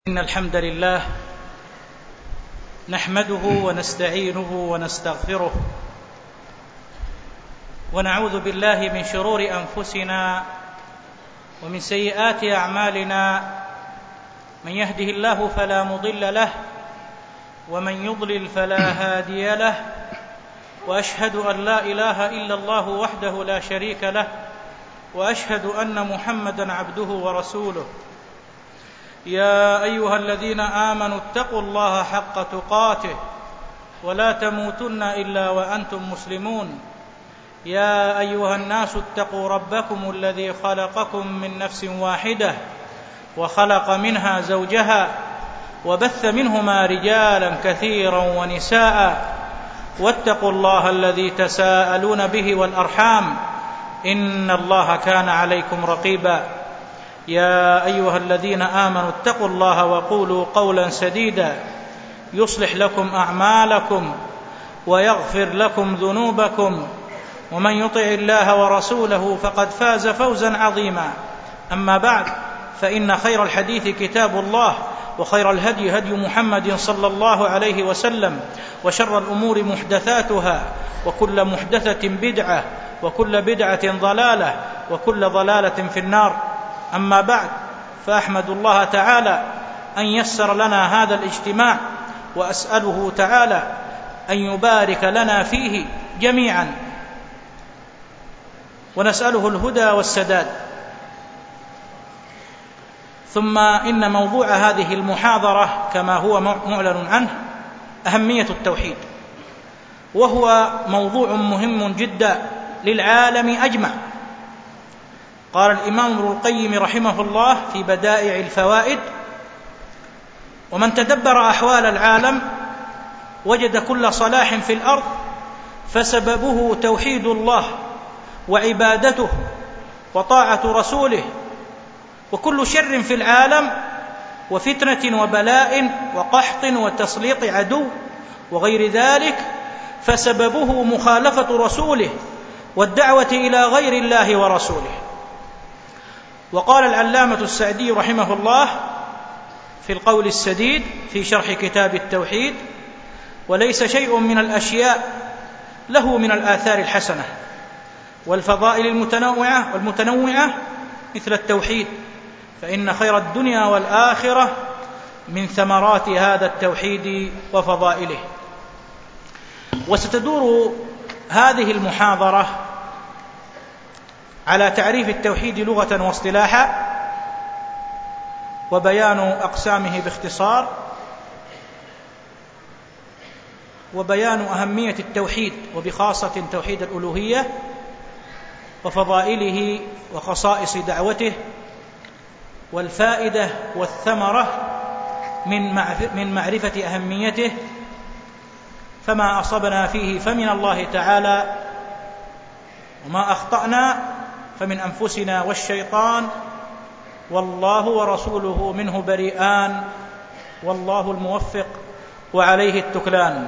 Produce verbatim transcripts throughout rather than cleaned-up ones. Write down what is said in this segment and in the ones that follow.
إن الحمد لله نحمده ونستعينه ونستغفره ونعوذ بالله من شرور أنفسنا ومن سيئات أعمالنا. من يهده الله فلا مضل له ومن يضلل فلا هادي له، وأشهد أن لا إله إلا الله وحده لا شريك له، وأشهد أن محمدًا عبده ورسوله. يا أيها الذين آمنوا اتقوا الله حق تقاته ولا تموتن إلا وأنتم مسلمون. يا أيها الناس اتقوا ربكم الذي خلقكم من نفس واحدة وخلق منها زوجها وبث منهما رجالا كثيرا ونساء، واتقوا الله الذي تساءلون به والأرحام إن الله كان عليكم رقيبا. يا أيها الذين آمنوا اتقوا الله وقولوا قولا سديدا يصلح لكم أعمالكم ويغفر لكم ذنوبكم، ومن يطع الله ورسوله فقد فاز فوزا عظيما. أما بعد، فإن خير الحديث كتاب الله، وخير الهدي هدي محمد صلى الله عليه وسلم، وشر الأمور محدثاتها، وكل محدثة بدعة، وكل بدعة ضلالة، وكل ضلالة في النار. أما بعد، فأحمد الله تعالى أن يسر لنا هذا الاجتماع، وأسأله تعالى أن يبارك لنا فيه جميعا، ونسأله الهدى والسداد. ثم إن موضوع هذه المحاضرة كما هو معلن عنه أهمية التوحيد، وهو موضوع مهم جدا للعالم أجمع. قال الإمام ابن القيم رحمه الله في بدائع الفوائد: ومن تدبر أحوال العالم وجد كل صلاح في الأرض فسببه توحيد الله وعبادته وطاعة رسوله، وكل شر في العالم وفتنة وبلاء وقحط وتسليط عدو وغير ذلك فسببه مخالفة رسوله والدعوة إلى غير الله ورسوله. وقال العلامة السعدي رحمه الله في القول السديد في شرح كتاب التوحيد: وليس شيء من الأشياء له من الآثار الحسنة والفضائل المتنوعة والمتنوعة مثل التوحيد، فإن خير الدنيا والآخرة من ثمرات هذا التوحيد وفضائله. وستدور هذه المحاضرة على تعريف التوحيد لغة واصطلاحا، وبيان أقسامه باختصار، وبيان أهمية التوحيد وبخاصة توحيد الألوهية، وفضائله وخصائص دعوته، والفائدة والثمرة من معرفة أهميته، فما أصبنا فيه فمن الله تعالى، وما أخطأنا فمن أنفسنا والشيطان، والله ورسوله منه بريئان، والله الموفق وعليه التكلان.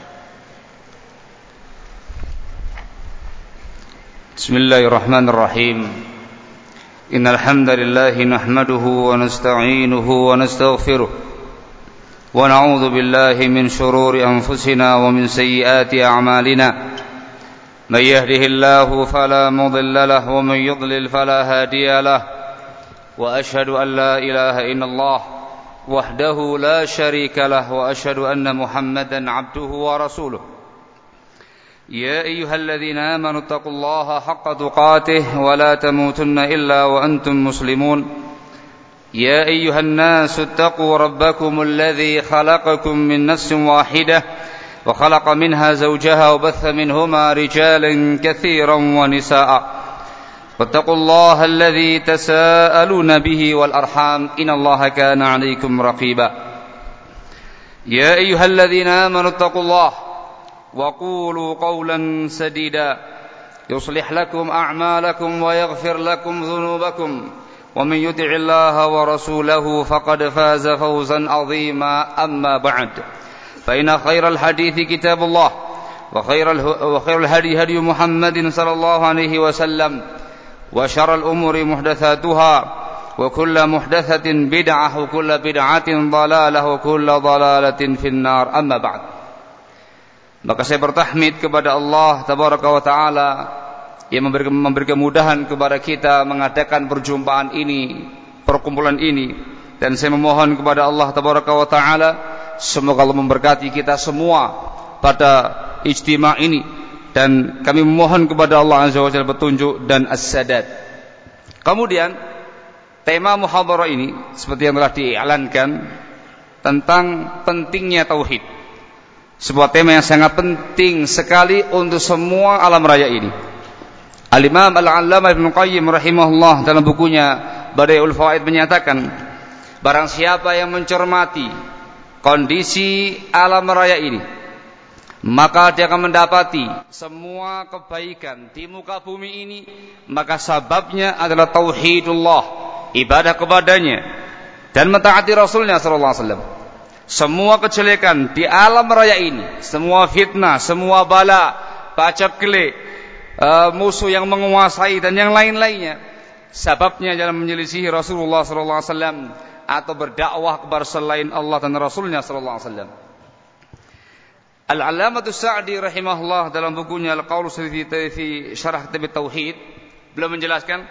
بسم الله الرحمن الرحيم. إن الحمد لله نحمده ونستعينه ونستغفره، ونعوذ بالله من شرور أنفسنا ومن سيئات أعمالنا. من يهده الله فلا مضل له، ومن يضلل فلا هادي له. وأشهد أن لا إله إلا الله وحده لا شريك له، وأشهد أن محمدا عبده ورسوله. يا أيها الذين آمنوا اتقوا الله حق تقاته ولا تموتن إلا وأنتم مسلمون. يا أيها الناس اتقوا ربكم الذي خلقكم من نفس واحدة وخلق منها زوجها وبث منهما رجالا كثيرا ونساء، واتقوا الله الذي تساءلون به والأرحام إن الله كان عليكم رقيبا. يا أيها الذين آمنوا اتقوا الله وقولوا قولا سديدا يصلح لكم أعمالكم ويغفر لكم ذنوبكم، ومن يطع الله ورسوله فقد فاز فوزا عظيما. أما بعد، فإن خير الحديث كتاب الله، وخير, وخير الهدي هدي محمد صلى الله عليه وسلم، وشر الأمور محدثاتها، وكل محدثة بدعة وكل بدعة ضلالة وكل ضلالة في النار. أما بعد. Maka saya bertahmid kepada Allah Tabaraka wa Ta'ala yang memberi, memberi kemudahan kepada kita mengadakan perjumpaan ini, perkumpulan ini, dan saya memohon kepada Allah Tabaraka wa Ta'ala semoga Allah memberkati kita semua pada ijtima' ini, dan kami memohon kepada Allah Azza wa Jalla petunjuk dan as-sadad. Kemudian tema muhadharah ini seperti yang telah diiklankan tentang pentingnya tauhid. Sebuah tema yang sangat penting sekali untuk semua alam raya ini. Al-Imam Al-Allamah Ibnu Qayyim rahimahullah dalam bukunya Badi'ul Fawaid menyatakan, barang siapa yang mencermati kondisi alam raya ini, maka dia akan mendapati semua kebaikan di muka bumi ini, maka sababnya adalah tauhidullah, ibadah kepadanya dan mentaati Rasulnya sallallahu alaihi wasallam. Semua kejelekan di alam raya ini, semua fitnah, semua bala, paceklik, uh, musuh yang menguasai dan yang lain-lainnya, sababnya dalam menyelisihi Rasulullah sallallahu alaihi wasallam atau berdakwah kepada selain Allah dan Rasulnya sallallahu alaihi wasallam. Al-Allamah As-Sa'di rahimahullah dalam bukunya Al-Qaul fi Syarah Kitab Tauhid beliau menjelaskan,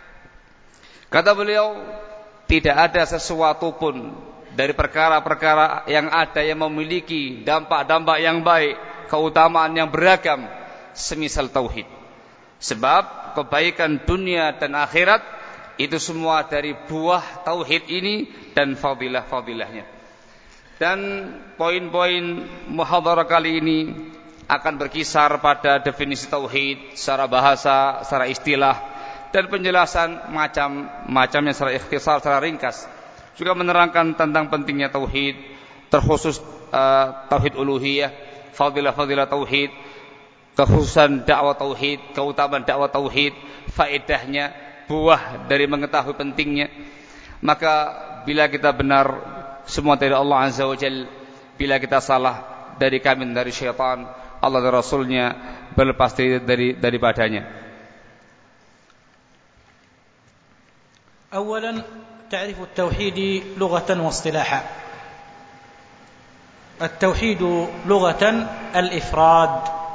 kata beliau, tidak ada sesuatu pun dari perkara-perkara yang ada yang memiliki dampak-dampak yang baik, keutamaan yang beragam semisal tauhid. Sebab kebaikan dunia dan akhirat itu semua dari buah tauhid ini dan fadilah-fadilahnya. Dan poin-poin muhadharah kali ini akan berkisar pada definisi tauhid secara bahasa, secara istilah, dan penjelasan macam-macamnya secara ikhtisar, secara ringkas. Juga menerangkan tentang pentingnya tauhid, terkhusus uh, tauhid uluhiyah, fadilah-fadilah tauhid, kekhususan dakwah tauhid, keutamaan dakwah tauhid, faedahnya, buah dari mengetahui pentingnya. Maka bila kita benar semua dari Allah Azza wa Jalla, bila kita salah dari kami, dari syaitan, Allah dan Rasulnya berlepas diri dari daripadanya. Awalan, تعريف التوحيد لغة واصطلاحا. التوحيد لغة الإفراد،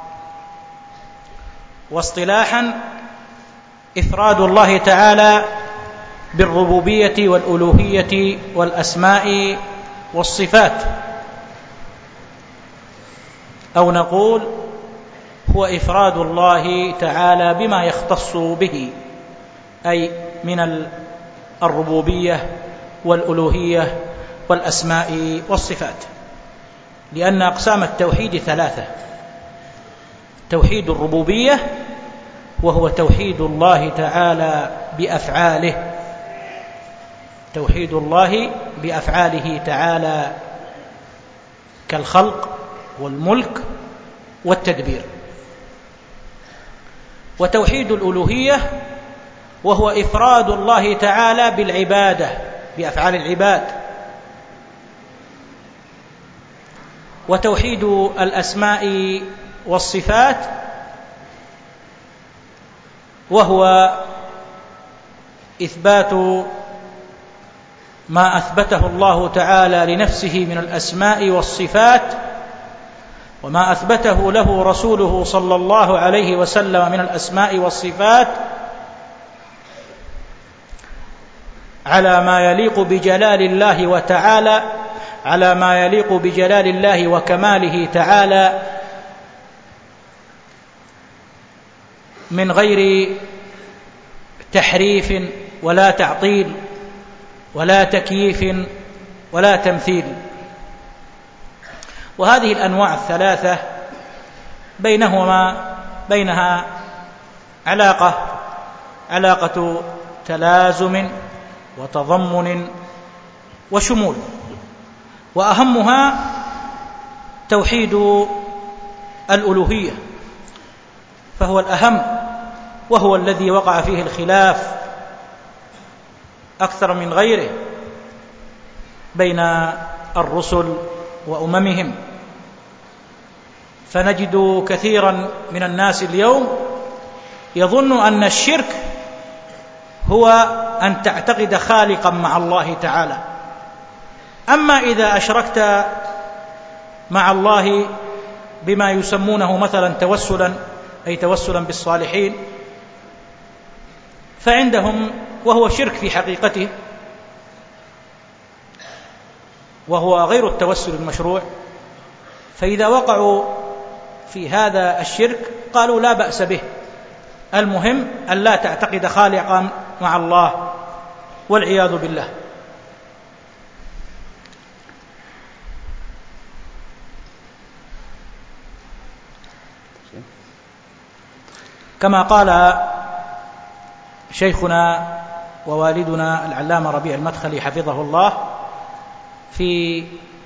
واصطلاحا إفراد الله تعالى بالربوبية والألوهية والأسماء والصفات، أو نقول هو إفراد الله تعالى بما يختص به، أي من الربوبية والألوهية والأسماء والصفات. لأن أقسام التوحيد ثلاثة: توحيد الربوبية وهو توحيد الله تعالى بأفعاله، توحيد الله بأفعاله تعالى كالخلق والملك والتدبير. وتوحيد الألوهية وهو إفراد الله تعالى بالعبادة، بأفعال العباد. وتوحيد الأسماء والصفات وهو إثبات ما أثبته الله تعالى لنفسه من الأسماء والصفات، وما أثبته له رسوله صلى الله عليه وسلم من الأسماء والصفات على ما يليق بجلال الله وتعالى، على ما يليق بجلال الله وكماله تعالى، من غير تحريف ولا تعطيل ولا تكييف ولا تمثيل. وهذه الأنواع الثلاثة بينهما بينها علاقة علاقة تلازم وتضمن وشمول، وأهمها توحيد الألوهية، فهو الأهم وهو الذي وقع فيه الخلاف أكثر من غيره بين الرسل وأممهم. فنجد كثيرا من الناس اليوم يظن أن الشرك هو أن تعتقد خالقا مع الله تعالى. أما إذا أشركت مع الله بما يسمونه مثلا توسلا، أي توسلا بالصالحين، فعندهم وهو شرك في حقيقته، وهو غير التوسل المشروع، فإذا وقعوا في هذا الشرك قالوا لا بأس به، المهم أن لا تعتقد خالقا مع الله والعياذ بالله. كما قال شيخنا ووالدنا العلامة ربيع المدخلي حفظه الله في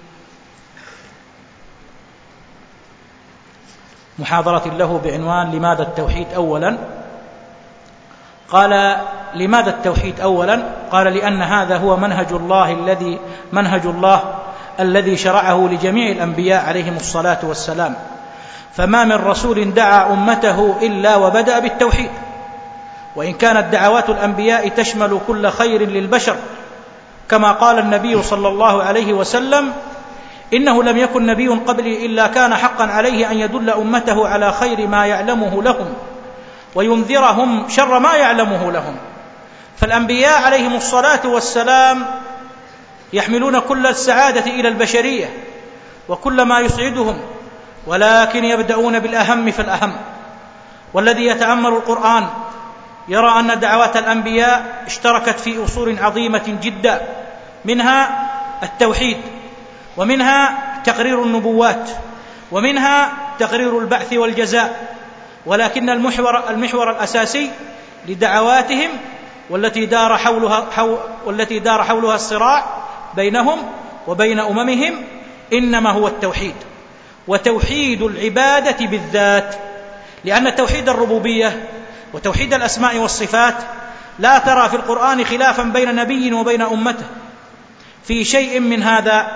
محاضرة له بعنوان لماذا التوحيد أولا، قال لماذا التوحيد أولا؟ قال لأن هذا هو منهج الله الذي منهج الله الذي شرعه لجميع الأنبياء عليهم الصلاة والسلام، فما من رسول دعا أمته إلا وبدأ بالتوحيد، وإن كانت دعوات الأنبياء تشمل كل خير للبشر، كما قال النبي صلى الله عليه وسلم: إنه لم يكن نبي قبلي إلا كان حقا عليه أن يدل أمته على خير ما يعلمه لهم وينذرهم شر ما يعلمه لهم. فالأنبياء عليهم الصلاة والسلام يحملون كل السعادة إلى البشرية وكل ما يسعدهم، ولكن يبدأون بالأهم فالأهم. والذي يتأمل القرآن يرى أن دعوات الأنبياء اشتركت في أصول عظيمة جدا، منها التوحيد، ومنها تقرير النبوات، ومنها تقرير البعث والجزاء، ولكن المحور, المحور الأساسي لدعواتهم والتي دار حولها, حول والتي دار حولها الصراع بينهم وبين أممهم إنما هو التوحيد، وتوحيد العبادة بالذات، لأن توحيد الربوبية وتوحيد الأسماء والصفات لا ترى في القرآن خلافا بين نبي وبين أمته في شيء من هذا.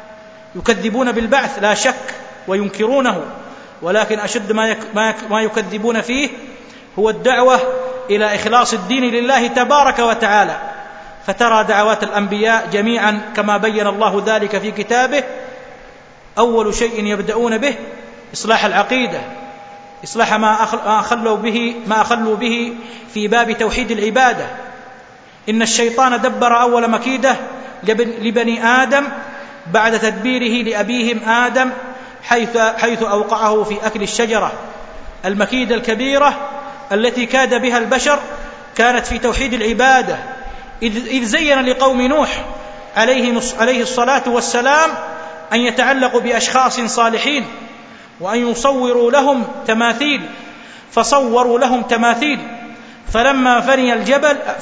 يكذبون بالبعث لا شك وينكرونه، ولكن أشد ما يكذبون فيه هو الدعوة إلى إخلاص الدين لله تبارك وتعالى. فترى دعوات الأنبياء جميعا كما بين الله ذلك في كتابه أول شيء يبدأون به إصلاح العقيدة، إصلاح ما أخلوا به ما أخلوا به في باب توحيد العبادة. إن الشيطان دبر أول مكيدة لبني آدم بعد تدبيره لأبيهم آدم حيث, حيث أوقعه في أكل الشجرة. المكيدة الكبيرة التي كاد بها البشر كانت في توحيد العبادة، إذ زين لقوم نوح عليه, عليه الصلاة والسلام أن يتعلقوا بأشخاص صالحين وأن يصوروا لهم تماثيل، فصوروا لهم تماثيل، فلما فني الجبل ف...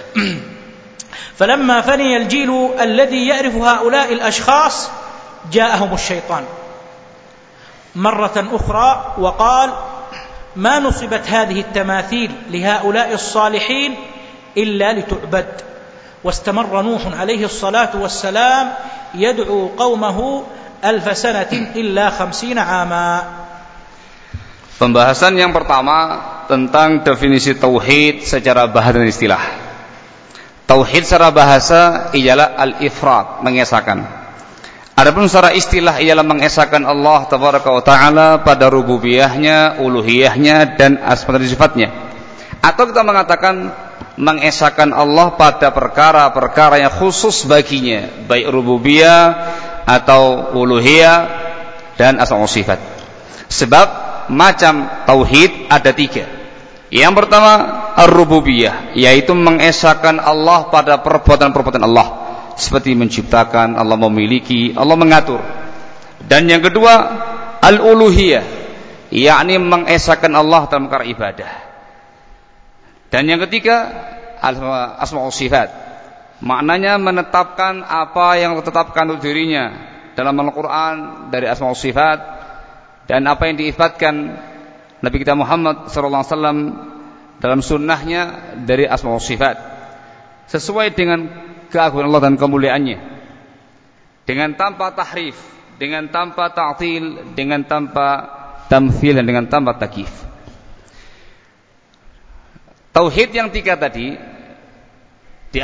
فلما فني الجيل الذي يعرف هؤلاء الأشخاص جاءهم الشيطان مرة أخرى وقال: ما نصبت هذه التماثيل لهؤلاء الصالحين إلا لتعبد. واستمر نوح عليه الصلاة والسلام يدعو قومه ألف سنة إلا خمسين عاما. Pembahasan yang pertama tentang definisi tauhid secara bahasa dan istilah. Tauhid secara bahasa ialah al-ifrad, mengesahkan. Adapun secara istilah ialah mengesahkan Allah tabaraka wa taala pada rububiyahnya, uluhiyahnya dan asma dan sifatnya. Atau kita mengatakan mengesahkan Allah pada perkara-perkara yang khusus baginya, baik rububiyah atau uluhiyah dan asma wa sifat. Sebab macam tauhid ada tiga. Yang pertama ar-rububiyah, yaitu mengesahkan Allah pada perbuatan-perbuatan Allah, seperti menciptakan, Allah memiliki, Allah mengatur. Dan yang kedua al-uluhiyah, yakni mengesahkan Allah dalam perkara ibadah. Dan yang ketiga asma wa sifat, maknanya menetapkan apa yang ditetapkan untuk dirinya dalam Al-Quran dari asma wa sifat, dan apa yang diifatkan Nabi kita Muhammad sallallahu alaihi wasallam dalam sunnahnya dari asma wa sifat, sesuai dengan keagungan Allah dan kemuliaannya, dengan tanpa tahrif, dengan tanpa ta'til, dengan tanpa tamthil, dan dengan tanpa takyif. Tauhid yang tiga tadi Di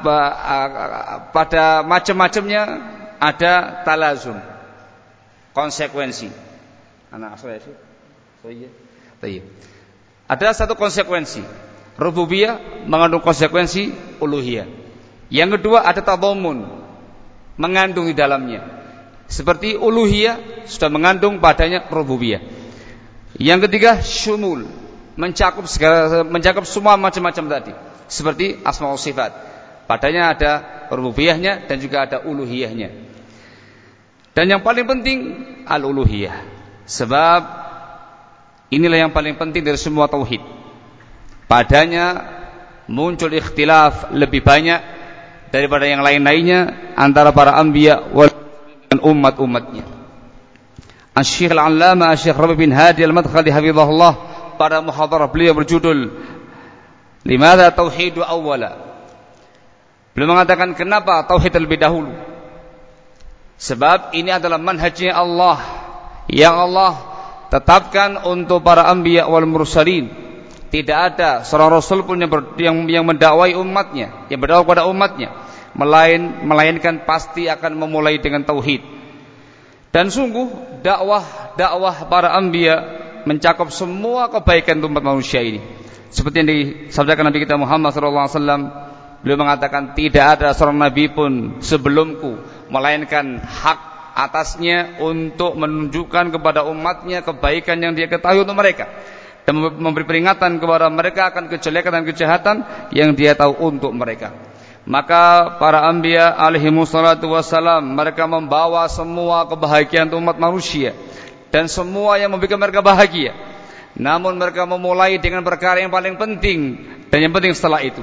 pada macam-macamnya ada talazum, konsekuensi. Anak saya sih. Oh iya. Baik. Ada satu konsekuensi. Rububiyah mengandung konsekuensi uluhiyah. Yang kedua ada tadammun, mengandung di dalamnya. Seperti uluhiyah sudah mengandung padanya rububiyah. Yang ketiga syumul, mencakup segala, mencakup semua macam-macam tadi. Seperti asma wa sifat, padanya ada rububiyahnya dan juga ada uluhiyahnya. Dan yang paling penting al-uluhiyah, sebab inilah yang paling penting dari semua tauhid. Padanya muncul ikhtilaf lebih banyak daripada yang lain-lainnya antara para anbiya dan umat-umatnya. Asy-Syaikh Al-Allamah Asy-Syaikh Rabi' bin Hadi Al-Madkhali hafizahullah pada muhadarah beliau berjudul Limadha tauhidu awwala. Beliau mengatakan kenapa tauhid terlebih dahulu? Sebab ini adalah manhajnya Allah yang Allah tetapkan untuk para anbiya wal mursalin. Tidak ada seorang rasul pun yang, ber, yang, yang mendakwai umatnya, yang berdakwah kepada umatnya, melain, melainkan pasti akan memulai dengan tauhid. Dan sungguh dakwah-dakwah para anbiya mencakup semua kebaikan umat manusia ini. Seperti yang disabdakan Nabi kita Muhammad sallallahu alaihi wasallam, beliau mengatakan tidak ada seorang nabi pun sebelumku melainkan hak atasnya untuk menunjukkan kepada umatnya kebaikan yang dia ketahui untuk mereka dan memberi peringatan kepada mereka akan kejelekan dan kejahatan yang dia tahu untuk mereka. Maka para anbiya alaihi wassalatu wassalam, mereka membawa semua kebahagiaan untuk umat manusia dan semua yang membuat mereka bahagia. Namun mereka memulai dengan perkara yang paling penting dan yang penting setelah itu.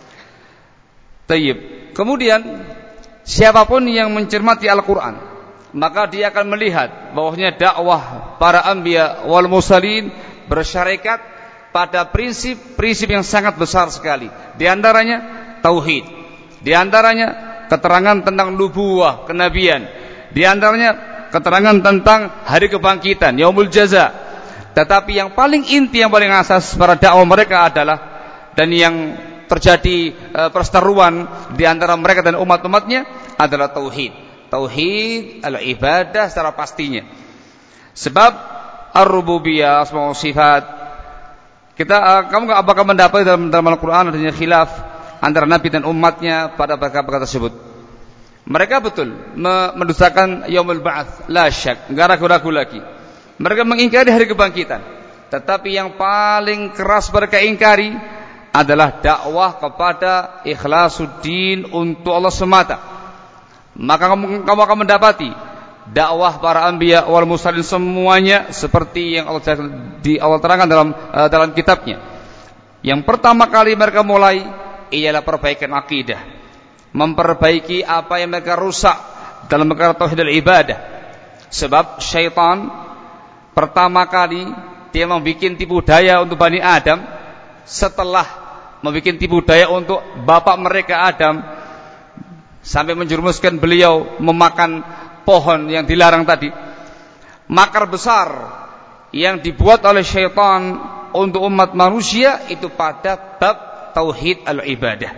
Tayyib. Kemudian siapapun yang mencermati Al-Quran, maka dia akan melihat bahwasanya dakwah para anbiya wal mursalin bersyarikat pada prinsip-prinsip yang sangat besar sekali. Di antaranya tauhid, di antaranya keterangan tentang nubuwah, kenabian, di antaranya keterangan tentang hari kebangkitan, yaumul jaza. Tetapi yang paling inti, yang paling asas pada dakwah mereka adalah, dan yang terjadi e, perseteruan di antara mereka dan umat-umatnya adalah tauhid. Tauhid al-ibadah secara pastinya. Sebab ar-rububiyah, asma wa sifat, kita e, kamu apakah mendapat dalam, dalam Al-Quran adanya khilaf antara Nabi dan umatnya pada perkara-perkara tersebut? Mereka betul mendustakan yaumul ba'ats, la syak, enggak ragu-ragu lagi. Mereka mengingkari hari kebangkitan. Tetapi yang paling keras mereka ingkari adalah dakwah kepada ikhlasuddin untuk Allah semata. Maka kamu, kamu akan mendapati dakwah para anbiya wal mursalin semuanya seperti yang Allah, di, Allah terangkan dalam uh, dalam kitabnya. Yang pertama kali mereka mulai ialah perbaikan akidah, memperbaiki apa yang mereka rusak dalam perkara tauhid ibadah. Sebab syaitan pertama kali dia membuat tipu daya untuk Bani Adam setelah membuat tipu daya untuk bapak mereka Adam, sampai menjerumuskan beliau memakan pohon yang dilarang tadi. Makar besar yang dibuat oleh syaitan untuk umat manusia itu pada bab tauhid al-ibadah.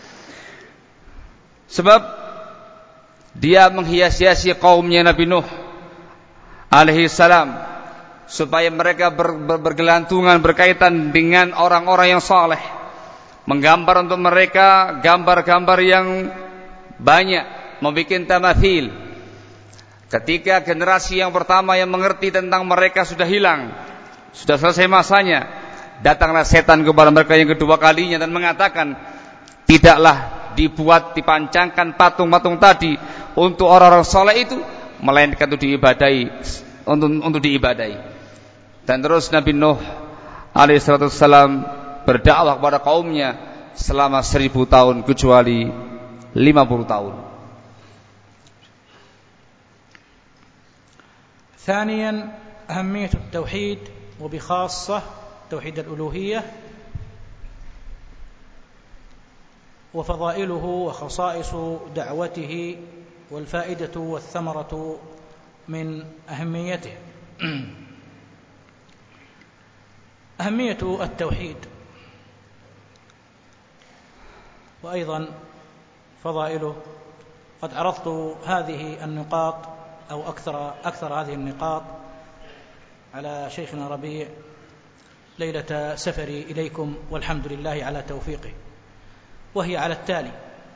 Sebab dia menghias-hiasi kaumnya Nabi Nuh alaihi salam supaya mereka ber, ber, bergelantungan berkaitan dengan orang-orang yang saleh, menggambar untuk mereka gambar-gambar yang banyak, membuat tamathil. Ketika generasi yang pertama yang mengerti tentang mereka sudah hilang, sudah selesai masanya, datanglah setan kepada mereka yang kedua kalinya dan mengatakan, tidaklah dibuat, dipancangkan patung-patung tadi untuk orang-orang saleh itu, melainkan untuk diibadai, untuk, untuk diibadai. Dan terus Nabi Nuh alaihi salatu wassalam berdakwah kepada kaumnya selama seribu tahun kecuali lima puluh tahun. ثانيا أهمية التوحيد وبخاصة توحيد الألوهية وفضائله وخصائص دعوته والفائدة والثمرة من أهميته. أهمية التوحيد وأيضا فضائله. قد عرضت هذه النقاط أو أكثر أكثر هذه النقاط على شيخنا ربيع ليلة سفري إليكم، والحمد لله على توفيقه، وهي على التالي: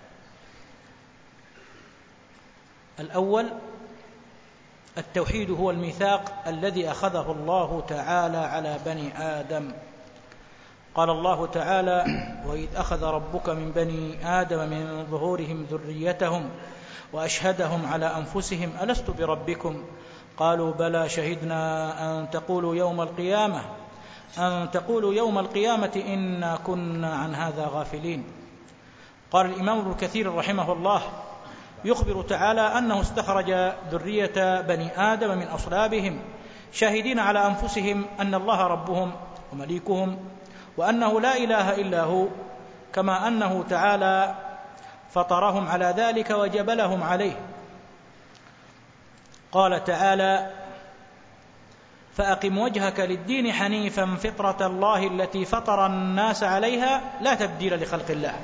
الأول، التوحيد هو الميثاق الذي أخذه الله تعالى على بني آدم. قال الله تعالى: وإذ أخذ ربك من بني آدم من ظهورهم ذريتهم وأشهدهم على أنفسهم ألست بربكم قالوا بلى شهدنا أن تقولوا يوم القيامة أن تقولوا يوم القيامة إنا كنا عن هذا غافلين. قال الإمام ابن كثير رحمه الله: يخبر تعالى أنه استخرج ذرية بني آدم من أصلابهم شاهدين على أنفسهم أن الله ربهم ومليكهم وأنه لا إله إلا هو، كما أنه تعالى فطرهم على ذلك وجبلهم عليه. قال تعالى: فأقم وجهك للدين حنيفا فطرة الله التي فطر الناس عليها لا تبديل لخلق الله.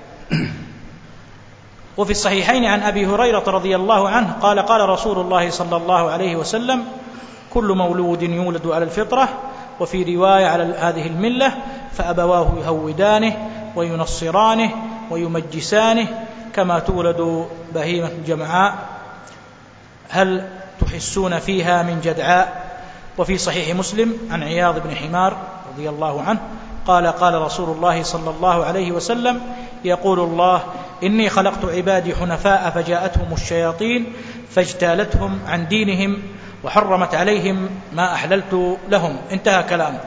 وفي الصحيحين عن أبي هريرة رضي الله عنه قال: قال رسول الله صلى الله عليه وسلم: كل مولود يولد على الفطرة، وفي رواية على هذه الملة، فأبواه يهودانه وينصرانه ويمجسانه كما تولد بهيمة جمعاء هل تحسون فيها من جدعاء. وفي صحيح مسلم عن عياض بن حمار رضي الله عنه قال: قال رسول الله صلى الله عليه وسلم: يقول الله: إني خلقت عبادي حنفاء فجاءتهم الشياطين فاجتالتهم عن دينهم وحرمت عليهم ما أحللت لهم. انتهى كلامه.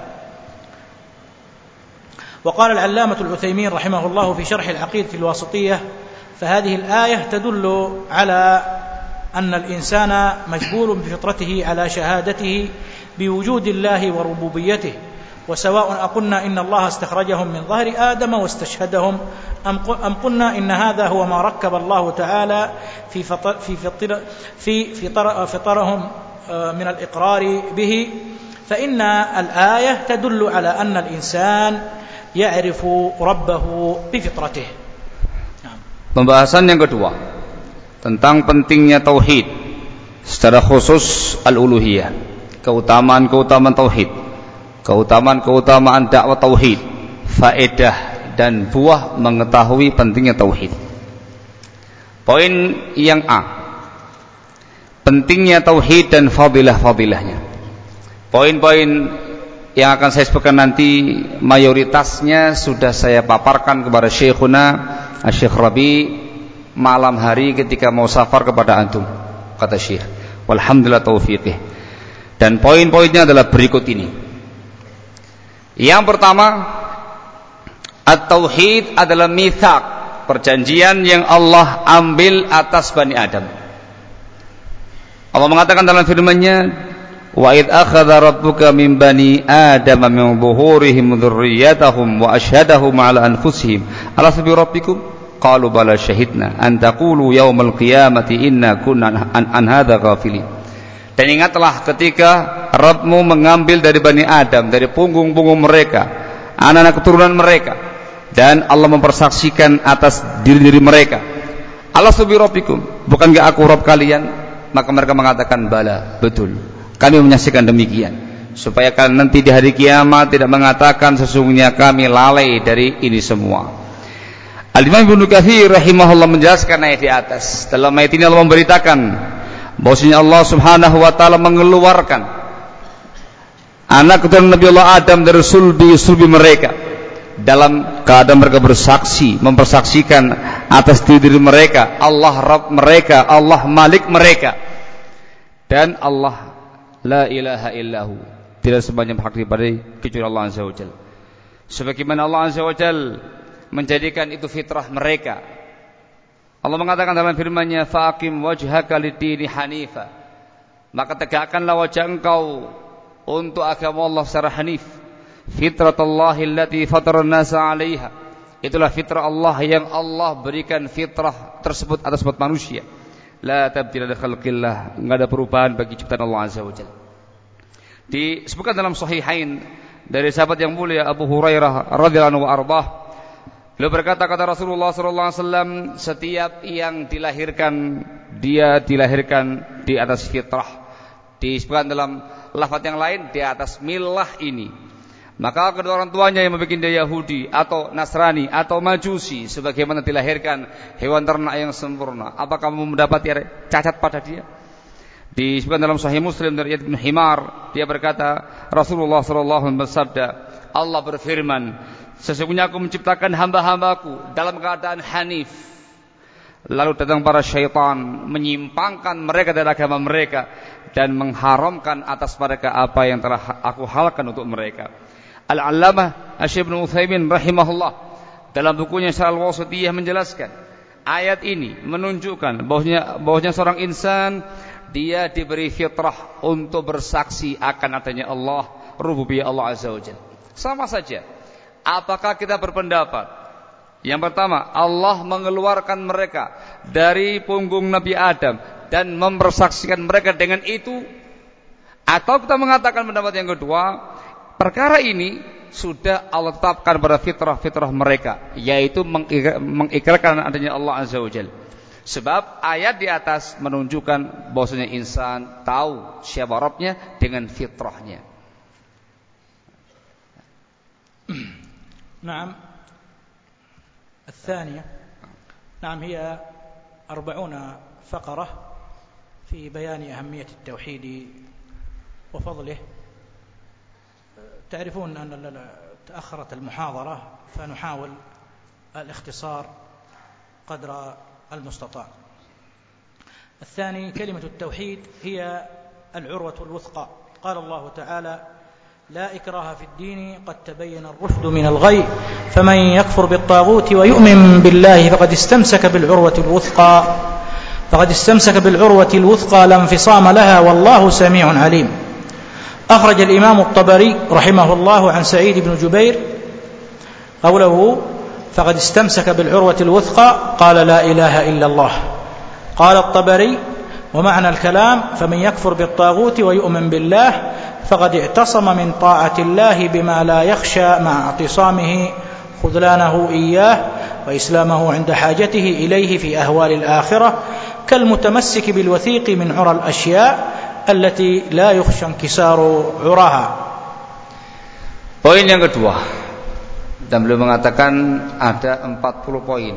وقال العلامة العثيمين رحمه الله في شرح العقيدة الواسطية: فهذه الآية تدل على أن الإنسان مجبول بفطرته على شهادته بوجود الله وربوبيته، وسواء أقلنا إن الله استخرجهم من ظهر آدم واستشهدهم أم قلنا إن هذا هو ما ركب الله تعالى في فطر في فطر في فطر فطرهم من الإقرار به، فإن الآية تدل على أن الإنسان يعرف ربه بفطرته. Pembahasan yang kedua tentang pentingnya tauhid, secara khusus al-uluhiyah, keutamaan-keutamaan tauhid, keutamaan-keutamaan dakwah tauhid, faedah dan buah mengetahui pentingnya tauhid. Poin yang A, pentingnya tauhid dan fadilah-fadilahnya. Poin-poin yang akan saya sebutkan nanti mayoritasnya sudah saya paparkan kepada Syekhuna Syekh Rabi malam hari ketika mau safar kepada antum, kata Syekh. Walhamdulillah taufiqih. Dan poin-poinnya adalah berikut ini. Yang pertama, at-tauhid adalah mitsaq, perjanjian yang Allah ambil atas Bani Adam. Allah mengatakan dalam firman-Nya, wa id akhadha rabbuka min bani adama min zuhurihim dzurriyyatahum wa asyhadahum ala anfusihim alastu bi rabbikum qalu bala syahidna an taqulu yaumal qiyamati inna kunna an, an hadza ghafilin. Dan ingatlah ketika Rabbmu mengambil dari Bani Adam, dari punggung-punggung mereka, anak-anak keturunan mereka, dan Allah mempersaksikan atas diri-diri mereka, alastu bi rabbikum, bukankah aku Rabb kalian? Maka mereka mengatakan bala, betul, kami menyaksikan demikian, supaya kalian nanti di hari kiamat tidak mengatakan sesungguhnya kami lalai dari ini semua. Al-Imam Ibnu Katsir rahimahullah menjelaskan ayat di atas. Dalam ayat ini Allah memberitakan bahwasanya Allah Subhanahu wa taala mengeluarkan anak keturunan Nabi Allah Adam dari sulbi-sulbi mereka dalam keadaan mereka bersaksi, mempersaksikan atas diri mereka Allah Rabb mereka, Allah Malik mereka, dan Allah la ilaha illahu, tidak sembahyang hak diberi kecuali Allah Azza wa Jalla. Sebagaimana Allah Azza wa Jalla menjadikan itu fitrah mereka. Allah mengatakan dalam firman-Nya, faqim wajhaka lid-dini hanifa, maka tegakkanlah wajah engkau untuk agama Allah secara hanif. Fitratallahi allati fatara an-nasa 'alaiha, itulah fitrah Allah yang Allah berikan fitrah tersebut atas umat manusia. La tabdila li khalqillah, enggak ada perubahan bagi ciptaan Allah Azza wa Jalla. Disebutkan dalam sahihain dari sahabat yang mulia Abu Hurairah radhiyallahu anhu wa ardhah, Beliau berkata, kata Rasulullah sallallahu alaihi wasallam, setiap yang dilahirkan, dia dilahirkan di atas fitrah. Disebutkan dalam lafaz yang lain, di atas millah ini. Maka kedua orang tuanya yang membuat dia Yahudi atau Nasrani atau Majusi, sebagaimana dilahirkan hewan ternak yang sempurna, apakah kamu mendapati cacat pada dia? Disebutkan dalam Sahih Muslim dari Ibnu Himar, dia berkata, Rasulullah sallallahu alaihi wasallam bersabda, Allah berfirman, sesungguhnya aku menciptakan hamba-hambaku dalam keadaan hanif. Lalu datang para syaitan menyimpangkan mereka dari agama mereka dan mengharamkan atas mereka apa yang telah aku halalkan untuk mereka. Al-Allamah Asy-Syaikh Ibnu Utsaimin rahimahullah dalam bukunya Syarh Al-Wasithiyah menjelaskan, ayat ini menunjukkan bahwasanya bahwasanya seorang insan dia diberi fitrah untuk bersaksi akan adanya Allah, rububiyah Allah Azza wa Jalla. Sama saja, apakah kita berpendapat yang pertama Allah mengeluarkan mereka dari punggung Nabi Adam dan mempersaksikan mereka dengan itu, atau kita mengatakan pendapat yang kedua, perkara ini sudah Allah tetapkan pada fitrah-fitrah mereka, yaitu mengikrarkan adanya Allah Azza wa Jalla. Sebab ayat di atas menunjukkan bahwasanya insan tahu siapa Rabbnya dengan fitrahnya. نعم. الثانية نعم هي أربعون فقرة في بيان أهمية التوحيد وفضله. تعرفون أن تأخرت المحاضرة فنحاول الاختصار قدر المستطاع. الثاني كلمة التوحيد هي العروة الوثقى. قال الله تعالى لا إكراه في الدين قد تبين الرشد من الغي فمن يكفر بالطاغوت ويؤمن بالله فقد استمسك بالعروة الوثقى فقد استمسك بالعروة الوثقى لا انفصام لها والله سميع عليم. أخرج الإمام الطبري رحمه الله عن سعيد بن جبير قوله فقد استمسك بالعروة الوثقى قال لا إله إلا الله. قال الطبري ومعنى الكلام فمن يكفر بالطاغوت ويؤمن بالله فقد اعتصم من طاعة الله بما لا يخشى مع اعتصامه خذلانه إياه وإسلامه عند حاجته إليه في أهوال الآخرة كالمتمسك بالوثيق من عرى الأشياء التي لا يخشى انكسار عراها. Poin yang kedua, dan beliau mengatakan ada empat puluh poin.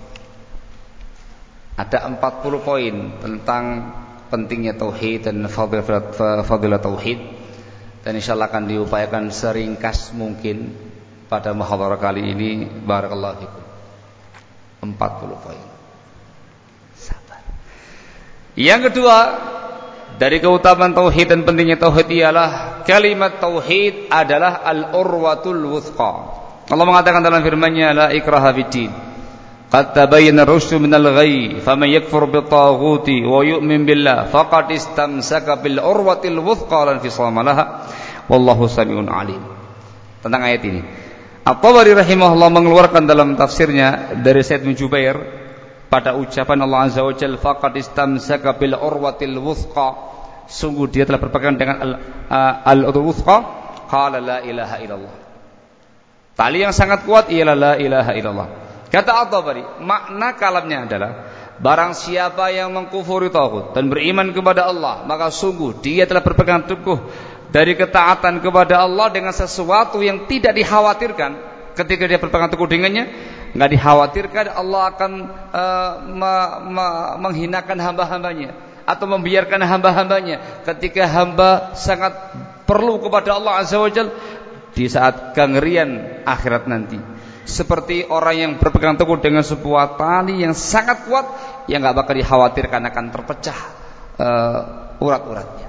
Ada empat puluh poin tentang pentingnya tauhid dan fadilah fadilah tauhid. Dan insyaallah akan diupayakan seringkas mungkin pada muhadharah kali ini. Barakallahu fikum. empat puluh poin. Sabar. Yang kedua, dari keutamaan tauhid dan pentingnya tauhid ialah kalimat tauhid adalah al-urwatul wuthqa. Allah mengatakan dalam firman-Nya, la ikraha fid-din. Qad tabayyana ar-rusydu minal ghayy, faman yakfur bit-taghuti wa yu'min billah faqad istamsaka bil urwatil wuthqa lan fisama laha wallahu samiun alim. Tentang ayat ini, At-Tabari rahimahullah mengeluarkan dalam tafsirnya dari Sa'id bin Jubair pada ucapan Allah Azza wa Jalla faqad istamsaka bil urwatil wuthqa, sungguh dia telah berpegang dengan al-urwatul wuthqa, qala la ilaha illallah. Tali yang sangat kuat ialah la ilaha illallah. Kata At-Tabari, makna kalamnya adalah barang siapa yang mengkufuri taghut dan beriman kepada Allah, maka sungguh dia telah berpegang teguh dari ketaatan kepada Allah dengan sesuatu yang tidak dikhawatirkan. Ketika dia berpegang teguh dengannya, enggak dikhawatirkan Allah akan uh, ma- ma- menghinakan hamba-hambanya atau membiarkan hamba-hambanya ketika hamba sangat perlu kepada Allah Azza wa Jalla di saat kengerian akhirat nanti. Seperti orang yang berpegang teguh dengan sebuah tali yang sangat kuat yang enggak bakal dikhawatirkan akan terpecah uh, urat-uratnya.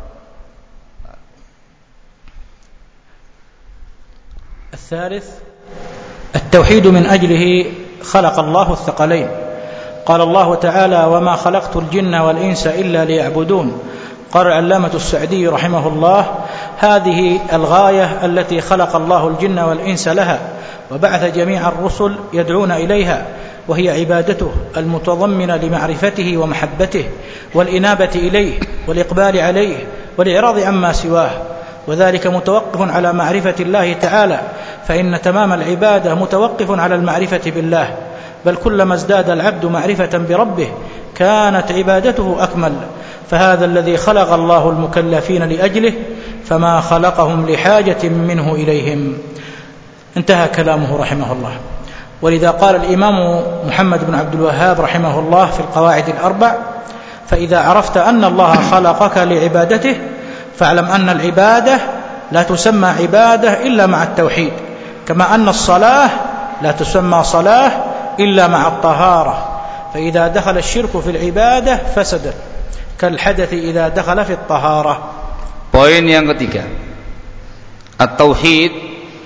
الثالث التوحيد من أجله خلق الله الثقلين. قال الله تعالى وما خلقت الجن والإنس إلا ليعبدون. قال العلامة السعدي رحمه الله هذه الغاية التي خلق الله الجن والإنس لها وبعث جميع الرسل يدعون إليها وهي عبادته المتضمنة لمعرفته ومحبته والإنابة إليه والإقبال عليه والإعراض عما سواه وذلك متوقف على معرفة الله تعالى فإن تمام العبادة متوقف على المعرفة بالله، بل كلما ازداد العبد معرفة بربه كانت عبادته أكمل، فهذا الذي خلق الله المكلفين لأجله، فما خلقهم لحاجة منه إليهم. انتهى كلامه رحمه الله. ولذا قال الإمام محمد بن عبد الوهاب رحمه الله في القواعد الأربع: فإذا عرفت أن الله خلقك لعبادته فاعلم أن العبادة لا تسمى عبادة إلا مع التوحيد، كما أن الصلاة لا تسمى صلاة إلا مع الطهارة، فإذا دخل الشرك في العبادة فسدت كالحدث إذا دخل في الطهارة. Poin yang ketiga, at-tauhid,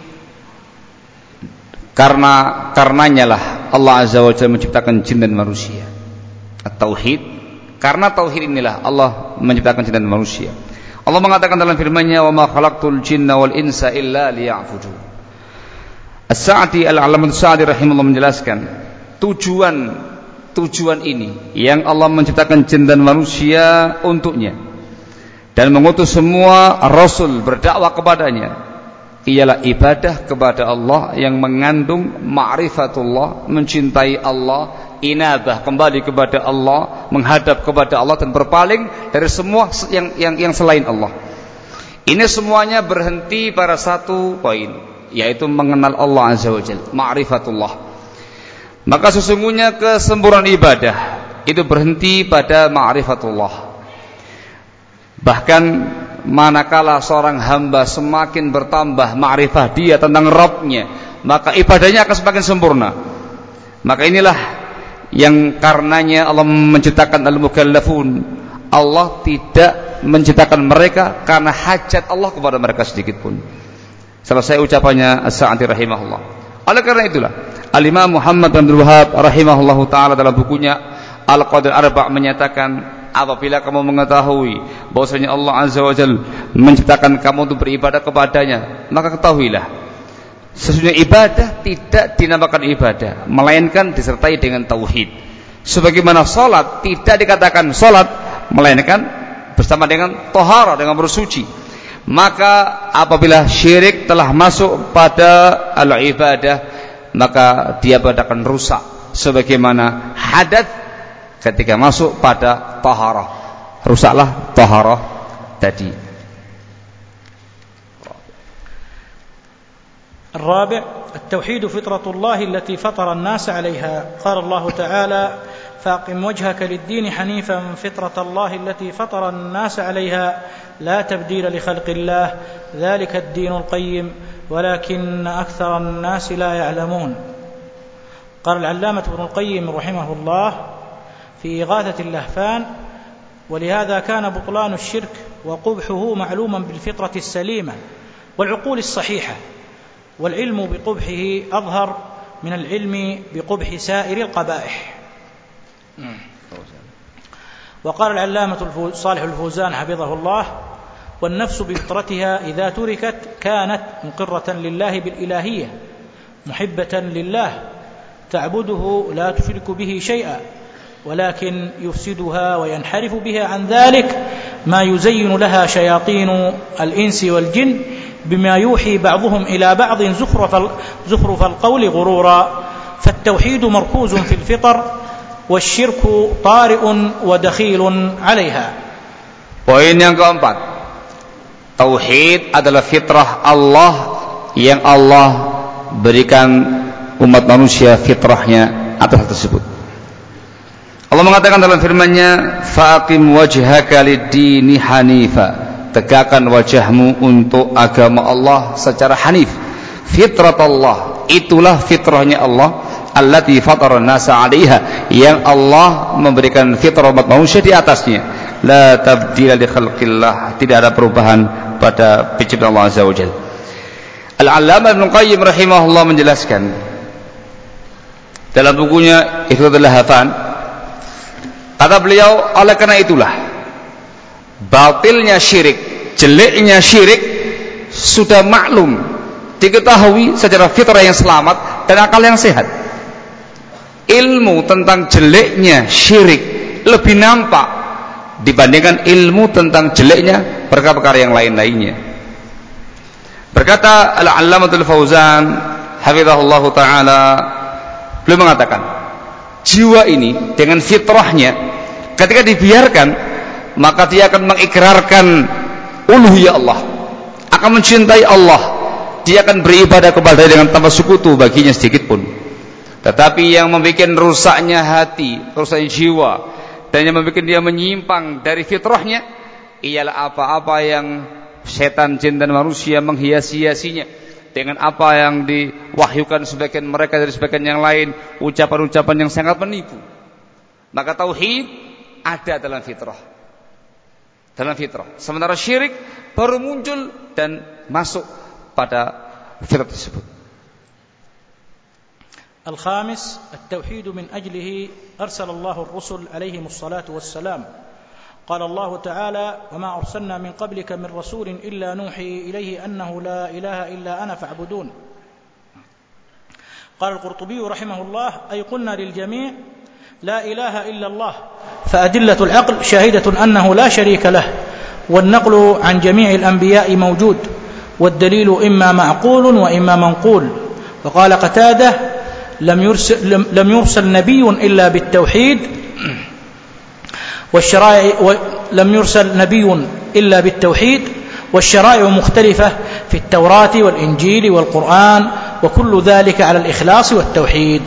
karena karenanya lah Allah Azza wa Jalla menciptakan jin dan manusia. At-tauhid, karena tauhid inilah Allah menciptakan jin dan manusia. Allah mengatakan dalam firman-Nya, "Wa ma khalaqtul jinna wal insa illa liya'budun." As-Sa'di Al-Alamah As-Sa'di rahimahullah menjelaskan tujuan tujuan ini yang Allah menciptakan jin dan manusia untuknya dan mengutus semua rasul berdakwah kepadanya ialah ibadah kepada Allah yang mengandung ma'rifatullah, mencintai Allah, inabah, kembali kepada Allah, menghadap kepada Allah dan berpaling dari semua yang yang yang selain Allah. Ini semuanya berhenti pada satu poin, yaitu mengenal Allah Azza wa Jalla, ma'rifatullah. Maka sesungguhnya kesempurnaan ibadah itu berhenti pada ma'rifatullah. Bahkan manakala seorang hamba semakin bertambah ma'rifah dia tentang Rabbnya, maka ibadahnya akan semakin sempurna. Maka inilah yang karenanya Allah menciptakan al-mukallafun. Allah tidak menciptakan mereka karena hajat Allah kepada mereka sedikit pun. Selesai ucapannya As-Sa'di rahimahullah. Oleh karena itulah Al-Imam Muhammad bin Abdul Wahhab rahimahullahu taala dalam bukunya Al-Qawaid Arba' menyatakan, apabila kamu mengetahui bahwasanya Allah Azza wa Jalla menciptakan kamu untuk beribadah kepadanya, maka ketahuilah sesungguhnya ibadah tidak dinamakan ibadah melainkan disertai dengan tauhid. Sebagaimana salat tidak dikatakan salat melainkan bersama dengan taharah, dengan bersuci. Maka apabila syirik telah masuk pada al-ibadah, maka dia akan rusak sebagaimana hadats ketika masuk pada taharah, rusaklah taharah tadi. الرابع التوحيد فطرة الله التي فطر الناس عليها. قال الله تعالى: فأقم وجهك للدين حنيفا فطرة الله التي فطر الناس عليها لا تبديل لخلق الله ذلك الدين القيم ولكن أكثر الناس لا يعلمون. قال العلامة ابن القيم رحمه الله في إغاثة اللهفان: ولهذا كان بطلان الشرك وقبحه معلوما بالفطرة السليمة والعقول الصحيحة، والعلم بقبحه أظهر من العلم بقبح سائر القبائح. وقال العلامة صالح الفوزان حفظه الله: والنفس بفطرتها إذا تركت كانت مقرة لله بالإلهية محبة لله تعبده لا تشرك به شيئا، ولكن يفسدها وينحرف بها عن ذلك ما يزين لها شياطين الإنس والجن بما يوحي بعضهم إلى بعض زخرف زخرف القول غرورا. فالتوحيد مركوز في الفطر والشرك طارئ ودخيل عليها. Poin yang keempat, tauhid adalah fitrah Allah yang Allah berikan umat manusia fitrahnya atas tersebut. Allah mengatakan dalam firman-Nya, "Faqim wajhaka lid-dini hanifa." Tegakkan wajahmu untuk agama Allah secara hanif. Fitrat Allah, itulah fitrahnya Allah, allati fatara an-nasa 'alaiha, yang Allah memberikan fitrah umat manusia di atasnya. La tabdila li khalqillah, tidak ada perubahan pada penciptaan Allah Azza wa Jalla. Al-Allamah Ibnu Qayyim rahimahullah menjelaskan dalam bukunya Ihfadzul Lahfan, kata beliau, oleh karena itulah batilnya syirik, jeleknya syirik sudah maklum, diketahui secara fitrah yang selamat dan akal yang sehat. Ilmu tentang jeleknya syirik lebih nampak dibandingkan ilmu tentang jeleknya perkara-perkara yang lain-lainnya. Berkata Al-Allamatul Fauzan hafizahullah taala, beliau mengatakan, jiwa ini dengan fitrahnya ketika dibiarkan, maka dia akan mengikrarkan uluhiyah Allah, akan mencintai Allah, dia akan beribadah kepada dia dengan tanpa sekutu baginya sedikit pun. Tetapi yang membuat rusaknya hati, rusaknya jiwa, dan yang membuat dia menyimpang dari fitrahnya ialah apa-apa yang setan, jin dan manusia menghias-hiasinya dengan apa yang diwahyukan sebagian mereka dari sebagian yang lain, ucapan-ucapan yang sangat menipu. Maka tauhid ada dalam fitrah, dalam fitrah. Sementara syirik baru muncul dan masuk pada fitrah tersebut. الخامس التوحيد من أجله أرسل الله الرسل عليهم الصلاة والسلام. قال الله تعالى: وما أرسلنا من قبلك من رسول إلا نوحي إليه أنه لا إله إلا أنا فاعبدون. قال القرطبي رحمه الله: أي قلنا للجميع لا إله إلا الله، فأدلة العقل شاهدة أنه لا شريك له، والنقل عن جميع الأنبياء موجود، والدليل إما معقول وإما منقول. وقال قتادة: لم يرسل, لم يرسل نبي إلا بالتوحيد والشرائع لم يرسل نبي إلا بالتوحيد والشرائع مختلفة في التوراة والإنجيل والقرآن، وكل ذلك على الإخلاص والتوحيد.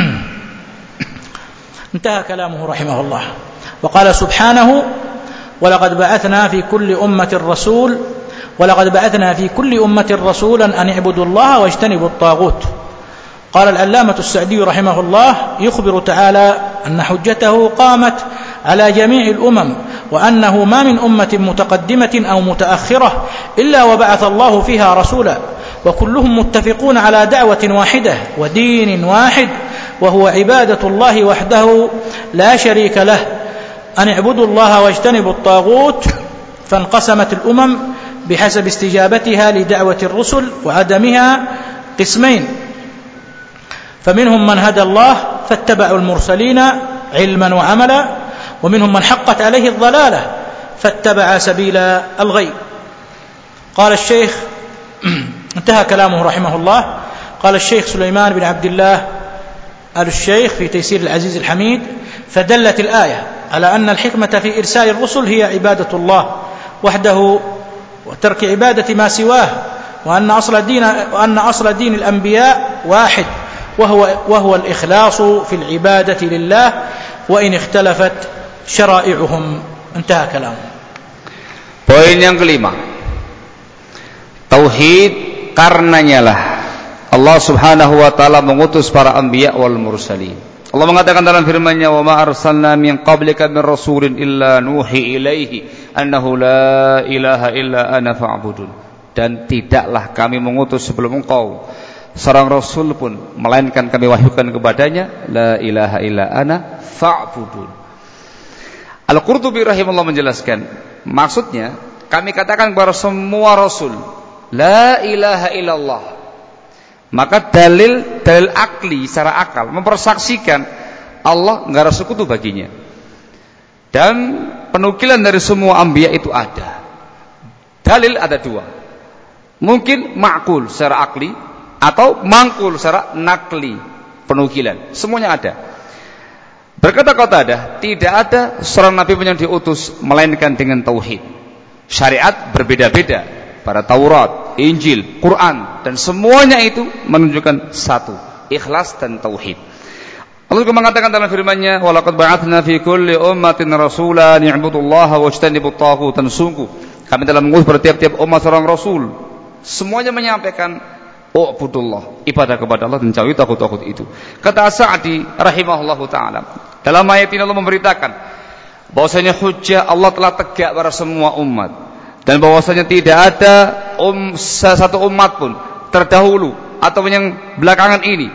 انتهى كلامه رحمه الله. وقال سبحانه: ولقد بعثنا في كل أمة رسول ولقد بعثنا في كل أمة رسولا أن اعبدوا الله واجتنبوا الطاغوت. قال العلامة السعدي رحمه الله: يخبر تعالى أن حجته قامت على جميع الأمم، وأنه ما من أمة متقدمة أو متأخرة إلا وبعث الله فيها رسولا، وكلهم متفقون على دعوة واحدة ودين واحد، وهو عبادة الله وحده لا شريك له، أن اعبدوا الله واجتنبوا الطاغوت. فانقسمت الأمم بحسب استجابتها لدعوة الرسل وعدمها قسمين: فمنهم من هدى الله فاتبعوا المرسلين علما وعملا، ومنهم من حقت عليه الضلالة فاتبع سبيل الغي. قال الشيخ انتهى كلامه رحمه الله. قال الشيخ سليمان بن عبد الله آل الشيخ في تيسير العزيز الحميد: فدلت الآية على أن الحكمة في إرسال الرسل هي عبادة الله وحده وترك عبادة ما سواه، وأن أصل الدين وأن أصل دين الأنبياء واحد، وهو وهو الإخلاص في العبادة لله وإن اختلفت شرائعهم. انتهى كلامه. Poin yang kelima, tauhid karenanya lah Allah Subhanahu wa taala mengutus para anbiya wal mursalin. Allah mengatakan dalam firman-Nya, "Wa ma arsalna min qablika min rasulin illa nuhi ilaihi annahu la ilaha illa ana fa'budun." Dan tidaklah kami mengutus sebelum engkau seorang rasul pun melainkan kami wahyukan kepadanya, la ilaha illa ana fa'budun. Al-Qurtubi rahimahullah menjelaskan, maksudnya kami katakan kepada semua rasul la ilaha illallah, maka dalil dalil akli secara akal mempersaksikan Allah enggak ada sekutu baginya, dan penukilan dari semua anbiya itu ada. Dalil ada dua, mungkin ma'kul secara akli atau mangkul secara nakli, penukilan, semuanya ada. Berkata Qatadah, tidak ada seorang nabi pun yang diutus melainkan dengan tauhid. Syariat berbeda-beda pada Taurat, Injil, Quran, dan semuanya itu menunjukkan satu, ikhlas dan tauhid. Allah juga mengatakan dalam firman-Nya, "Wa laqad ba'atsna fi kulli ummatin rasulan ya'budullaha wajtanibut taghut." Dan sungguh kami telah mengutus pada tiap-tiap umat seorang rasul, semuanya menyampaikan u'budullah, ibadah kepada Allah dan jauhi taghut-taghut itu. Kata Sa'di rahimahullahu taala, dalam ayat ini Allah memberitakan bahwasanya hujjah Allah telah tegak pada semua umat, dan bahwasanya tidak ada um, satu umat pun terdahulu atau yang belakangan ini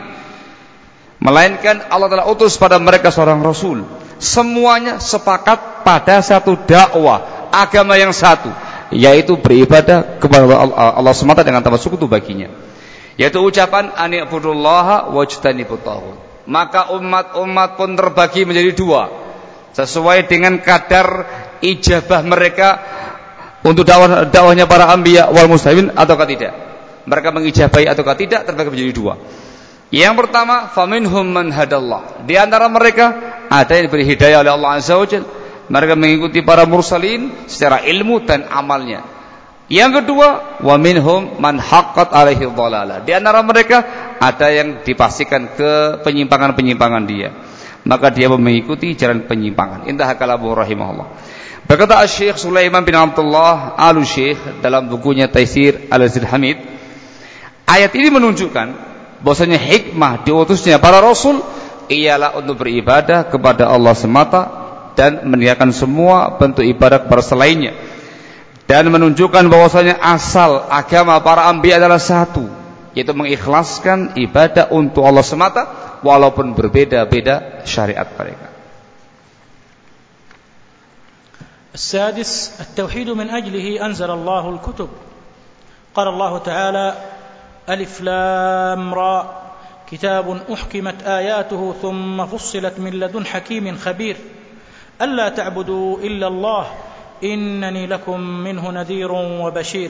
melainkan Allah telah utus pada mereka seorang rasul. Semuanya sepakat pada satu dakwah agama yang satu, yaitu beribadah kepada Allah semata dengan tanpa sekutu baginya, yaitu ucapan ani'budullaha wajtanibut taghut. Maka umat-umat pun terbagi menjadi dua sesuai dengan kadar ijabah mereka untuk dakwah dakwahnya para anbiya wal muslimin ataukah tidak. mereka mengijabahi ataukah tidak terbagi menjadi dua. Yang pertama, faminhum man hadallah. Di antara mereka ada yang diberi hidayah oleh Allah Azza wa Jalla. Mereka mengikuti para mursalin secara ilmu dan amalnya. Yang kedua, wa minhum man haqqat alaihi dhalalah. Di antara mereka ada yang dipastikan ke penyimpangan-penyimpangan dia. Maka dia mengikuti jalan penyimpangan. Intah kalamu rahimahullah. Berkata Syekh Sulaiman bin Abdullah Al-Syekh dalam bukunya Taisir Al-Azhar Hamid, ayat ini menunjukkan bahwasanya hikmah diutusnya para rasul ialah untuk beribadah kepada Allah semata dan meninggalkan semua bentuk ibadah kepada selainnya, dan menunjukkan bahwasanya asal agama para anbiya adalah satu, yaitu mengikhlaskan ibadah untuk Allah semata walaupun berbeda-beda syariat mereka. السادس التوحيد من أجله أنزل الله الكتب. قال الله تعالى: ألف لام را كتاب أحكمت آياته ثم فصلت من لدن حكيم خبير ألا تعبدوا إلا الله إنني لكم منه نذير وبشير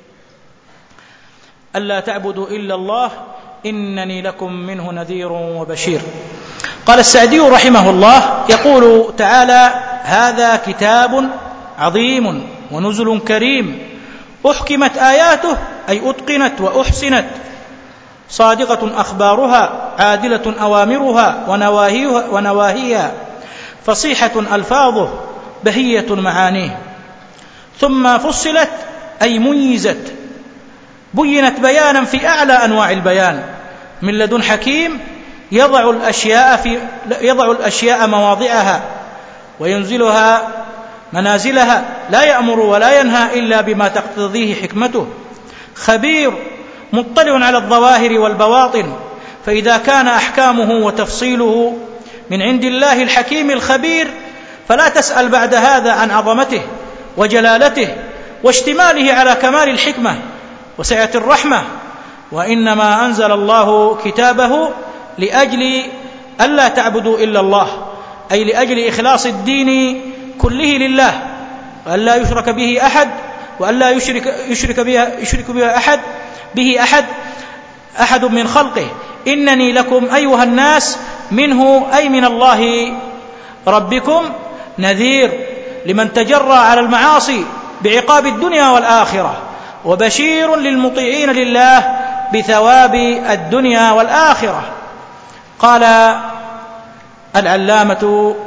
ألا تعبدوا إلا الله إنني لكم منه نذير وبشير. قال السعدي رحمه الله يقول تعالى: هذا كتاب عظيم ونزل كريم أحكمت آياته أي أتقنت وأحسنت، صادقة أخبارها عادلة أوامرها ونواهيها, ونواهيها فصيحة ألفاظه بهية معانيه. ثم فصلت أي ميزت، بينت بيانا في أعلى أنواع البيان من لدن حكيم يضع الأشياء, في يضع الأشياء مواضعها وينزلها منازلها، لا يأمر ولا ينهى إلا بما تقتضيه حكمته. خبير مطلع على الظواهر والبواطن، فإذا كان أحكامه وتفصيله من عند الله الحكيم الخبير فلا تسأل بعد هذا عن عظمته وجلالته واشتماله على كمال الحكمة وسعة الرحمة، وإنما أنزل الله كتابه لأجل ألا تعبدوا إلا الله، أي لأجل إخلاص الدين كله لله، وألا يشرك به أحد وألا يشرك يشرك بها يشرك بها أحد به أحد أحد من خلقه. إنني لكم أيها الناس منه أي من الله ربكم نذير لمن تجرى على المعاصي بعقاب الدنيا والآخرة، وبشير للمطيعين لله بثواب الدنيا والآخرة. قال العلامة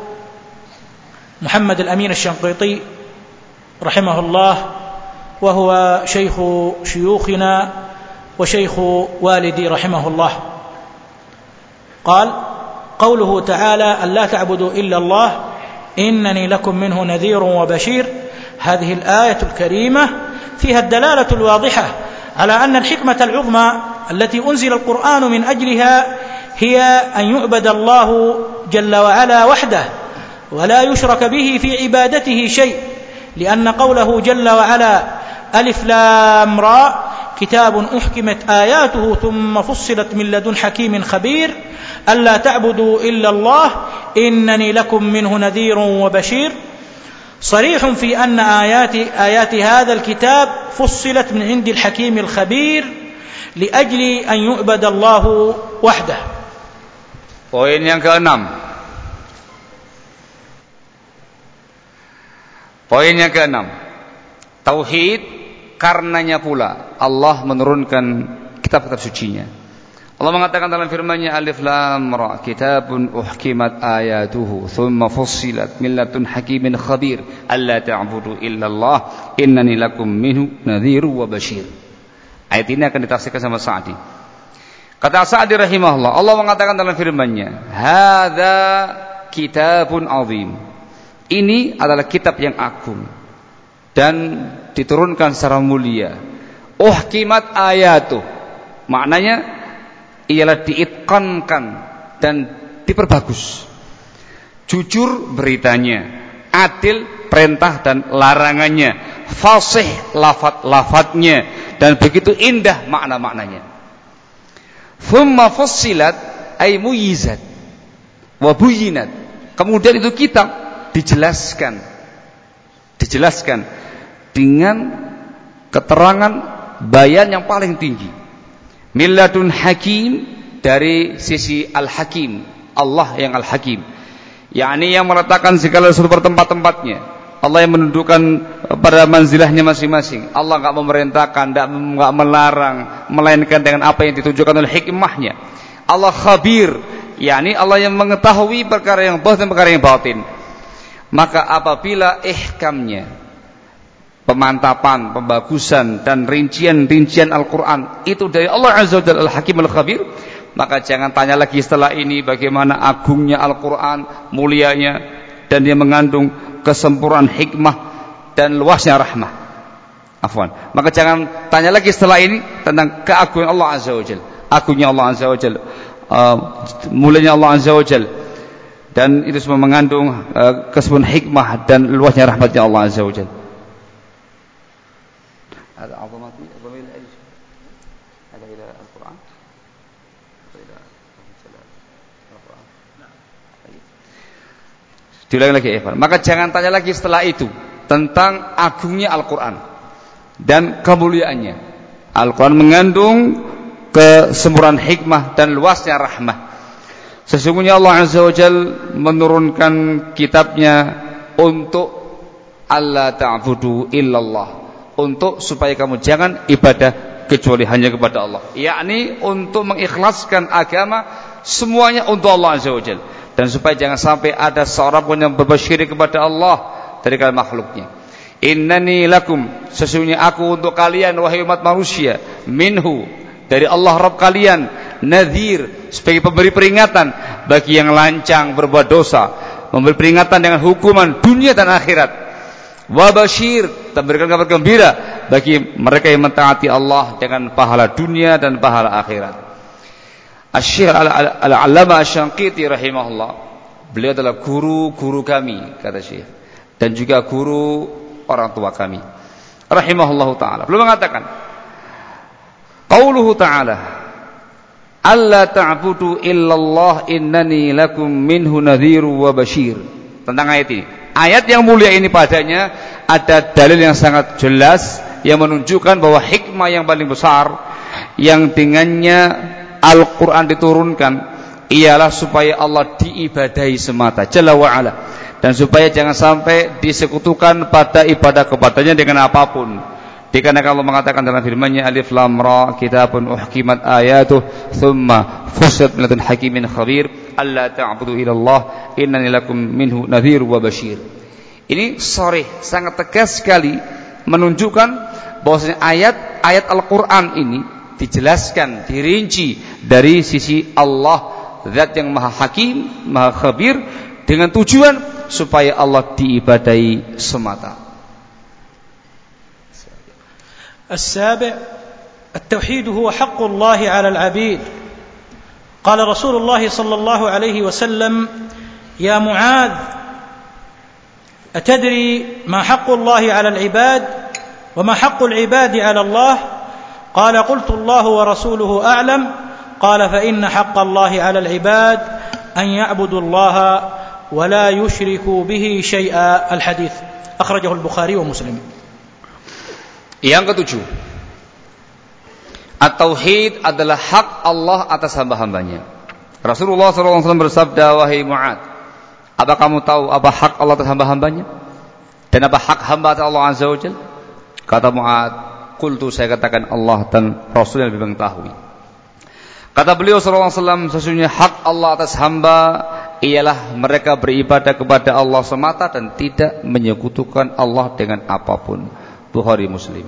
محمد الأمين الشنقيطي رحمه الله، وهو شيخ شيوخنا وشيخ والدي رحمه الله، قال: قوله تعالى: ألا تعبدوا إلا الله إنني لكم منه نذير وبشير، هذه الآية الكريمة فيها الدلالة الواضحة على أن الحكمة العظمى التي أنزل القرآن من أجلها هي أن يعبد الله جل وعلا وحده ولا يشرك به في عبادته شيء، لأن قوله جل وعلا: ألف لام را كتاب أحكمت آياته ثم فصلت من لدن حكيم خبير ألا تعبدوا إلا الله إنني لكم منه نذير وبشير، صريح في أن آيات, آيات هذا الكتاب فصلت من عند الحكيم الخبير لأجل أن يعبد الله وحده. Poin yang keenam. Poin yang keenam. Tauhid, karenanya pula Allah menurunkan kitab-kitab sucinya. Allah mengatakan dalam firman-Nya: Alif Lam Ra kitabun uhkimat ayatuhu thumma fussilat min ladun hakimin khabir alla ta'budu illallah innani lakum minhu nadhiru wa bashir. Ayat ini akan ditafsirkan sama Sa'di. Kata Sa'di rahimahullah, Allah mengatakan dalam firman-Nya: Hadza kitabun azim. Ini adalah kitab yang agung dan diturunkan secara mulia. Uhkimat ayatuh, maknanya ialah diitqankan dan diperbagus. Jujur beritanya, adil perintah dan larangannya, fasih lafaz-lafaznya, dan begitu indah makna-maknanya. Thumma fussilat ay muyizat wa buyinat. Kemudian itu kitab dijelaskan, dijelaskan dengan keterangan bayan yang paling tinggi. Milladun hakim, dari sisi al-hakim, Allah yang al-hakim, yakni yang meletakkan segala sesuatu bertempat-tempatnya. Allah yang menundukkan pada manzilahnya masing-masing. Allah enggak memerintahkan, enggak melarang, melainkan dengan apa yang ditunjukkan oleh hikmahnya. Allah khabir, yakni Allah yang mengetahui perkara yang zahir dan perkara yang batin. Maka apabila ihkamnya, pemantapan, pembagusan dan rincian-rincian Al-Quran itu dari Allah Azza wa Jalla Al-Hakim Al-Khabir, maka jangan tanya lagi setelah ini bagaimana agungnya Al-Quran, mulianya, dan dia mengandung kesempurnaan hikmah dan luasnya rahmah. Afwan. Maka jangan tanya lagi setelah ini tentang keagungan Allah Azza wa Jalla, agungnya Allah Azza wa Jalla, uh, mulianya Allah Azza wa Jalla, dan itu semua mengandung uh, kesempurnaan hikmah dan luasnya rahmatnya Allah Azza wa Jalla. Ada azamati ضمير أي شيء هذا إلى القرآن إلى القرآن. Diulangi lagi Evan. Maka jangan tanya lagi setelah itu tentang agungnya Al-Quran dan kemuliaannya. Al-Quran mengandung kesempurnaan hikmah dan luasnya rahmah. Sesungguhnya Allah Azza wa Jalla menurunkan kitabnya untuk alla ta'budu illallah, untuk supaya kamu jangan ibadah kecuali hanya kepada Allah, yakni untuk mengikhlaskan agama semuanya untuk Allah Azza wa Jalla, dan supaya jangan sampai ada seorang pun yang berbuat syirik kepada Allah dari kalangan makhluknya. Innani lakum, sesungguhnya aku untuk kalian wahai umat manusia, minhu, dari Allah Rabb kalian, nadhir, sebagai pemberi peringatan bagi yang lancang berbuat dosa, memberi peringatan dengan hukuman dunia dan akhirat. Wa basyir, dan berikan kabar gembira bagi mereka yang mentaati Allah dengan pahala dunia dan pahala akhirat. Asy-Syaikh Al-Allamah Asy-Syanqiti rahimahullah, beliau adalah guru-guru kami, kata Syekh, dan juga guru orang tua kami rahimahullahu taala. Beliau mengatakan, qauluhu ta'ala, alla ta'budu illallah innani lakum minhu nadhiru wa basyir. Tentang ayat ini, ayat yang mulia ini padanya ada dalil yang sangat jelas yang menunjukkan bahwa hikmah yang paling besar yang dengannya Al-Quran diturunkan ialah supaya Allah diibadahi semata Jalla wa'ala, dan supaya jangan sampai disekutukan pada ibadah kepadanya dengan apapun. Dikarenakan Allah mengatakan dalam firman-Nya, Alif Lam Ra, kitabun uhkimat ayatuh thumma fussilat min ladun hakimin khabir, alla ta'budu illallah innani lakum minhu nadhir wa basyir. Ini sharih, sangat tegas sekali menunjukkan bahwasanya ayat-ayat Al-Qur'an ini dijelaskan, dirinci dari sisi Allah, zat yang maha hakim, maha khabir, dengan tujuan supaya Allah diibadahi semata. السابع التوحيد هو حق الله على العبيد. قال رسول الله صلى الله عليه وسلم: يا معاذ أتدري ما حق الله على العباد وما حق العباد على الله؟ قال: قلت الله ورسوله أعلم. قال: فإن حق الله على العباد أن يعبدوا الله ولا يشركوا به شيئا. الحديث أخرجه البخاري ومسلم. Yang ketujuh, at-tauhid adalah hak Allah atas hamba-hambanya. Rasulullah shallallahu alaihi wasallam bersabda, wahai Mu'ad, apa kamu tahu apa hak Allah atas hamba-hambanya dan apa hak hamba atas Allah Azza wa Jalla? Kata Mu'ad, qultu, saya katakan Allah dan Rasul yang lebih mengetahui. Kata beliau shallallahu alaihi wasallam, sesungguhnya hak Allah atas hamba ialah mereka beribadah kepada Allah semata dan tidak menyekutukan Allah dengan apapun. Bukhari Muslim.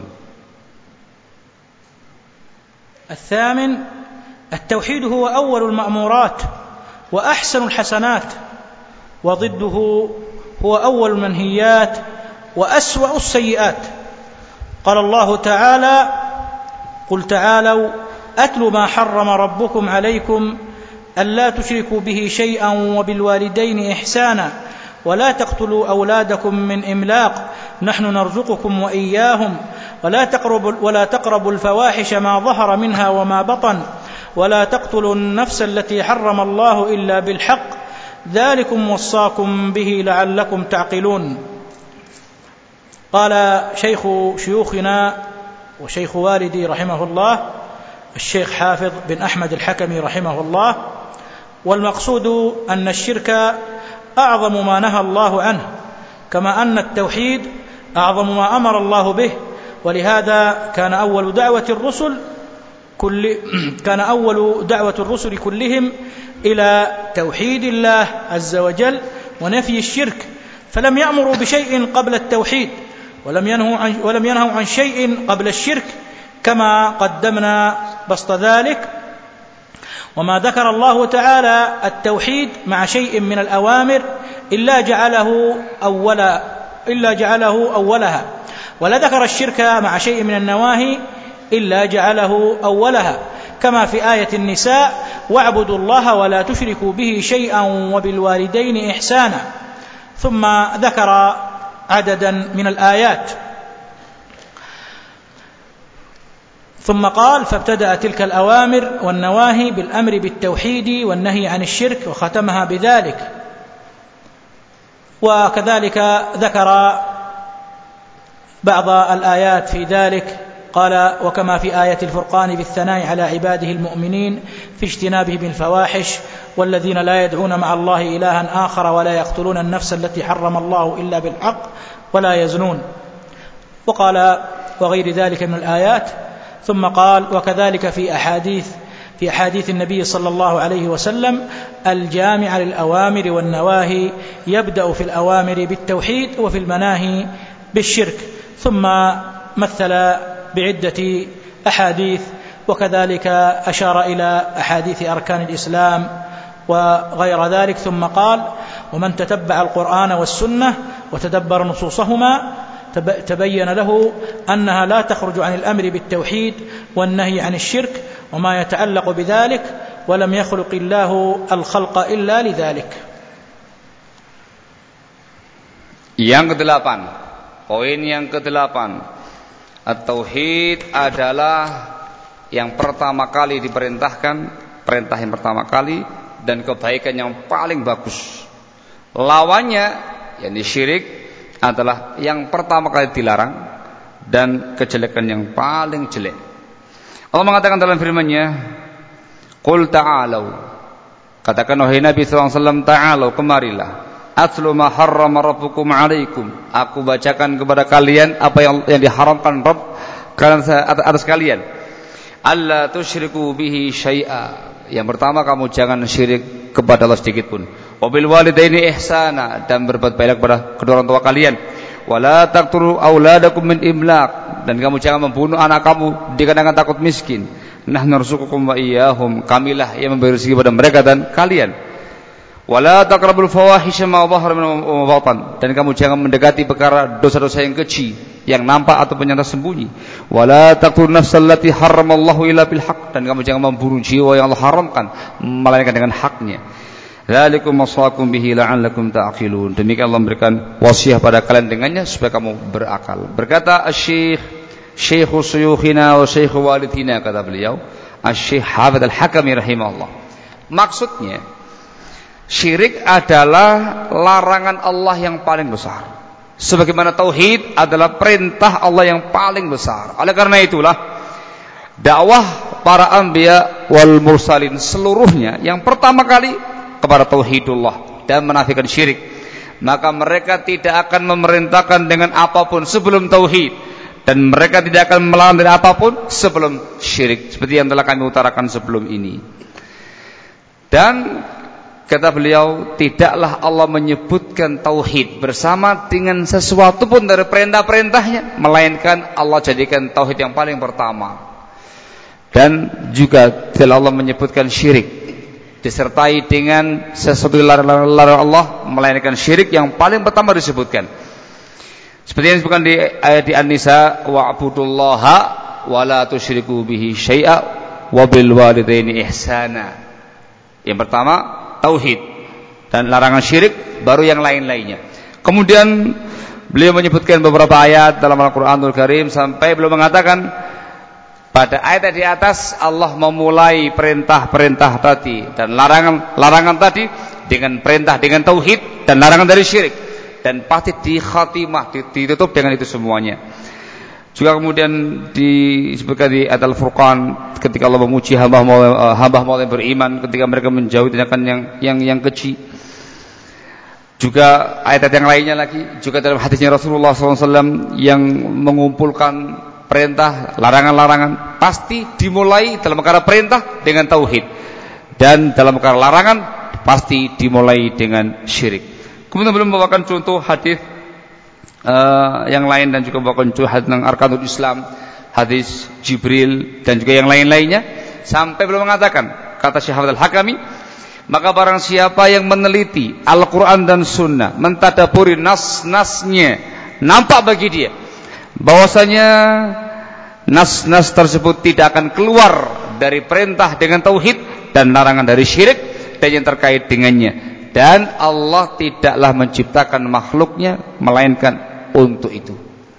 الثامن التوحيد هو أول المأمورات وأحسن الحسنات، وضده هو أول المنهيات وأسوأ السيئات. قال الله تعالى: قل تعالوا أتل ما حرم ربكم عليكم ألا تشركوا به شيئا وبالوالدين إحسانا ولا تقتلوا أولادكم من إملاق نحن نرزقكم وإياهم ولا تقربوا ولا تقربوا الفواحش ما ظهر منها وما بطن ولا تقتلوا النفس التي حرم الله إلا بالحق ذلكم وصاكم به لعلكم تعقلون. قال شيخ شيوخنا وشيخ والدي رحمه الله الشيخ حافظ بن أحمد الحكمي رحمه الله. والمقصود أن الشرك أعظم ما نهى الله عنه، كما أن التوحيد أعظم ما أمر الله به. ولهذا كان أول دعوة الرسل كل كان أول دعوة الرسل كلهم إلى توحيد الله عز وجل ونفي الشرك، فلم يأمروا بشيء قبل التوحيد، ولم ينهوا عن ولم ينهوا عن شيء قبل الشرك، كما قدمنا بسط ذلك. وما ذكر الله تعالى التوحيد مع شيء من الأوامر إلا جعله أولا إلا جعله أولها، ولا ذكر الشرك مع شيء من النواهي إلا جعله أولها، كما في آية النساء: واعبدوا الله ولا تشركوا به شيئا وبالوالدين إحسانا. ثم ذكر عددا من الآيات، ثم قال: فابتدأ تلك الأوامر والنواهي بالأمر بالتوحيد والنهي عن الشرك، وختمها بذلك. وكذلك ذكر بعض الآيات في ذلك، قال: وكما في آية الفرقان بالثناء على عباده المؤمنين في اجتنابهم الفواحش والذين لا يدعون مع الله إلها آخر ولا يقتلون النفس التي حرم الله إلا بالحق ولا يزنون. وقال: وغير ذلك من الآيات. ثم قال: وكذلك في أحاديث في أحاديث النبي صلى الله عليه وسلم الجامع للأوامر والنواهي، يبدأ في الأوامر بالتوحيد وفي المناهي بالشرك. ثم مثل بعدة أحاديث، وكذلك أشار إلى أحاديث أركان الإسلام وغير ذلك. ثم قال: ومن تتبع القرآن والسنة وتدبر نصوصهما تبين له أنها لا تخرج عن الأمر بالتوحيد والنهي عن الشرك وما يتعلق بذلك، ولم يخلق الله الخلق إلا لذلك. Yang kedelapan, poin yang kedelapan, at-tauhid adalah yang pertama kali diperintahkan, perintah yang pertama kali, dan kebaikan yang paling bagus. Lawannya, yakni syirik, adalah yang pertama kali dilarang dan kejelekan yang paling jelek. Allah mengatakan dalam firman-Nya, "Qul ta'alau." Katakan wahai Nabi sallallahu alaihi wasallam, ta'alau, kemarilah. Atlu ma harrama rabbukum 'alaikum. Aku bacakan kepada kalian apa yang, yang diharamkan Rabb kalian atas kalian. Alla tusyriku bihi syai'a. Yang pertama, kamu jangan syirik kepada Allah sedikit pun. Wabil walidaini ihsana, dan berbuat baik kepada kedua orang tua kalian. Wala taqtulu auladakum min imlaq, dan kamu jangan membunuh anak kamu dikarenakan takut miskin. Nahnu narzuqukum wa iyyahum, kamilah yang memberi rezeki kepada mereka dan kalian. Wala taqrabul fawahisha ma dhahara minhu wa ma batan, dan kamu jangan mendekati perkara dosa-dosa yang keji, yang nampak ataupun yang tersembunyi. Wala taqtulun nafsal lati harramallahu illa bil haqq, dan kamu jangan membunuh jiwa yang Allah haramkan melainkan dengan haknya. Dzalikum wasaqum bihi la'allakum ta'qilun. Demikian Allah memberikan wasiat pada kalian dengannya supaya kamu berakal. Berkata Asy-Syaikh Syekhu Syuyukhina wa Syekhu Walidina, kata beliau Asy-Syaikh Hafidz Al-Hakami rahimahullah, maksudnya syirik adalah larangan Allah yang paling besar, sebagaimana tauhid adalah perintah Allah yang paling besar. Oleh karena itulah dakwah para anbiya wal mursalin seluruhnya yang pertama kali kepada tauhidullah dan menafikan syirik. Maka mereka tidak akan memerintahkan dengan apapun sebelum tauhid, dan mereka tidak akan melarang dari apapun sebelum syirik, seperti yang telah kami utarakan sebelum ini. Dan kata beliau, tidaklah Allah menyebutkan tauhid bersama dengan sesuatu pun dari perintah-perintahnya, melainkan Allah jadikan tauhid yang paling pertama. Dan juga tidak Allah menyebutkan syirik disertai dengan sesuatu larang Allah, melainkan syirik yang paling pertama disebutkan. Seperti yang disebutkan di ayat di An-Nisa, wa'budullaha wa la tusyriku bihi syai'a wa bil walidaini ihsana. Yang pertama tauhid dan larangan syirik, baru yang lain-lainnya. Kemudian beliau menyebutkan beberapa ayat dalam Al-Qur'anul Karim sampai beliau mengatakan pada ayat di atas Allah memulai perintah-perintah tadi dan larangan-larangan tadi dengan perintah dengan tauhid dan larangan dari syirik, dan pasti di khatimah ditutup dengan itu semuanya. Juga kemudian disebutkan di ayat Al-Furqan ketika Allah memuji hamba hamba yang beriman ketika mereka menjauhi tindakan yang yang yang keji. Juga ayat-ayat yang lainnya lagi, juga dalam hadisnya Rasulullah shallallahu alaihi wasallam yang mengumpulkan perintah, larangan-larangan, pasti dimulai dalam perkara perintah dengan tauhid, dan dalam perkara larangan pasti dimulai dengan syirik. Kemudian belum membawakan contoh hadis Uh, yang lain dan juga membawakan hadis tentang arkanul Islam, hadis Jibril dan juga yang lain-lainnya, sampai belum mengatakan kata Syekh Ahmad Al-Hakami, maka barang siapa yang meneliti Al-Quran dan Sunnah, mentadaburi nas-nasnya, nampak bagi dia bahwasanya nas-nas tersebut tidak akan keluar dari perintah dengan tauhid dan larangan dari syirik dan yang terkait dengannya, dan Allah tidaklah menciptakan makhluknya melainkan untuk itu.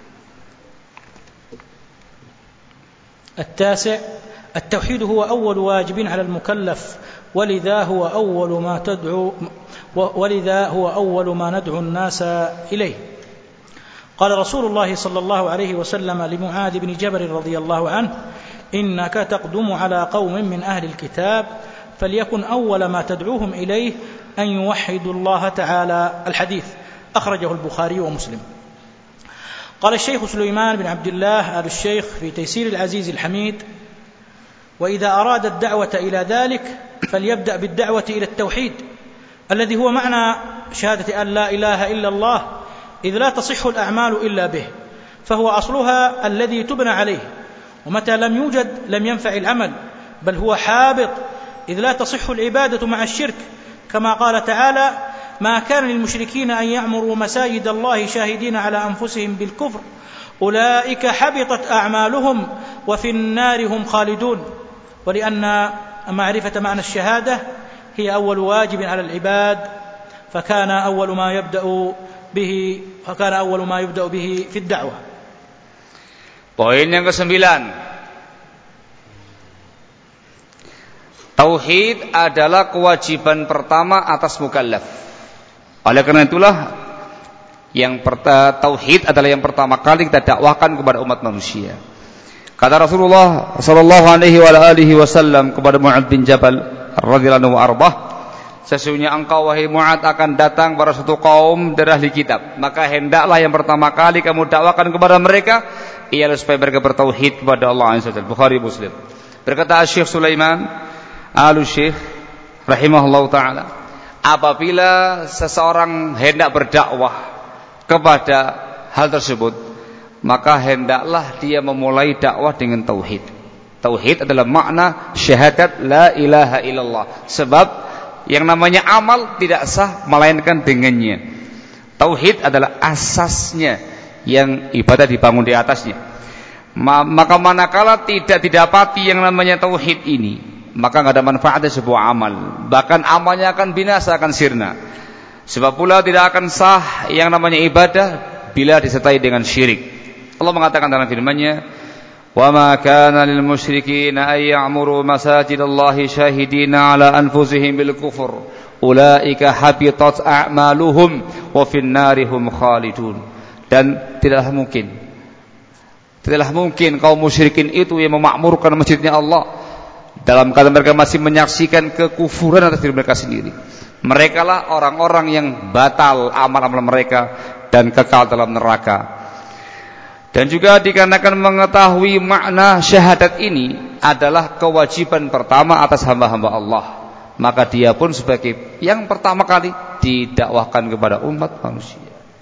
التاسع التوحيد هو أول واجب على المكلف ولذا هو أول ما تدعو ولذا هو أول ما ندعو الناس إليه. قال رسول الله صلى الله عليه وسلم لمعاذ بن جبل رضي الله عنه إنك تقدم على قوم من أهل الكتاب فليكن أول ما تدعوهم إليه أن يوحدوا الله تعالى. الحديث أخرجه البخاري ومسلم. قال الشيخ سليمان بن عبد الله آل الشيخ في تيسير العزيز الحميد: وإذا أراد الدعوة إلى ذلك فليبدأ بالدعوة إلى التوحيد الذي هو معنى شهادة أن لا إله إلا الله، إذ لا تصح الأعمال إلا به، فهو أصلها الذي تبنى عليه، ومتى لم يوجد لم ينفع العمل، بل هو حابط، إذ لا تصح العبادة مع الشرك، كما قال تعالى: ما كان للمشركين أن يعمروا مساجد الله شاهدين على أنفسهم بالكفر أولئك حبطت أعمالهم وفي النار هم خالدون. ولأن معرفة معنى الشهادة هي أول واجب على العباد فكان أول ما يبدأ به فكان أول ما يبدأ به في الدعوة. Poin yang kesembilan, tauhid adalah kewajiban pertama atas mukallaf. Oleh karena itulah yang perta, tauhid adalah yang pertama kali kita dakwahkan kepada umat manusia. Kata Rasulullah sallallahu alaihi wasallam kepada Mu'adz bin Jabal radhiyallahu anhu arbah, sesungguhnya engkau wahai Mu'adz akan datang pada suatu kaum dari ahli kitab, maka hendaklah yang pertama kali kamu dakwahkan kepada mereka ialah supaya mereka bertauhid kepada Allah Azza wa Jalla. Bukhari Muslim. Berkata Syekh Sulaiman Al-Syekh rahimahullahu taala, apabila seseorang hendak berdakwah kepada hal tersebut, maka hendaklah dia memulai dakwah dengan tauhid. Tauhid adalah makna syahadat la ilaha illallah, sebab yang namanya amal tidak sah melainkan dengannya. Tauhid adalah asasnya yang ibadah dibangun di atasnya. Maka manakala tidak didapati yang namanya tauhid ini, maka tidak ada manfaatnya sebuah amal, bahkan amalnya akan binasa, akan sirna. Sebab pula tidak akan sah yang namanya ibadah bila disertai dengan syirik. Allah mengatakan dalam firman-Nya, "Wa ma kana lil musyrikin ay ya'muru masajidallahi syahidina 'ala anfusihim bil kufur ulaika habitat a'maluhum wa fin narihum khalidun." Dan tidaklah mungkin tidaklah mungkin kaum musyrikin itu yang memakmurkan masjidnya Allah dalam keadaan mereka masih menyaksikan kekufuran atas diri mereka sendiri. Mereka lah orang-orang yang batal amal-amal mereka dan kekal dalam neraka. Dan juga dikarenakan mengetahui makna syahadat ini adalah kewajiban pertama atas hamba-hamba Allah, maka dia pun sebagai yang pertama kali didakwahkan kepada umat manusia.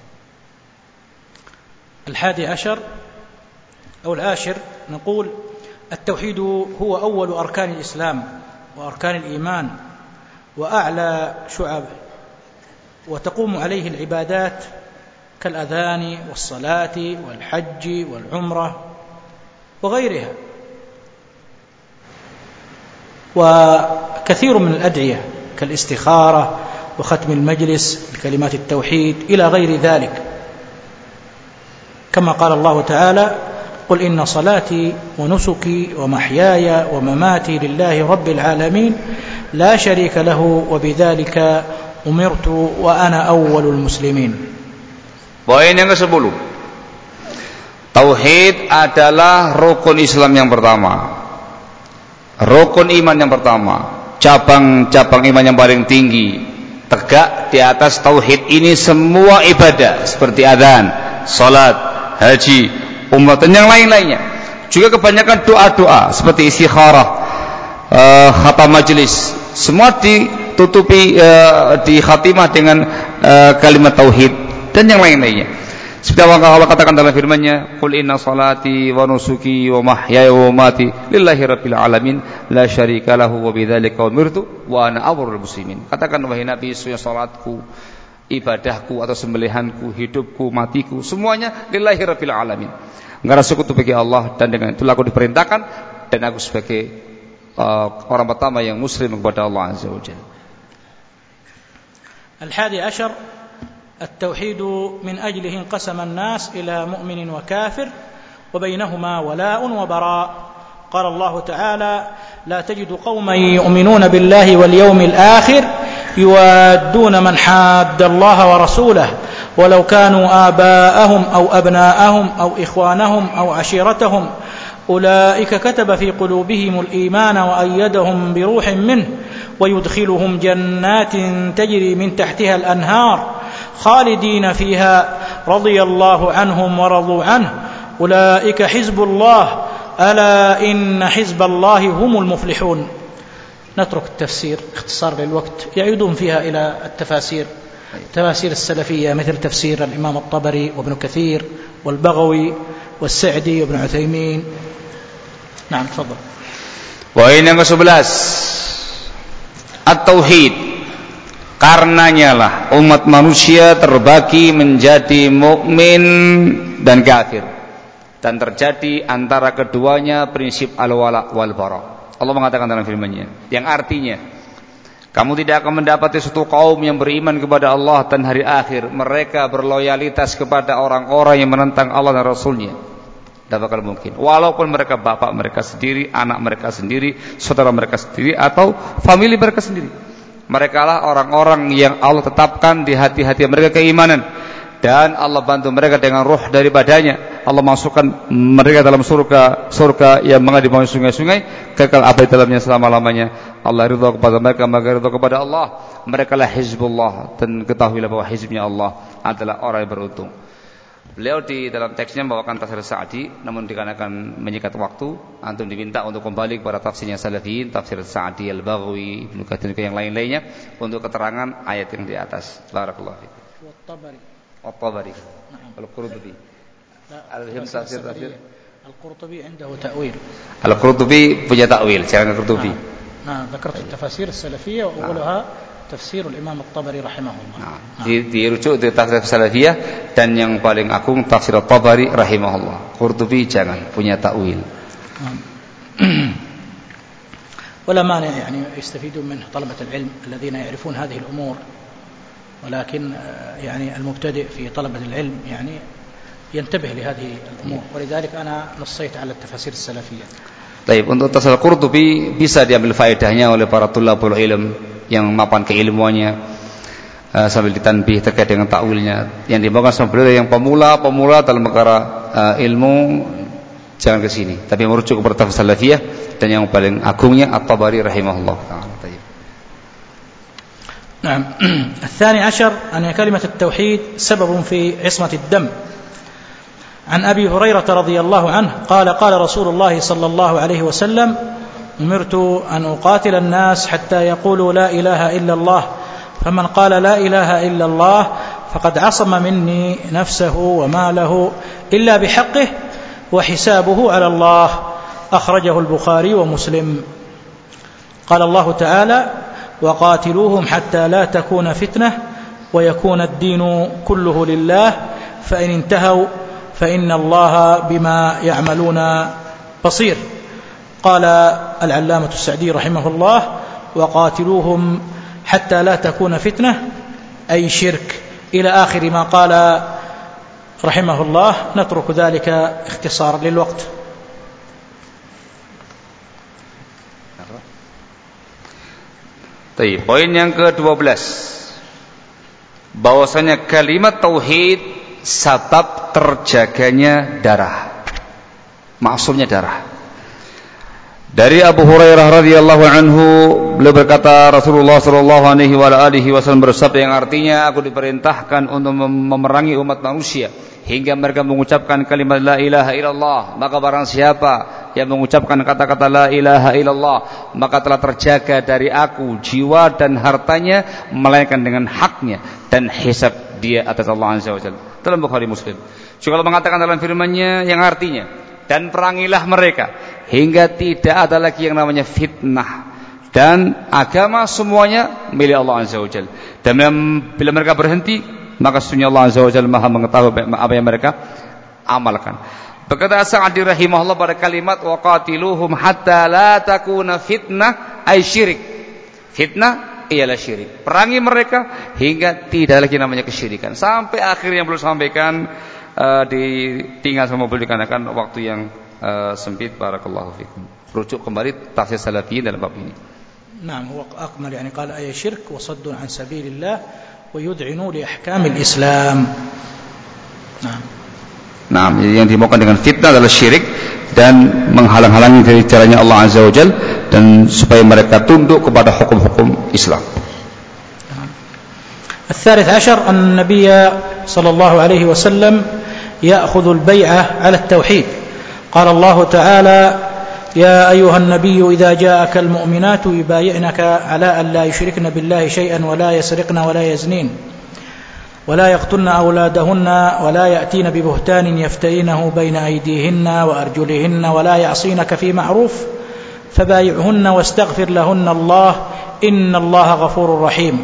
الحادي عشر أو العاشر نقول التوحيد هو أول أركان الإسلام وأركان الإيمان وأعلى شعبه، وتقوم عليه العبادات كالأذان والصلاة والحج والعمرة وغيرها، وكثير من الأدعية كالاستخارة وختم المجلس بكلمات التوحيد إلى غير ذلك، كما قال الله تعالى: قل إن صلاتي ونسكي ومحياي ومماتي لله رب العالمين لا شريك له وبذلك أمرت وأنا أول المسلمين. Poin yang kesepuluh, Tauhid adalah rukun Islam yang pertama, rukun iman yang pertama, cabang-cabang iman yang paling tinggi. Tegak di atas tauhid ini semua ibadah seperti adzan, salat, haji, umrah dan yang lain-lainnya. Juga kebanyakan doa-doa seperti istikharah, uh, khatam majlis, semua ditutupi uh, di khatimah dengan uh, kalimat tauhid dan yang lain-lainnya. Seperti Allah katakan dalam firman-Nya, "Qul inna salati wa nusuki wa mahyaya wa mamati lillahi rabbil alamin, la syarika lahu wa bidzalika umirtu wa ana awwalul muslimin." Katakan wahai Nabi, sesungguhnya salatku, ibadahku atau sembelihanku, hidupku, matiku, semuanya lillahi rabbil alamin. Enggak ada sekutu bagi Allah, dan dengan itulah aku diperintahkan dan aku sebagai uh, orang pertama yang muslim kepada Allah Azza wa Jalla. Al-hadi ashar التوحيد من أجله انقسم الناس إلى مؤمن وكافر وبينهما ولاء وبراء. قال الله تعالى: لا تجد قوما يؤمنون بالله واليوم الآخر يوادون من حاد الله ورسوله ولو كانوا آباءهم أو أبناءهم أو إخوانهم أو عشيرتهم أولئك كتب في قلوبهم الإيمان وأيدهم بروح منه ويدخلهم جنات تجري من تحتها الأنهار خالدين فيها رضي الله عنهم ورضوا عنه أولئك حزب الله ألا إن حزب الله هم المفلحون. نترك التفسير اختصار للوقت، يعودون فيها إلى التفاسير تفاسير السلفية مثل تفسير الإمام الطبري وابن كثير والبغوي والسعدي وابن عثيمين. نعم تفضل. Poin yang ke-sebelas, at-tauhid. Karenanya lah umat manusia terbagi menjadi mukmin dan kafir, dan terjadi antara keduanya prinsip al-wala wal bara. Allah mengatakan dalam firman-Nya, yang artinya kamu tidak akan mendapati suatu kaum yang beriman kepada Allah dan hari akhir, mereka berloyalitas kepada orang-orang yang menentang Allah dan Rasul-Nya. Tidak bakal mungkin, walaupun mereka bapak mereka sendiri, anak mereka sendiri, saudara mereka sendiri, atau famili mereka sendiri. Mereka lah orang-orang yang Allah tetapkan di hati-hati mereka keimanan, dan Allah bantu mereka dengan ruh daripadanya. Allah masukkan mereka dalam surga, surga yang mengalir di bawah sungai-sungai, kekal abadi dalamnya selama-lamanya. Allah ridha kepada mereka, mereka ridha kepada Allah. Mereka lah hizbullah, dan ketahuilah bahwa hizbnya Allah adalah orang yang beruntung. Beliau di dalam teksnya membawakan tafsir Sa'di, namun dikarenakan menyikat waktu, antum diminta untuk kembali kepada tafsirnya Salafiyin, tafsir Sa'di, Al-Baghawi, Ibnu Katsir dan yang lain-lainnya untuk keterangan ayat yang di atas. Barakallahu fiik. At-Tabari. At-Tabari. Al-Qurtubi. Al-Him tafsir tafsir. Al-Qurtubi عنده تأويل. Al-Qurtubi punya takwil, jangan Al-Qurtubi. Nah, ذكرت التفاسير السلفية وأولها tafsir Imam At-Tabari rahimahullah. Nah, di, dirujuk di tafsir salafiyah, dan yang paling agung tafsir At-Tabari rahimahullah. Qurtubi jangan punya takwil. ولا مانع يعني يستفيدون منه طلبة العلم الذين يعرفون هذه الأمور، ولكن يعني المبتدئ في طلبة العلم يعني ينتبه لهذه الأمور، ولذلك أنا نصيت على التفاسير السلفية. Baik, untuk tafsir Qurtubi bisa diambil faedahnya oleh para tulabul ilm yang mapan keilmuannya, uh, sambil ditanbih terkait dengan takwilnya. Yang dibawakan sama beliau yang pemula-pemula dalam perkara uh, ilmu, jangan ke sini, tapi merujuk kepada tafsir salafiyah, dan yang paling agungnya At-Tabari rahimahullah taala. نعم. الثاني عشر أن كلمة التوحيد سبب في عصمة الدم. عن أبي هريرة رضي الله عنه قال قال رسول الله صلى الله عليه وسلم أمرت أن أقاتل الناس حتى يقولوا لا إله إلا الله فمن قال لا إله إلا الله فقد عصم مني نفسه وماله إلا بحقه وحسابه على الله. أخرجه البخاري ومسلم. قال الله تعالى وقاتلوهم حتى لا تكون فتنة ويكون الدين كله لله فإن انتهوا فإن الله بما يعملون بصير. قال العلامة السعدي رحمه الله وقاتلوهم حتى لا تكون فتنة أي شرك إلى آخر ما قال رحمه الله. نترك ذلك اختصارا للوقت. Baik, poin yang ke-dua belas, bahwasanya kalimat tauhid sabab terjaganya darah. maksumnya darah. Dari Abu Hurairah radhiyallahu anhu, beliau berkata Rasulullah sallallahu alaihi wasallam bersabda yang artinya, aku diperintahkan untuk memerangi umat manusia hingga mereka mengucapkan kalimat la ilaha illallah, maka barang siapa yang mengucapkan kata-kata la ilaha illallah maka telah terjaga dari aku jiwa dan hartanya melainkan dengan haknya dan hisab dia atas Allah azza wajalla. Dalam Bukhari Muslim juga Allah mengatakan dalam firman-Nya yang artinya, dan perangilah mereka hingga tidak ada lagi yang namanya fitnah, dan agama semuanya milik Allah azza wajalla. Dan bila mereka berhenti, maka sesungguhnya Allah azza wajalla Maha mengetahui apa yang mereka amalkan. Berkata Sa'di rahimahullah pada kalimat waqatiluhum hatta la takuna fitnah ay syirik. Fitnah ialah syirik. Perangi mereka hingga tidak lagi namanya kesyirikan. Sampai akhir yang belum sampaikan uh, ditinggal sama beliau dikarenakan waktu yang uh, sempit. Barakallahu fikum. Rujuk kembali tafsir Salafiyin dalam bab ini. Naam, huwa akmal, yani qala ay syirk wa saddun an sabilillah wa yud'inu li ahkamil Islam. Naam. Nah, yang dimaukan dengan fitnah adalah syirik dan menghalang-halangi dari caranya Allah azza wajalla dan supaya mereka tunduk kepada hukum-hukum Islam. الثالث عشر أن النبي صلى الله عليه وسلم يأخذ البيعة على التوحيد. قال الله تعالى يا أيها النبي إذا جاءك المؤمنات يبايعنك على أن لا يشركن بالله شيئا ولا يسرقن ولا يزنين ولا يقتلن أولادهن ولا يأتين ببهتان يفترينه بين أيديهن وأرجلهن ولا يعصينك في معروف فبايعهن واستغفر لهن الله إن الله غفور رحيم.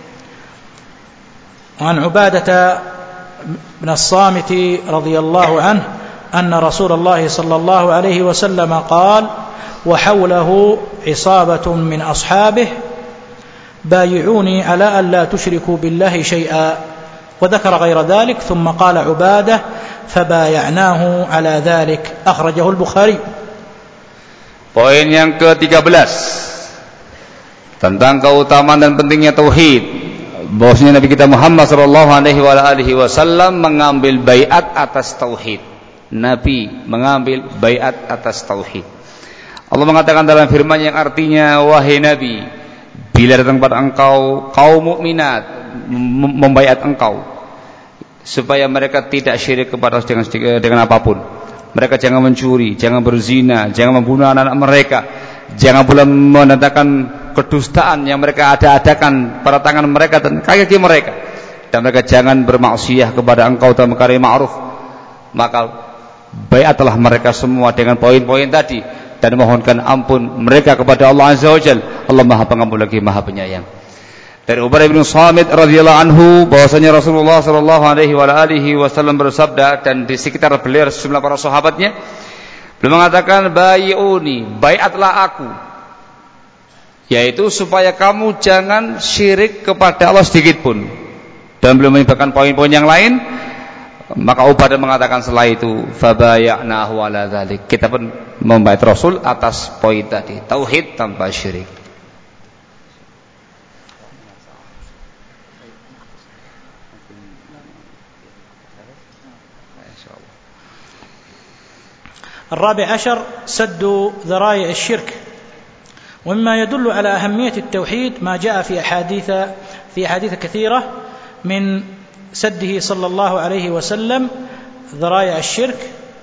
وعن عبادة بن الصامت رضي الله عنه أن رسول الله صلى الله عليه وسلم قال وحوله عصابة من أصحابه بايعوني على أن لا تشركوا بالله شيئا وذكر غير ذلك ثم قال عبادة فبايعناه على ذلك أخرجه البخاري. Poin yang ke tiga belas tentang keutamaan dan pentingnya tauhid. Bahwasanya Nabi kita Muhammad sallallahu alaihi wasallam mengambil baiat atas tauhid. Nabi mengambil baiat atas tauhid. Allah mengatakan dalam firman yang artinya, wahai Nabi, bila datang pada engkau kaum mukminat membaiat engkau supaya mereka tidak syirik kepada dengan, dengan apapun. Mereka jangan mencuri, jangan berzina, jangan membunuh anak-anak mereka, jangan pula menandakan kedustaan yang mereka ada-adakan pada tangan mereka dan kaki mereka, dan mereka jangan bermaksiat kepada engkau dalam perkara ma'ruf. Maka baiatlah mereka semua dengan poin-poin tadi dan mohonkan ampun mereka kepada Allah azza wajalla. Allah Maha Pengampun lagi Maha Penyayang. Dari Ubadah bin Samit radhiyallahu anhu bahwasanya Rasulullah sallallahu alaihi wasallam bersabda, dan di sekitar beliau sejumlah para sahabatnya, beliau mengatakan bai'uni, baiatlah aku, yaitu supaya kamu jangan syirik kepada Allah sedikit pun. Dan beliau menyebutkan poin-poin yang lain. Maka Ubadah mengatakan setelah itu fabaya'nahu ala dzalik, kita pun membaiat Rasul atas poin tadi, tauhid tanpa syirik. الرابع عشر سد ذرائع الشرك. ومما يدل على أهمية التوحيد ما جاء في أحاديث في أحاديث كثيرة من سده صلى الله عليه وسلم ذرائع الشرك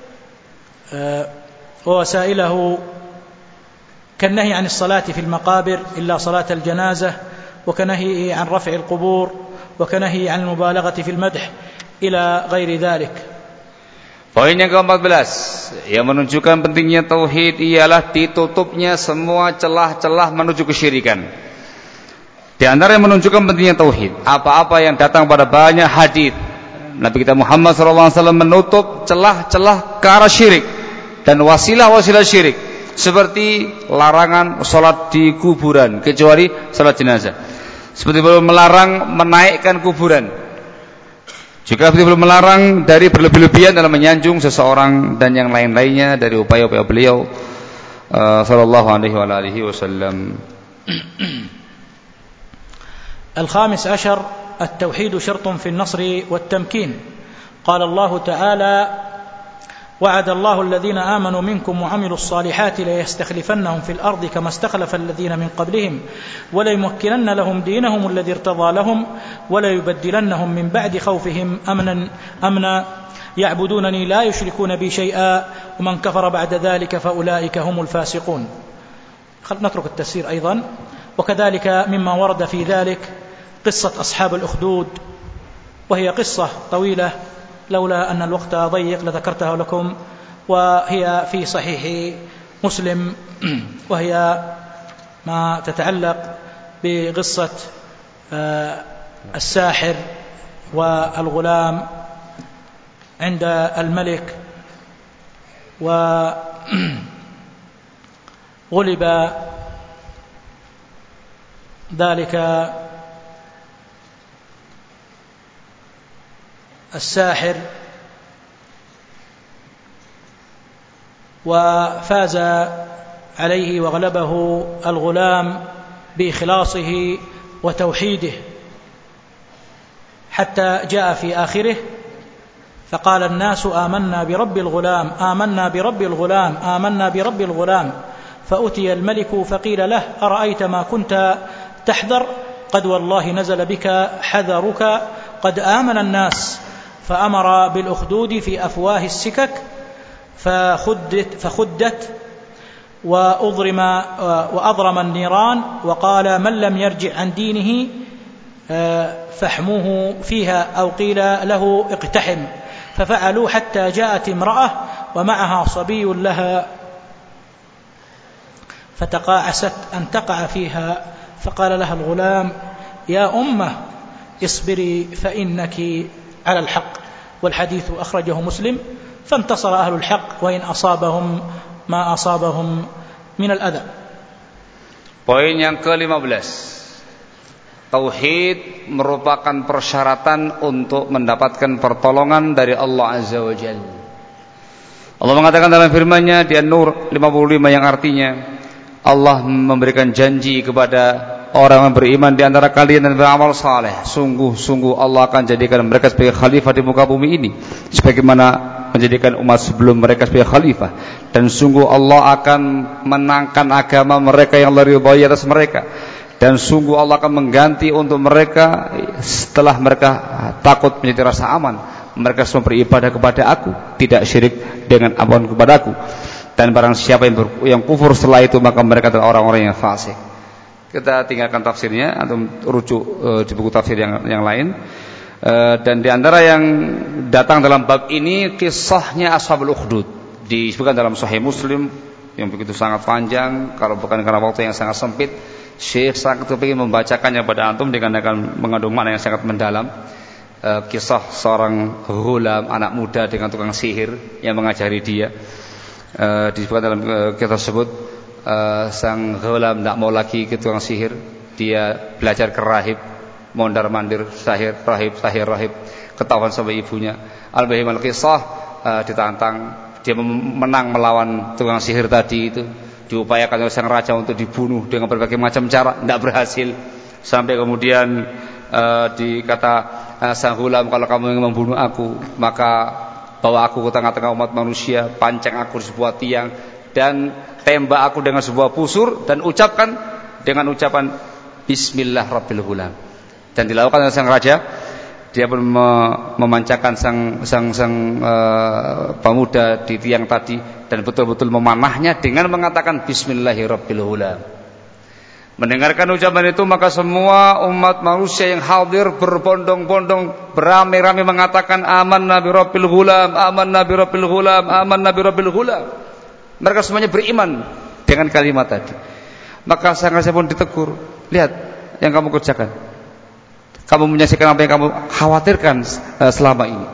ووسائله كالنهي عن الصلاة في المقابر إلا صلاة الجنازة، وكنهي عن رفع القبور، وكنهي عن المبالغة في المدح إلى غير ذلك. Poin yang keempat belas yang menunjukkan pentingnya tauhid ialah ditutupnya semua celah-celah menuju kesyirikan. Di antara yang menunjukkan pentingnya tauhid, apa-apa yang datang pada banyak hadis Nabi kita Muhammad sallallahu alaihi wasallam menutup celah-celah ke arah syirik dan wasilah-wasilah syirik, seperti larangan salat di kuburan kecuali salat jenazah, seperti belum melarang menaikkan kuburan, juga belum melarang dari berlebih-lebihan dalam menyanjung seseorang dan yang lain-lainnya dari upaya-upaya beliau uh, sallallahu alaihi wasallam. الخامس عشر التوحيد شرط في النصر والتمكين. قال الله تعالى وعد الله الذين آمنوا منكم وعملوا الصالحات ليستخلفنهم في الأرض كما استخلف الذين من قبلهم وليمكنن لهم دينهم الذي ارتضى لهم وليبدلنهم من بعد خوفهم أمنا أمنا يعبدونني لا يشركون بي شيئا ومن كفر بعد ذلك فأولئك هم الفاسقون. نترك التفسير أيضا. وكذلك مما ورد في ذلك قصة أصحاب الأخدود، وهي قصة طويلة لولا أن الوقت ضيق لذكرتها لكم، وهي في صحيح مسلم، وهي ما تتعلق بقصة الساحر والغلام عند الملك، وغلب ذلك الساحر وفاز عليه وغلبه الغلام بإخلاصه وتوحيده، حتى جاء في آخره فقال الناس آمنا برب الغلام آمنا برب الغلام آمنا برب الغلام، فأتي الملك فقيل له أرأيت ما كنت تحذر؟ قد والله نزل بك حذرك قد آمن الناس. فأمر بالأخدود في أفواه السكك فخدت, فخدت وأضرم, وأضرم النيران، وقال من لم يرجع عن دينه فاحموه فيها، أو قيل له اقتحم. ففعلوا حتى جاءت امرأة ومعها صبي لها فتقاعست أن تقع فيها، فقال لها الغلام يا أمه اصبري فإنك على الحق. والحديث أخرجه مسلم. فانتصر أهل الحق وإن أصابهم ما أصابهم من الأذى. Poin yang ke lima belas, tauhid merupakan persyaratan untuk mendapatkan pertolongan dari Allah Azza wa Jalla. Allah mengatakan dalam firman-Nya di An-Nur lima puluh lima yang artinya Allah memberikan janji kepada orang yang beriman di antara kalian dan beramal saleh, sungguh-sungguh Allah akan jadikan mereka sebagai khalifah di muka bumi ini, sebagaimana menjadikan umat sebelum mereka sebagai khalifah. Dan sungguh Allah akan menangkan agama mereka yang Allah ridhai atas mereka, dan sungguh Allah akan mengganti untuk mereka setelah mereka takut menjadi rasa aman. Mereka semua beribadah kepada Aku, tidak syirik dengan ampun kepada Aku. Dan barang siapa yang, ber, yang kufur setelah itu, maka mereka adalah orang-orang yang fasik. Kita tinggalkan tafsirnya atau rujuk e, di buku tafsir yang yang lain. E, dan di antara yang datang dalam bab ini kisahnya Ashabul Ukhdud, disebutkan dalam Sahih Muslim yang begitu sangat panjang. Kalau bukan karena waktu yang sangat sempit, Syekh sangat ingin membacakannya pada antum dengan akan mengandung makna yang sangat mendalam. E, kisah seorang ghulam, anak muda dengan tukang sihir yang mengajari dia. E, disebutkan dalam e, kisah tersebut, Uh, sang ghulam tidak mau lagi ke tukang sihir, dia belajar ke rahib, mondar mandir sahir rahib sahir rahib, ketahuan sama ibunya. Al-Bahim al-Qisah uh, ditantang, dia menang melawan tukang sihir tadi itu, diupayakan oleh sang raja untuk dibunuh dengan berbagai macam cara, tidak berhasil. Sampai kemudian uh, dikata uh, sang ghulam, kalau kamu ingin membunuh aku, maka bawa aku ke tengah-tengah umat manusia, pancang aku di sebuah tiang, dan tembak aku dengan sebuah pusur, dan ucapkan dengan ucapan Bismillah Rabbil Ghulam. Dan dilakukan oleh sang raja. Dia pun memancakan sang sang sang uh, pemuda di tiang tadi, dan betul-betul memanahnya dengan mengatakan Bismillahirabbil Ghulam. Mendengarkan ucapan itu, maka semua umat manusia yang hadir berbondong-bondong, beramai-ramai mengatakan amanna bi Rabbil Ghulam, amanna bi Rabbil Ghulam, amanna bi Rabbil Ghulam. Mereka semuanya beriman dengan kalimat tadi. Maka sang raja pun ditegur, lihat yang kamu kerjakan, kamu menyaksikan apa yang kamu khawatirkan selama ini.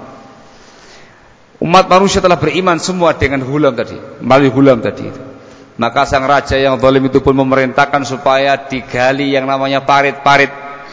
Umat manusia telah beriman semua dengan ghulam tadi, melalui ghulam tadi itu. Maka sang raja yang zalim itu pun memerintahkan supaya digali yang namanya parit-parit,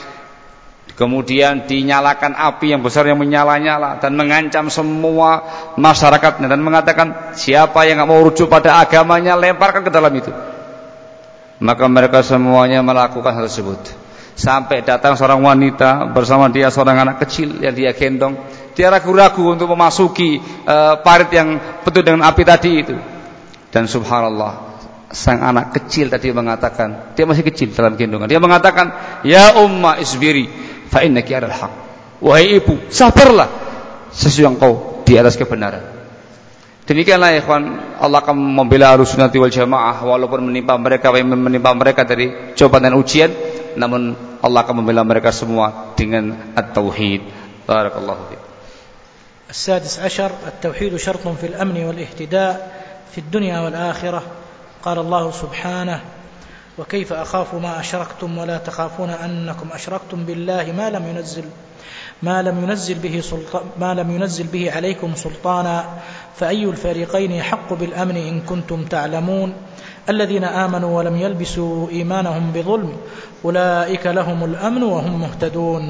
kemudian dinyalakan api yang besar yang menyala-nyala, dan mengancam semua masyarakatnya, dan mengatakan siapa yang tidak mau rujuk pada agamanya, lemparkan ke dalam itu. Maka mereka semuanya melakukan hal tersebut, sampai datang seorang wanita bersama dia seorang anak kecil yang dia gendong. dia ragu-ragu untuk memasuki uh, parit yang penuh dengan api tadi itu. Dan subhanallah, sang anak kecil tadi mengatakan, dia masih kecil dalam gendongan, dia mengatakan, ya umma isbiri fa innaki alal haq. Wahai ibu, sabarlah, sesungguhnya engkau di atas kebenaran. Demikianlah ikhwan, Allah akan membela Ahlussunnah wal Jamaah walaupun menimpa mereka menimpa mereka dari cobaan dan ujian, namun Allah akan membela mereka semua dengan at-tauhid. Barakallahu fiik. السادس عشر التوحيد شرط في الأمن والاهتداء في الدنيا والآخرة. قال الله سبحانه: وكيف أخاف ما أشركتم ولا تخافون أنكم أشركتم بالله ما لم ينزل ما لم ينزل به سلطان ما لم ينزل به عليكم سلطانا فأي الفريقين يحق بالأمن إن كنتم تعلمون الذين آمنوا ولم يلبسوا إيمانهم بظلم أولئك لهم الأمن وهم مهتدون.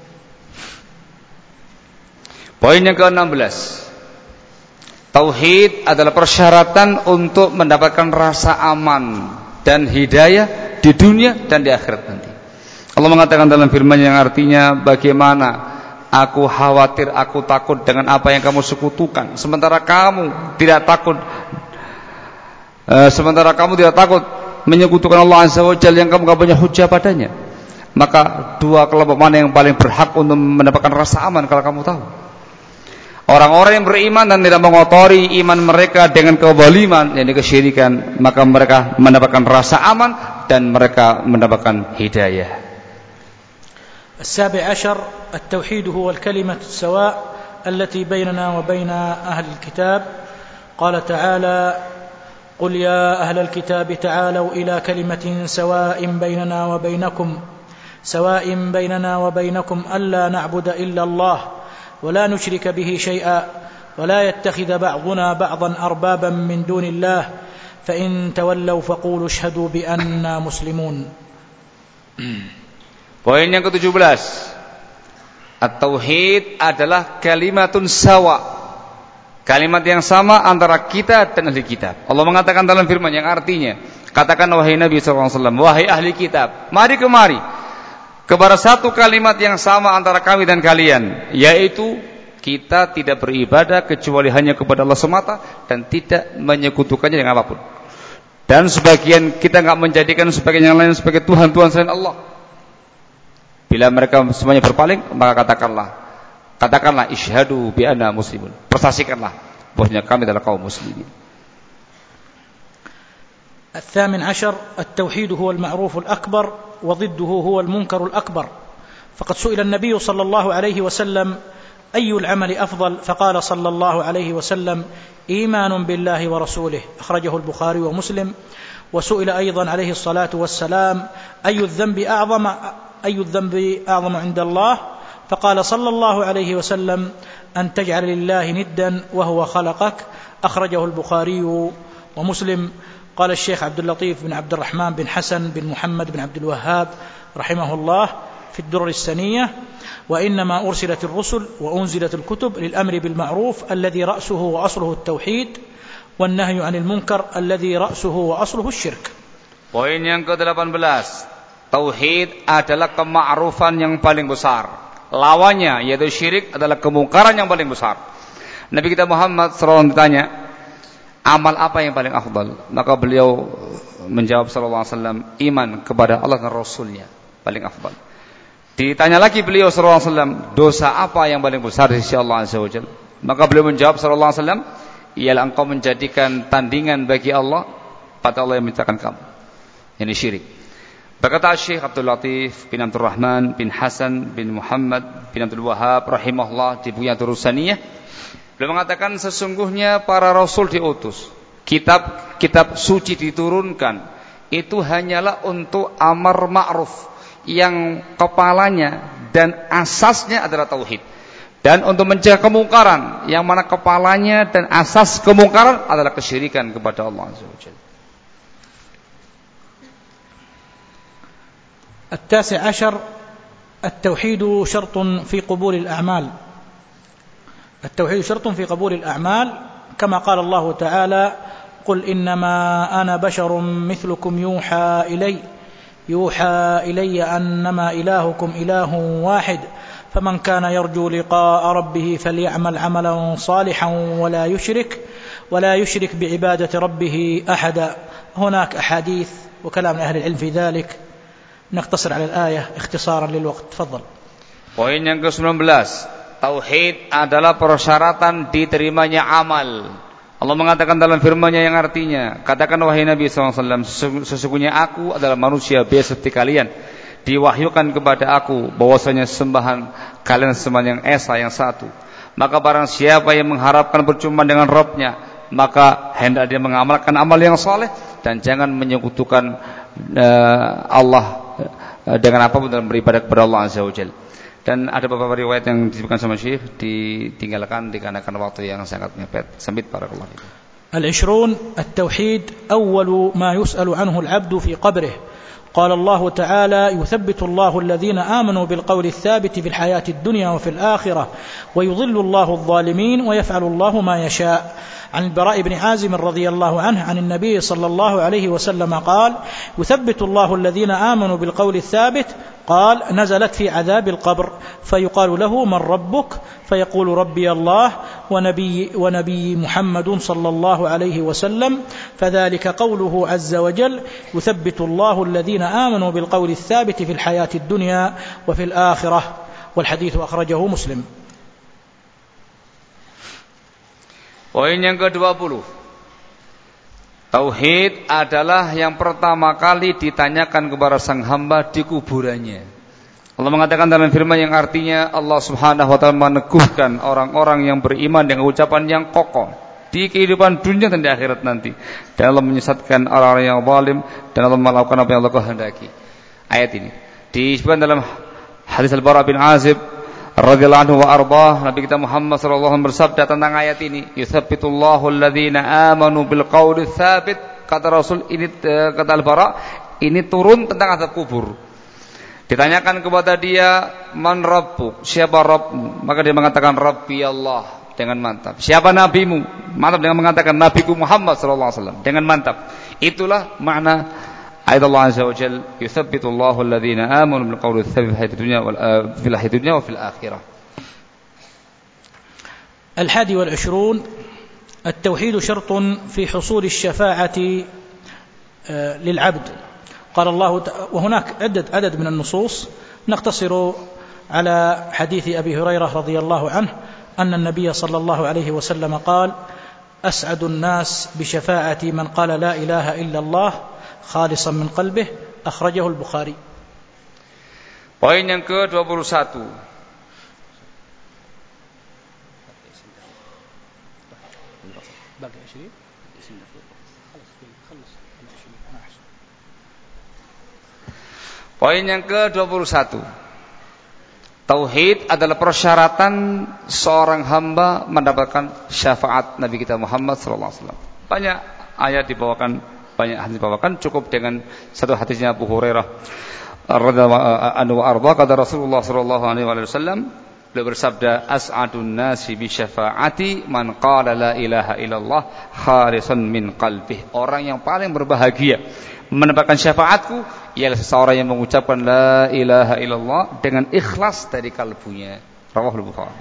Poin yang keenam belas, tauhid adalah persyaratan untuk mendapatkan rasa aman dan hidayah di dunia dan di akhirat nanti. Allah mengatakan dalam firman yang artinya, bagaimana aku khawatir, aku takut dengan apa yang kamu sekutukan, sementara kamu tidak takut uh, sementara kamu tidak takut menyekutukan Allah Azza wa Jalla yang kamu tidak punya hujah padanya. Maka dua kelompok mana yang paling berhak untuk mendapatkan rasa aman kalau kamu tahu? Orang-orang yang beriman dan tidak mengotori iman mereka dengan kezaliman, yakni kesyirikan, maka mereka mendapatkan rasa aman dan mereka mendapatkan hidayah. السابع عشر التوحيد هو الكلمة السواء التي بيننا وبين أهل الكتاب. قال تعالى: قل يا أهل الكتاب تعالوا إلى كلمة سواء بيننا وبينكم سواء بيننا وبينكم ألا نعبد إلا الله ولا نشرك به شيئا ولا يتخذ بعضنا بعضا أربابا من دون الله فإن تولوا فقولوا اشهدوا بأننا مسلمون. Poin yang ketujuh belas, at-tauhid adalah kalimatun sawa, kalimat yang sama antara kita dan ahli kitab. Allah mengatakan dalam firman yang artinya, katakan wahai Nabi shallallahu alaihi wasallam, wahai ahli kitab, mari kemari kepada satu kalimat yang sama antara kami dan kalian, yaitu kita tidak beribadah kecuali hanya kepada Allah semata dan tidak menyekutukannya dengan apapun. Dan sebagian kita enggak menjadikan sebagian yang lain sebagai Tuhan-Tuhan selain Allah. Bila mereka semuanya berpaling, maka katakanlah, katakanlah isyhadu bi anna muslimun. Persaksikanlah bahwasanya kami adalah kaum muslimin. الثامن عشر التوحيد هو المعروف الأكبر وضده هو المنكر الأكبر. فقد سئل النبي صلى الله عليه وسلم أي العمل أفضل فقال صلى الله عليه وسلم إيمان بالله ورسوله أخرجه البخاري ومسلم. وسئل أيضا عليه الصلاة والسلام أي الذنب أعظم أي الذنب أعظم عند الله فقال صلى الله عليه وسلم أن تجعل لله ندا وهو خلقك أخرجه البخاري ومسلم. قال الشيخ عبد اللطيف بن عبد الرحمن بن حسن بن محمد بن عبد الوهاب رحمه الله في الدرر السنية: وإنما أرسلت الرسل وأنزلت الكتب للأمر بالمعروف الذي رأسه وأصله التوحيد والنهي عن المنكر الذي رأسه وأصله الشرك. Poin yang ke-delapan belas, tauhid adalah kema'rufan yang paling besar. Lawannya yaitu syirik adalah kemungkaran yang paling besar. Nabi kita Muhammad sallallahu alaihi wasallam ditanya, amal apa yang paling afdal? Maka beliau menjawab sallallahu alaihi wasallam, iman kepada Allah dan Rasulnya paling afdal. Ditanya lagi beliau sallallahu alaihi wasallam, dosa apa yang paling besar di sisi Allah Azza wa Jalla? Maka beliau menjawab sallallahu alaihi wasallam, ialah engkau menjadikan tandingan bagi Allah pada Allah yang menciptakan kamu. Ini syirik. Berkata Syekh Abdul Latif bin Abdul Rahman bin Hasan bin Muhammad bin Abdul Wahab rahimahullah di bukunya Durus-Saniyah, beliau mengatakan sesungguhnya para rasul diutus, kitab-kitab suci diturunkan, itu hanyalah untuk amar ma'ruf yang kepalanya dan asasnya adalah tauhid, dan untuk mencegah kemungkaran yang mana kepalanya dan asas kemungkaran adalah kesyirikan kepada Allah Azza wa Jalla. التاسع عشر التوحيد شرط في قبول الأعمال. التوحيد شرط في قبول الأعمال كما قال الله تعالى: قل إنما أنا بشر مثلكم يوحى إلي يوحى إلي أنما إلهكم إله واحد فمن كان يرجو لقاء ربه فليعمل عملا صالحا ولا يشرك ولا يشرك بعبادة ربه أحدا. هناك أحاديث وكلام أهل العلم في ذلك، نقتصر على الآية اختصارا للوقت. تفضل. Poin yang ke-sembilan belas, tauhid adalah persyaratan diterimanya amal. Allah mengatakan dalam firman-Nya yang artinya, katakan wahai Nabi shallallahu alaihi wasallam, sesungguhnya aku adalah manusia biasa seperti kalian. Diwahyukan kepada aku bahwasanya sembahan kalian sembahan yang esa, yang satu. Maka barang siapa yang mengharapkan berjumpa dengan Rabb-Nya, maka hendak dia mengamalkan amal yang saleh dan jangan menyekutukan uh, Allah uh, dengan apapun dalam beribadah kepada Allah Azza wa Jalla. Dan ada beberapa riwayat yang disebutkan sama Syekh ditinggalkan dikarenakan waktu yang sangat mepet. Sambit barakallahu fikum. العشرون التوحيد أول ما يسأل عنه العبد في قبره. قال الله تعالى: يثبت الله الذين آمنوا بالقول الثابت في الحياة الدنيا وفي الآخرة ويضل الله الظالمين ويفعل الله ما يشاء. عن البراء بن عازم رضي الله عنه عن النبي صلى الله عليه وسلم قال: يثبت الله الذين آمنوا بالقول الثابت. قال: نزلت في عذاب القبر فيقال له: من ربك؟ فيقول: ربي الله ونبي, ونبي محمد صلى الله عليه وسلم. فذلك قوله عز وجل: يثبت الله الذين آمنوا بالقول الثابت في الحياة الدنيا وفي الآخرة. والحديث أخرجه مسلم. Poin yang kedua puluh, tauhid adalah yang pertama kali ditanyakan kepada sang hamba di kuburannya. Allah mengatakan dalam firman yang artinya Allah Subhanahu wa taala meneguhkan orang-orang yang beriman dengan ucapan yang kokoh di kehidupan dunia dan di akhirat nanti. Dan Allah menyesatkan orang-orang yang zalim dan Allah melakukan apa yang Allah kehendaki. Ayat ini disebutkan dalam hadis Al-Bara bin Azib radhiyallahu anhu wa ardhah, Nabi kita Muhammad sallallahu alaihi wasallam bersabda tentang ayat ini, yutsabbitullahu alladhina amanu bil qawli tsabit. Kata Rasul ini, kata Al-Bara, ini turun tentang azab kubur. Ditanyakan kepada dia, man rabbuk, siapa Rabbmu? Maka dia mengatakan Rabbi Allah, dengan mantap. Siapa nabimu? Mantap dengan mengatakan nabiku Muhammad sallallahu alaihi wasallam, dengan mantap. Itulah makna ayat Allah Azza wa Jalla, yutsabbitullahu alladhina amanu bil qawli tsabit fil dunya wal fil dunya wa fil akhirah. الحادي والعشرون التوحيد شرط في حصول الشفاعة للعبد. قال الله وهناك عدد عدد من النصوص، نقتصر على حديث أبي هريرة رضي الله عنه أن النبي صلى الله عليه وسلم قال: أسعد الناس بشفاعة من قال لا إله إلا الله خالصا من قلبه. أخرجه البخاري. Poin yang ke dua puluh satu. Poin yang ke dua puluh satu. Tauhid adalah persyaratan seorang hamba mendapatkan syafaat Nabi kita Muhammad sallallahu alaihi wasallam. Banyak ayat dibawakan, banyak hadis dibawakan, cukup dengan satu hadisnya Abu Hurairah radhiyallahu anhu arda, kata Rasulullah sallallahu alaihi wasallam, beliau bersabda, as'adun nasi bi syafaati man qala la ilaha illallah khalisan min qalbih. Orang yang paling berbahagia mendapatkan syafaatku ialah seseorang yang mengucapkan la ilaha illallah dengan ikhlas dari kalbunya. Rawahul Bukhari.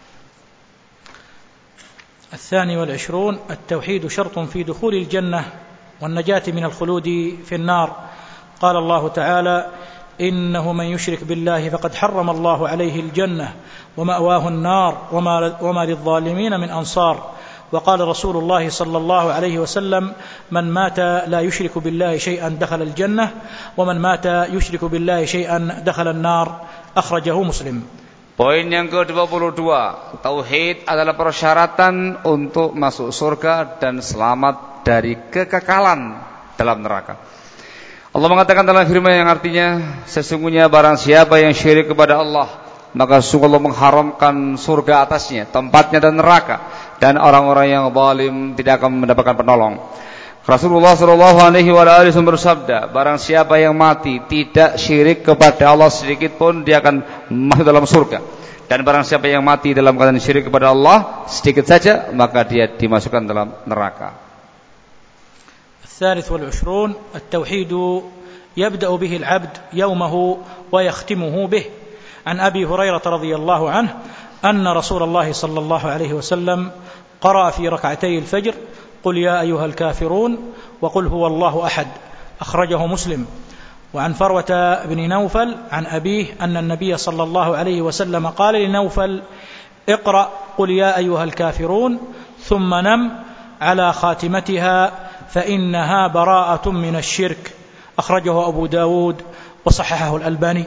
الثاني والعشرون التوحيد شرط في دخول الجنة والنجاة من الخلود في النار. قال الله تعالى: إنه من يشرك بالله فقد حرم الله عليه الجنة ومأواه النار وما للظالمين من أنصار. وقال رسول الله صلى الله عليه وسلم: من مات لا يشرك بالله شيئا دخل الجنة ومن مات يشرك بالله شيئا دخل النار. أخرجه مسلم. Poin yang ke dua puluh dua, tauhid adalah persyaratan untuk masuk surga dan selamat dari kekekalan dalam neraka. Allah mengatakan dalam firman yang artinya, sesungguhnya barang siapa yang syirik kepada Allah, maka sungguh Allah mengharamkan surga atasnya, tempatnya dan neraka, dan orang-orang yang zalim tidak akan mendapatkan penolong. Rasulullah sallallahu alaihi wasallam bersabda, barang siapa yang mati tidak syirik kepada Allah sedikit pun, dia akan masuk dalam surga. Dan barang siapa yang mati dalam keadaan syirik kepada Allah sedikit saja, maka dia dimasukkan dalam neraka. الثالث والعشرون التوحيد يبدأ به العبد يومه ويختمه به. عن أبي هريرة رضي الله عنه أن رسول الله صلى الله عليه وسلم قرأ في ركعتي الفجر قل يا أيها الكافرون وقل هو الله أحد أخرجه مسلم. وعن فروة بن نوفل عن أبيه أن النبي صلى الله عليه وسلم قال لنوفل اقرأ قل يا أيها الكافرون ثم نم على خاتمتها فإنها براءة من الشرك أخرجه أبو داود وصححه الألباني.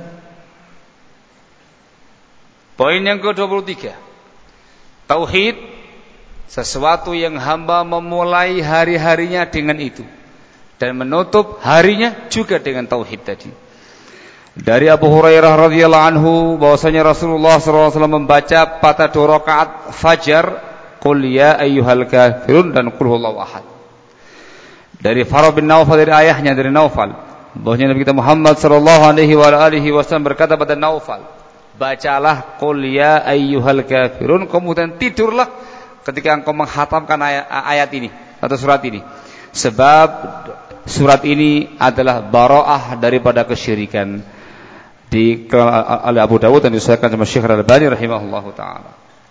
Poin yang ke dua puluh tiga, tauhid, sesuatu yang hamba memulai hari-harinya dengan itu dan menutup harinya juga dengan tauhid tadi. Dari Abu Hurairah radhiyallahu anhu bahwasanya Rasulullah sallallahu alaihi wasallam membaca pada dua rakaat fajar qul ya ayyuhal kafirun dan qul huwallahu ahad. Dari Farah bin Naufal, dari ayahnya dari Naufal, bahwasanya Nabi kita Muhammad sallallahu alaihi wa alihi wasallam berkata pada Naufal, bacalah qul ya ayyuhal kafirun, kemudian tidurlah ketika engkau menghatamkan ayat, ayat ini atau surat ini, sebab surat ini adalah bara'ah daripada kesyirikan. Di oleh Abu Dawud dan disahihkan sama Syekh Al-Albani rahimahullahu taala.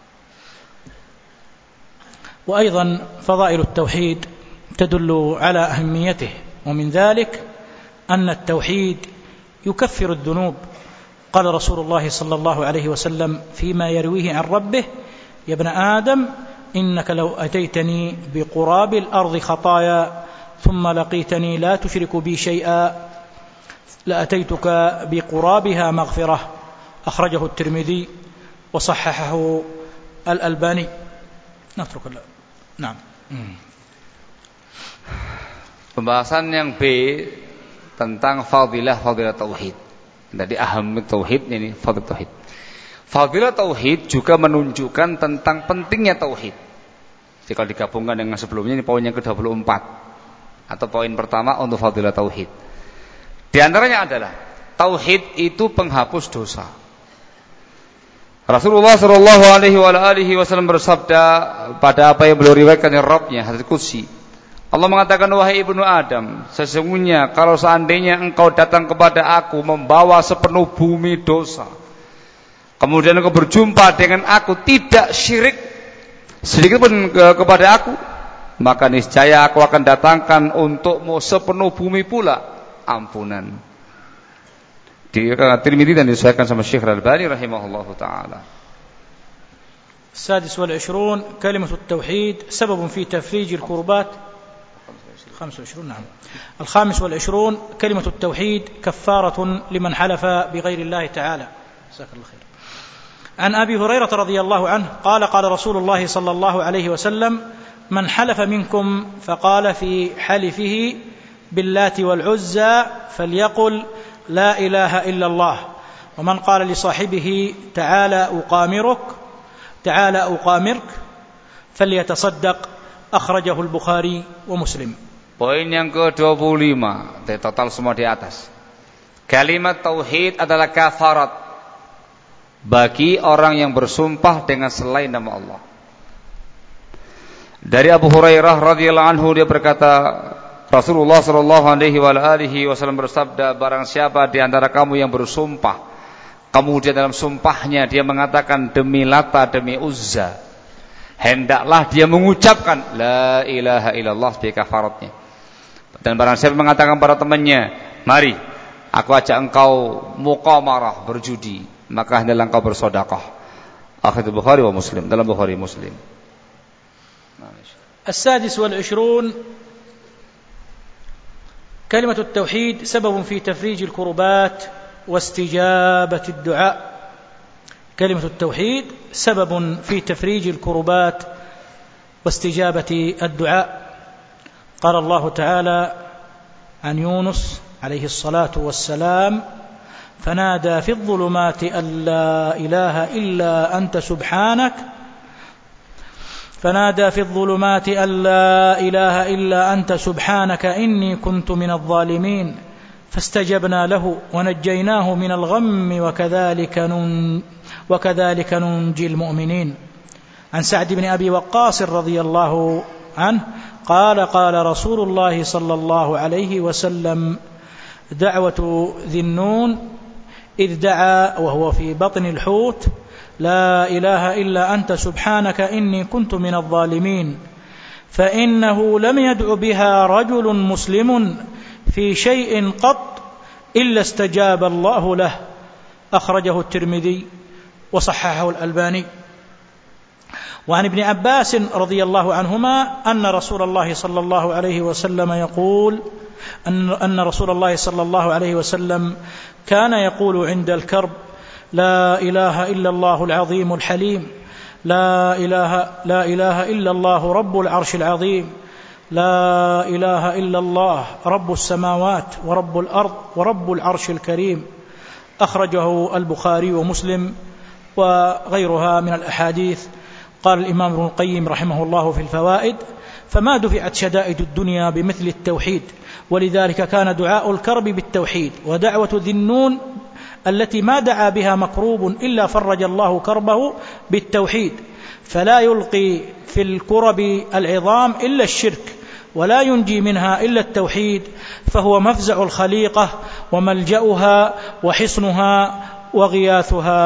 وأيضا فضائل التوحيد تدل على أهميته، ومن ذلك أن التوحيد يكفر الذنوب. قال رسول الله صلى الله عليه وسلم فيما يرويه عن ربه يا ابن آدم إنك لو أتيتني بقراب الأرض خطايا ثم لقيتني لا تشرك بي شيئا لأتيتك بقرابها مغفرة أخرجه الترمذي وصححه الألباني. نترك نعم. Pembahasan yang B tentang fadilah fadilah tauhid. Jadi aham tauhid ini fadilah tauhid. Fadilah tauhid juga menunjukkan tentang pentingnya tauhid. Jika digabungkan dengan sebelumnya, ini poin yang ke dua puluh empat atau poin pertama untuk fadilah tauhid. Di antaranya adalah tauhid itu penghapus dosa. Rasulullah sallallahu alaihi wasallam bersabda pada apa yang beliau riwayatkan dari Rabbnya, hadits qudsi. Allah mengatakan, wahai ibnu Adam, sesungguhnya kalau seandainya engkau datang kepada aku membawa sepenuh bumi dosa, kemudian engkau berjumpa dengan aku tidak syirik sedikit pun ke, kepada aku, maka niscaya aku akan datangkan untukmu sepenuh bumi pula ampunan. Di Tirmidzi dan disahihkan sama Syekh Al-Albani rahimahullahu taala. السادس والعشرون كلمة التوحيد سبب في تفريج الكربات. خمس وعشرون نعم. الخامس والعشرون كلمة التوحيد كفارة لمن حلف بغير الله تعالى. جزاك الله خير. عن أبي هريرة رضي الله عنه قال قال رسول الله صلى الله عليه وسلم من حلف منكم فقال في حلفه باللات والعزى فليقل لا إله إلا الله، ومن قال لصاحبه تعالى أقامرك تعالى أقامرك فليتصدق أخرجه البخاري ومسلم. Poin yang ke dua puluh lima, dari total semua di atas. Kalimat tauhid adalah kafarat bagi orang yang bersumpah dengan selain nama Allah. Dari Abu Hurairah radhiyallahu anhu dia berkata, Rasulullah sallallahu alaihi wasallam bersabda, barang siapa di antara kamu yang bersumpah, kemudian dalam sumpahnya dia mengatakan demi Lata demi Uzza, hendaklah dia mengucapkan la ilaha illallah sebagai kafaratnya. Dan barang siapa mengatakan pada temannya, mari aku ajak engkau muqamarah, berjudi, maka hendaklah engkau bersedekah. Akhirul Bukhari wa Muslim, dalam Bukhari Muslim. السادس والعشرون كلمة التوحيد سبب في تفريج الكربات واستجابة الدعاء. كلمة التوحيد سبب في تفريج الكربات واستجابة الدعاء. قال الله تعالى عن يونس عليه الصلاة والسلام فنادى في الظلمات أن لا إله إلا أنت سبحانك فنادى في الظلمات أن لا إله إلا أنت سبحانك إني كنت من الظالمين فاستجبنا له ونجيناه من الغم وكذلك نن وكذلك ننجي المؤمنين. عن سعد بن أبي وقاص رضي الله عنه قال قال رسول الله صلى الله عليه وسلم دعوة ذي النون إذ دعا وهو في بطن الحوت: لا إله إلا أنت سبحانك إني كنت من الظالمين، فإنه لم يدع بها رجل مسلم في شيء قط إلا استجاب الله له. أخرجه الترمذي وصححه الألباني. وعن ابن عباس رضي الله عنهما أن رسول الله صلى الله عليه وسلم يقول أن أن رسول الله صلى الله عليه وسلم كان يقول عند الكرب: لا إله إلا الله العظيم الحليم، لا إله لا إله إلا الله رب العرش العظيم، لا إله إلا الله رب السماوات ورب الأرض ورب العرش الكريم. أخرجه البخاري ومسلم وغيرها من الأحاديث. قال الإمام ابن القيم رحمه الله في الفوائد: فما دفعت شدائد الدنيا بمثل التوحيد، ولذلك كان دعاء الكرب بالتوحيد، ودعوة ذي النون التي ما دعا بها مكروب إلا فرج الله كربه بالتوحيد، فلا يلقي في الكرب العظام إلا الشرك، ولا ينجي منها إلا التوحيد، فهو مفزع الخليقة وملجأها وحصنها وغياثها.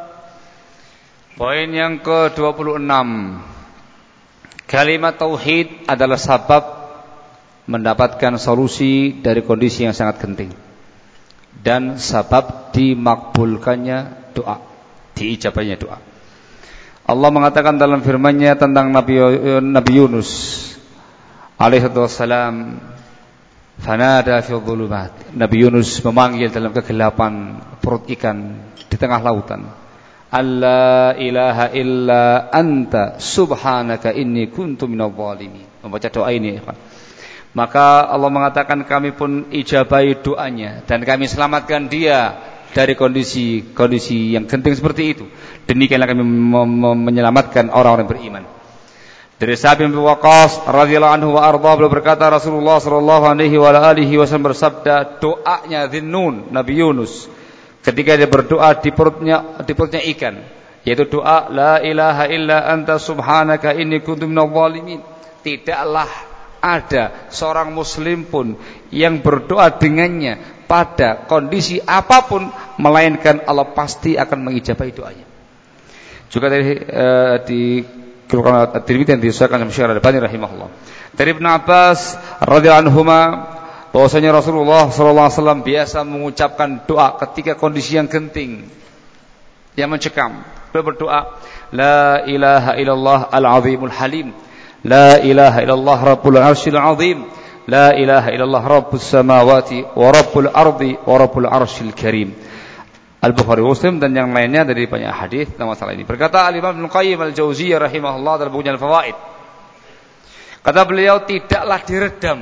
Poin yang ke dua puluh enam, kalimat tauhid adalah sebab mendapatkan solusi dari kondisi yang sangat genting dan sebab dimakbulkannya doa, diijabahnya doa. Allah mengatakan dalam firman-Nya tentang Nabi Nabi Yunus alaihi wassalam, fanada fi dhulumat. Nabi Yunus memanggil dalam kegelapan perut ikan di tengah lautan, alla ilaha illa anta subhanaka inni kuntu minadh dhalimin. Membaca doa ini, maka Allah mengatakan kami pun ijabahi doanya dan kami selamatkan dia dari kondisi-kondisi yang genting seperti itu. Demikianlah kami menyelamatkan orang-orang beriman. Dari Sa'd bin Waqqas radhiyallahu anhu wa ardha, beliau berkata Rasulullah sallallahu alaihi wa alihi wasallam bersabda, doanya Dhinnun Nabi Yunus ketika dia berdoa di perutnya di perutnya ikan, yaitu doa la ilaha illa anta subhanaka inni kuntu minadh dhalimin. Tidaklah ada seorang muslim pun yang berdoa dengannya pada kondisi apapun, melainkan Allah pasti akan mengijabahi doanya. Juga dari uh, di At-Tirmidzi yang disahkan oleh Syekh Al-Albani rahimahullah. Dari Ibnu Abbas radhiyallahu anhuma bahwasanya Rasulullah sallallahu alaihi wasallam biasa mengucapkan doa ketika kondisi yang genting, yang mencekam. Beliau berdoa, la ilaha illallah al-azimul halim, la ilaha illallah rabbul arsyil azim, la ilaha illallah rabbus samawati wa rabbul ardi wa rabbul arsyil karim. Al-Bukhari, Muslim dan yang lainnya dari banyak hadis tentang masalah ini. Berkata Al-Imam Ibnu Qayyim Al-Jauziyah rahimahullah dalam bukunya Al-Fawaid, kata beliau, tidaklah diredam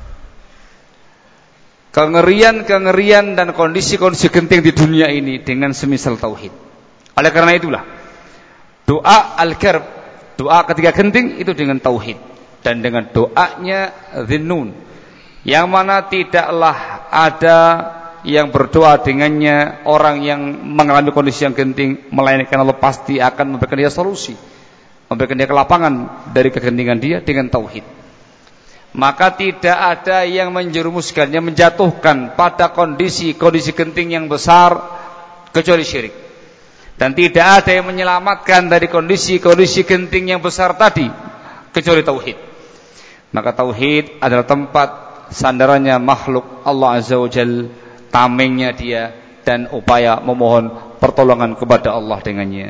kengerian-kengerian dan kondisi-kondisi genting di dunia ini dengan semisal tauhid. Oleh karena itulah doa al-karb, doa ketika genting itu dengan tauhid, dan dengan doanya Dhinnun, yang mana tidaklah ada yang berdoa dengannya orang yang mengalami kondisi yang genting, melainkan Allah pasti akan memberikan dia solusi, memberikan dia kelapangan dari kegentingan dia dengan tauhid. Maka tidak ada yang menjerumuskan, yang menjatuhkan pada kondisi-kondisi genting yang besar kecuali syirik. Dan tidak ada yang menyelamatkan dari kondisi-kondisi genting yang besar tadi kecuali tauhid. Maka tauhid adalah tempat sandarannya makhluk Allah Azza wa Jalla, tamengnya dia, dan upaya memohon pertolongan kepada Allah dengannya.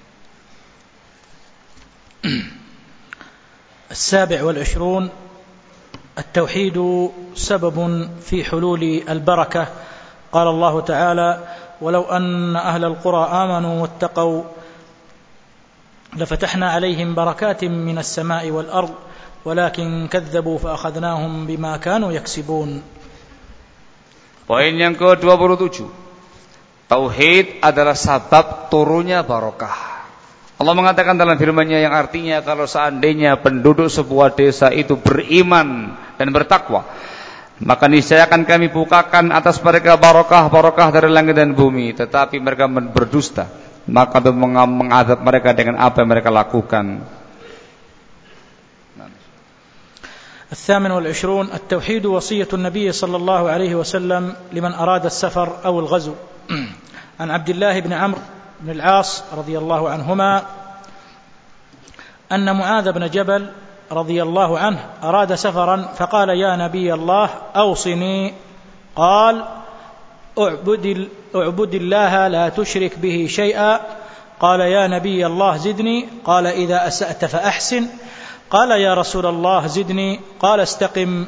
السابع والعشرون التوحيد سبب في حلول البركة. قال الله تعالى: ولو أن أهل القرى آمنوا واتقوا لفتحنا عليهم بركات من السماء والأرض ولكن كذبوا فأخذناهم بما كانوا يكسبون. Poin yang ke dua puluh tujuh, tauhid adalah sebab turunnya barokah. Allah mengatakan dalam firman-Nya yang artinya, kalau seandainya penduduk sebuah desa itu beriman dan bertakwa, maka niscaya akan kami bukakan atas mereka barokah-barokah dari langit dan bumi. Tetapi mereka berdusta, maka mengadab mereka dengan apa yang mereka lakukan. الثامن والعشرون التوحيد وصية النبي صلى الله عليه وسلم لمن أراد السفر أو الغزو. عن عبد الله بن عمرو بن العاص رضي الله عنهما أن معاذ بن جبل رضي الله عنه أراد سفرا فقال يا نبي الله أوصني، قال اعبد, اعبد الله لا تشرك به شيئا. قال يا نبي الله زدني، قال إذا أسأت فأحسن. قال يا رسول الله زدني، قال استقم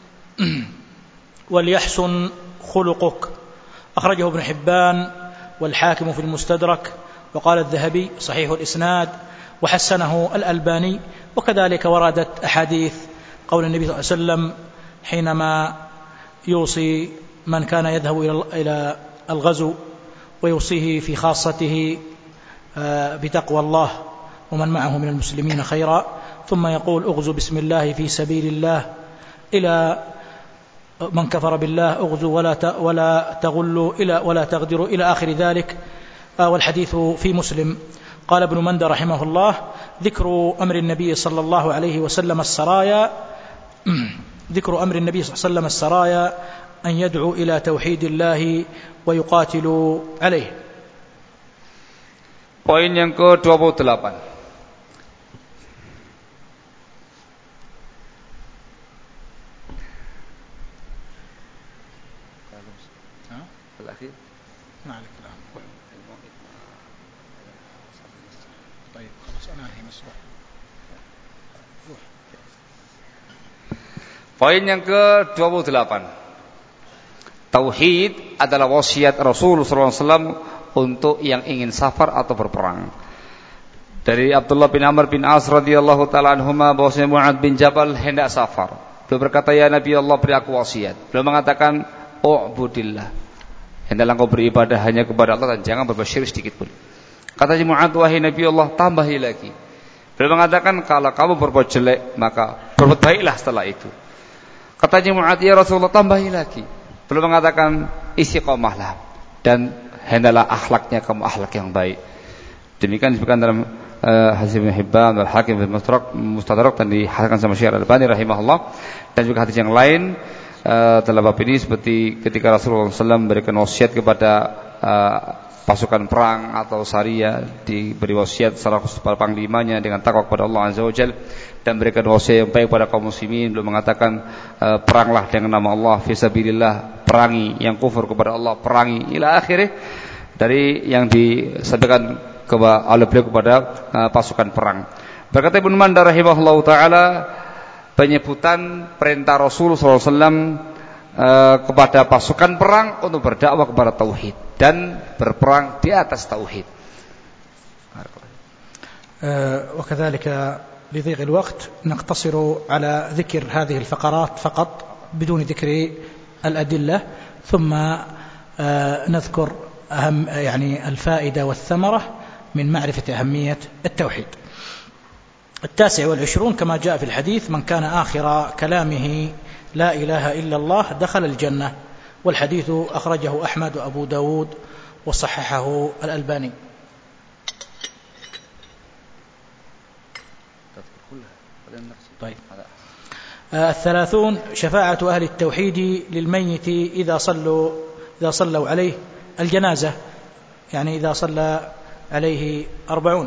وليحسن خلقك. أخرجه ابن حبان والحاكم في المستدرك، وقال الذهبي صحيح الإسناد، وحسنه الألباني. وكذلك وردت أحاديث قول النبي صلى الله عليه وسلم حينما يوصي من كان يذهب إلى الغزو ويوصيه في خاصته بتقوى الله ومن معه من المسلمين خيرا، ثم يقول اغزوا بسم الله في سبيل الله، إلى من كفر بالله اغزوا ولا ولا تغلوا إلى ولا تغدروا إلى آخر ذلك. والحديث في مسلم. قال ابن مندى رحمه الله ذكر أمر النبي صلى الله عليه وسلم السرايا ذكر أمر النبي صلى الله عليه وسلم السرايا أن يدعو إلى توحيد الله ويقاتل عليه. Poin yang ke dua puluh delapan. Poin yang ke dua puluh delapan. Tauhid adalah wasiat Rasulullah sallallahu alaihi wasallam untuk yang ingin safar atau berperang. Dari Abdullah bin Amr bin As radhiyallahu taala anhuma bahwasanya Mu'adz bin Jabal hendak safar. Beliau berkata, "Ya Nabi Allah, beri aku wasiat." Beliau mengatakan, "U'budillah." Hendaklah engkau beribadah hanya kepada Allah dan jangan berbuat syirik sedikit pun. Kata Mu'adz, "Wahai Nabi Allah, tambahi lagi." Beliau mengatakan, "Kalau kamu berbuat jelek, maka berbuat baiklah setelah itu." Kata Mu'adz, "Ya Rasulullah, tambahi lagi." Beliau mengatakan, "Istiqomahlah dan hendaklah akhlaknya kamu akhlak yang baik." Demikian disebutkan dalam uh, hadis Ibnu Hibban dan Hakim bin Mustadrak dan dihasankan sama Syekh Al-Albani rahimahullah. Dan juga hadis yang lain uh, dalam bab ini seperti ketika Rasulullah sallallahu alaihi wasallam memberikan wasiat kepada uh, pasukan perang atau saria, diberi wasiat secara khusus kepada panglimanya dengan takwa kepada Allah Azza wa Jalla dan berikan wasiat yang baik kepada kaum muslimin. Beliau mengatakan uh, peranglah dengan nama Allah fisabilillah, perangi yang kufur kepada Allah, perangi ila akhirih, dari yang disampaikan oleh beliau kepada uh, pasukan perang. Berkata Ibnu Manda rahimahullah taala, penyebutan perintah Rasul sallallahu alaihi wasallam uh, kepada pasukan perang untuk berdakwah kepada tauhid dan berperang di atas tauhid. Uh, وكذلك لضيق الوقت نقتصر على ذكر هذه الفقرات فقط بدون ذكر الأدلة، ثم نذكر أهم يعني الفائدة والثمرة من معرفة أهمية التوحيد. التاسع والعشرون كما جاء في الحديث: من كان آخر كلامه لا إله إلا الله دخل الجنة. والحديث أخرجه أحمد وأبو داود وصححه الألباني. طيب. الثلاثون: شفاعة أهل التوحيد للميت إذا صلوا إذا صلوا عليه الجنازة، يعني إذا صلى عليه أربعون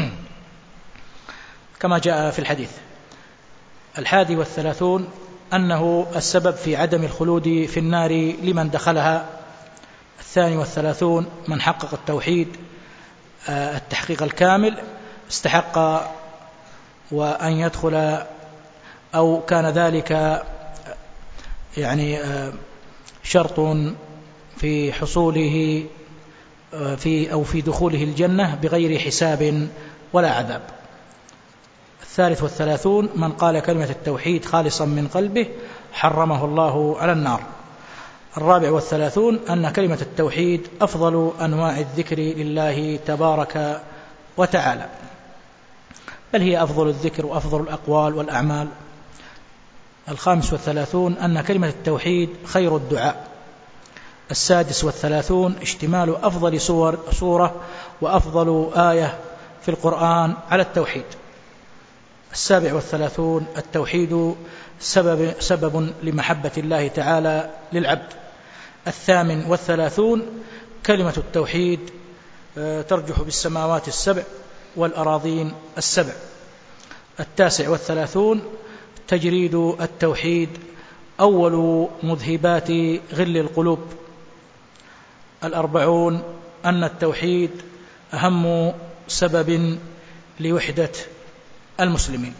كما جاء في الحديث. الحادي والثلاثون: أنه السبب في عدم الخلود في النار لمن دخلها. الثاني والثلاثون: من حقق التوحيد التحقيق الكامل استحق وأن يدخل أو كان ذلك يعني شرط في حصوله في أو في دخوله الجنة بغير حساب ولا عذاب. الثالث والثلاثون: من قال كلمة التوحيد خالصا من قلبه حرمه الله على النار. الرابع والثلاثون: أن كلمة التوحيد أفضل أنواع الذكر لله تبارك وتعالى، بل هي أفضل الذكر وأفضل الأقوال والأعمال. الخامس والثلاثون: أن كلمة التوحيد خير الدعاء. السادس والثلاثون: اشتمال أفضل صور صورة وأفضل آية في القرآن على التوحيد. السابع والثلاثون: التوحيد سبب, سبب لمحبة الله تعالى للعبد. الثامن والثلاثون: كلمة التوحيد ترجح بالسماوات السبع والأراضين السبع. التاسع والثلاثون تجريد التوحيد أول مذهبات غل القلوب. الأربعون أن التوحيد أهم سبب لوحدة المسلمين.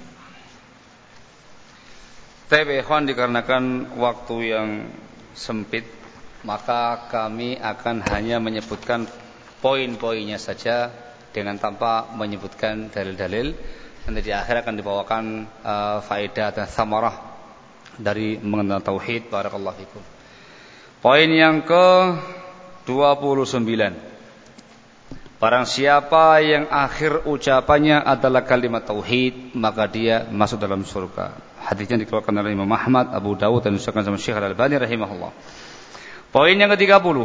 Tapi ikhwan, dikarenakan waktu yang sempit, maka kami akan hanya menyebutkan poin-poinnya saja dengan tanpa menyebutkan dalil-dalil. Nanti di akhir akan dibawakan uh, faedah dan samarah dari mengenal tauhid. Barakallahu fikum. Poin yang ke dua puluh sembilan. Barang siapa yang akhir ucapannya adalah kalimat tauhid, maka dia masuk dalam surga. Hadisnya dikeluarkan oleh Imam Ahmad, Abu Dawud, dan disahkan sama Syekh Al-Albani rahimahullah. Poin yang ke tiga puluh.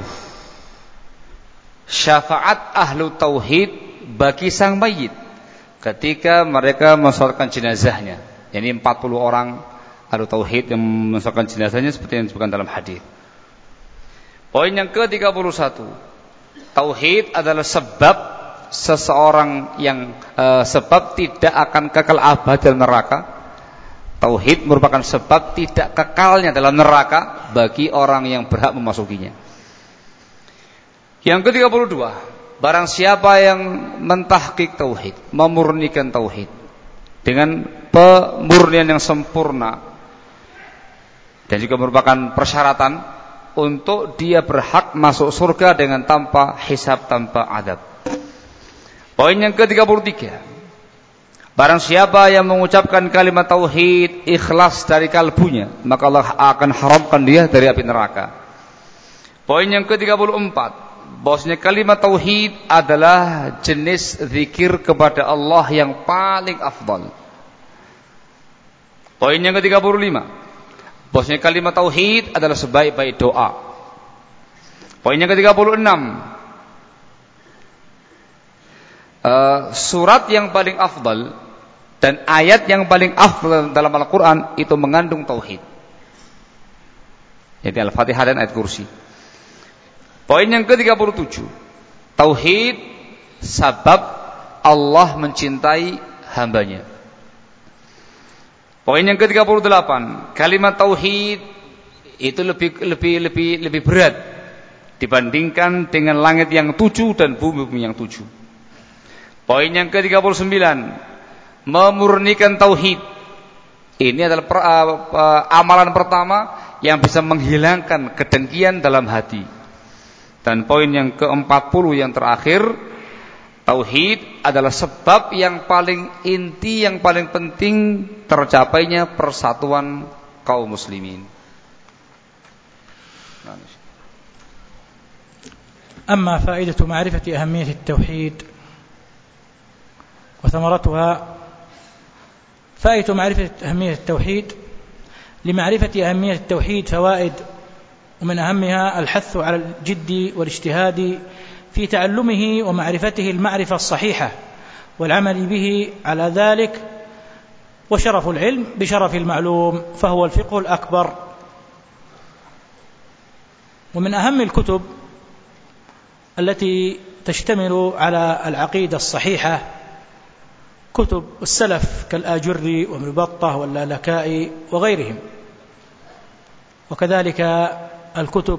Syafaat ahlu tauhid bagi sang mayit ketika mereka mensolatkan jenazahnya. Ini empat puluh orang ahlu tauhid yang mensolatkan jenazahnya seperti yang disebutkan dalam hadis. Poin yang ke tiga puluh satu. Tauhid adalah sebab seseorang yang uh, sebab tidak akan kekal abadi dalam neraka. Tauhid merupakan sebab tidak kekalnya dalam neraka bagi orang yang berhak memasukinya. Yang ke tiga puluh dua, barang siapa yang mentahqiq tauhid, memurnikan tauhid dengan pemurnian yang sempurna dan juga merupakan persyaratan untuk dia berhak masuk surga dengan tanpa hisab, tanpa adab. Poin yang ke tiga puluh tiga, barang siapa yang mengucapkan kalimat tauhid ikhlas dari kalbunya, maka Allah akan haramkan dia dari api neraka. Poin yang ke tiga puluh empat, bahwasanya kalimat tauhid adalah jenis zikir kepada Allah yang paling afdal. Poin yang ke tiga puluh lima, bahwasanya kalimat tauhid adalah sebaik-baik doa. Poin yang ke tiga puluh enam, uh, surat yang paling afdal dan ayat yang paling afdal dalam Al-Quran itu mengandung tauhid, yaitu Al-Fatihah dan ayat kursi. Poin yang ke tiga puluh tujuh, tauhid sabab Allah mencintai hambanya. Poin yang ke tiga puluh delapan, kalimat tauhid itu lebih lebih lebih lebih berat dibandingkan dengan langit yang tujuh dan bumi yang tujuh. Poin yang ke tiga puluh sembilan, memurnikan tauhid. Ini adalah per, uh, uh, amalan pertama yang bisa menghilangkan kedengkian dalam hati. Dan poin yang ke empat puluh yang terakhir, tauhid adalah sebab yang paling inti, yang paling penting tercapainya persatuan kaum muslimin. أما فائدة معرفة أهمية التوحيد وثمرتها، فائدة معرفة أهمية التوحيد، لمعرفة أهمية التوحيد فوائد، ومن أهمها الحث على الجد والاجتهاد في تعلمه ومعرفته المعرفة الصحيحة والعمل به على ذلك، وشرف العلم بشرف المعلوم فهو الفقه الأكبر. ومن أهم الكتب التي تشتمل على العقيدة الصحيحة كتب السلف كالآجري وابن بطة واللالكائي وغيرهم، وكذلك الكتب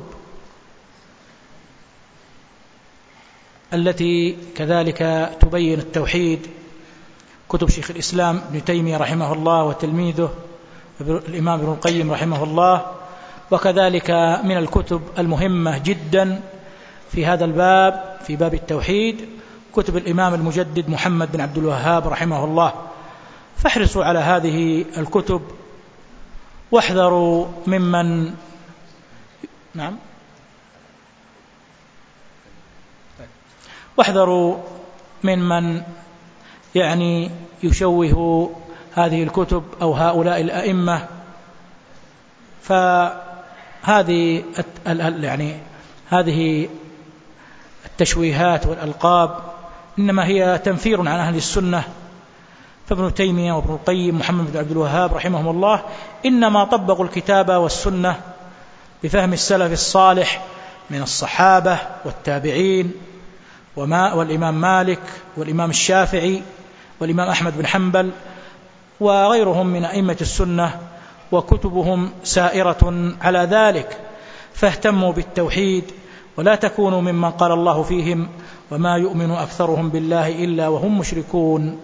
التي كذلك تبين التوحيد كتب شيخ الإسلام ابن تيمية رحمه الله وتلميذه الإمام ابن القيم رحمه الله، وكذلك من الكتب المهمة جدا في هذا الباب في باب التوحيد كتب الإمام المجدد محمد بن عبد الوهاب رحمه الله. فاحرصوا على هذه الكتب واحذروا ممن نعم واحذروا ممن يعني يشوه هذه الكتب أو هؤلاء الأئمة. فهذه يعني هذه التشويهات والألقاب إنما هي تنفير عن أهل السنة. فابن تيمية وابن القيم محمد بن عبد الوهاب رحمهم الله إنما طبقوا الكتاب والسنة بفهم السلف الصالح من الصحابة والتابعين وما والإمام مالك والإمام الشافعي والإمام أحمد بن حنبل وغيرهم من أئمة السنة، وكتبهم سائرة على ذلك، فاهتموا بالتوحيد ولا تكونوا ممن قال الله فيهم وما يؤمن أكثرهم بالله إلا وهم مشركون.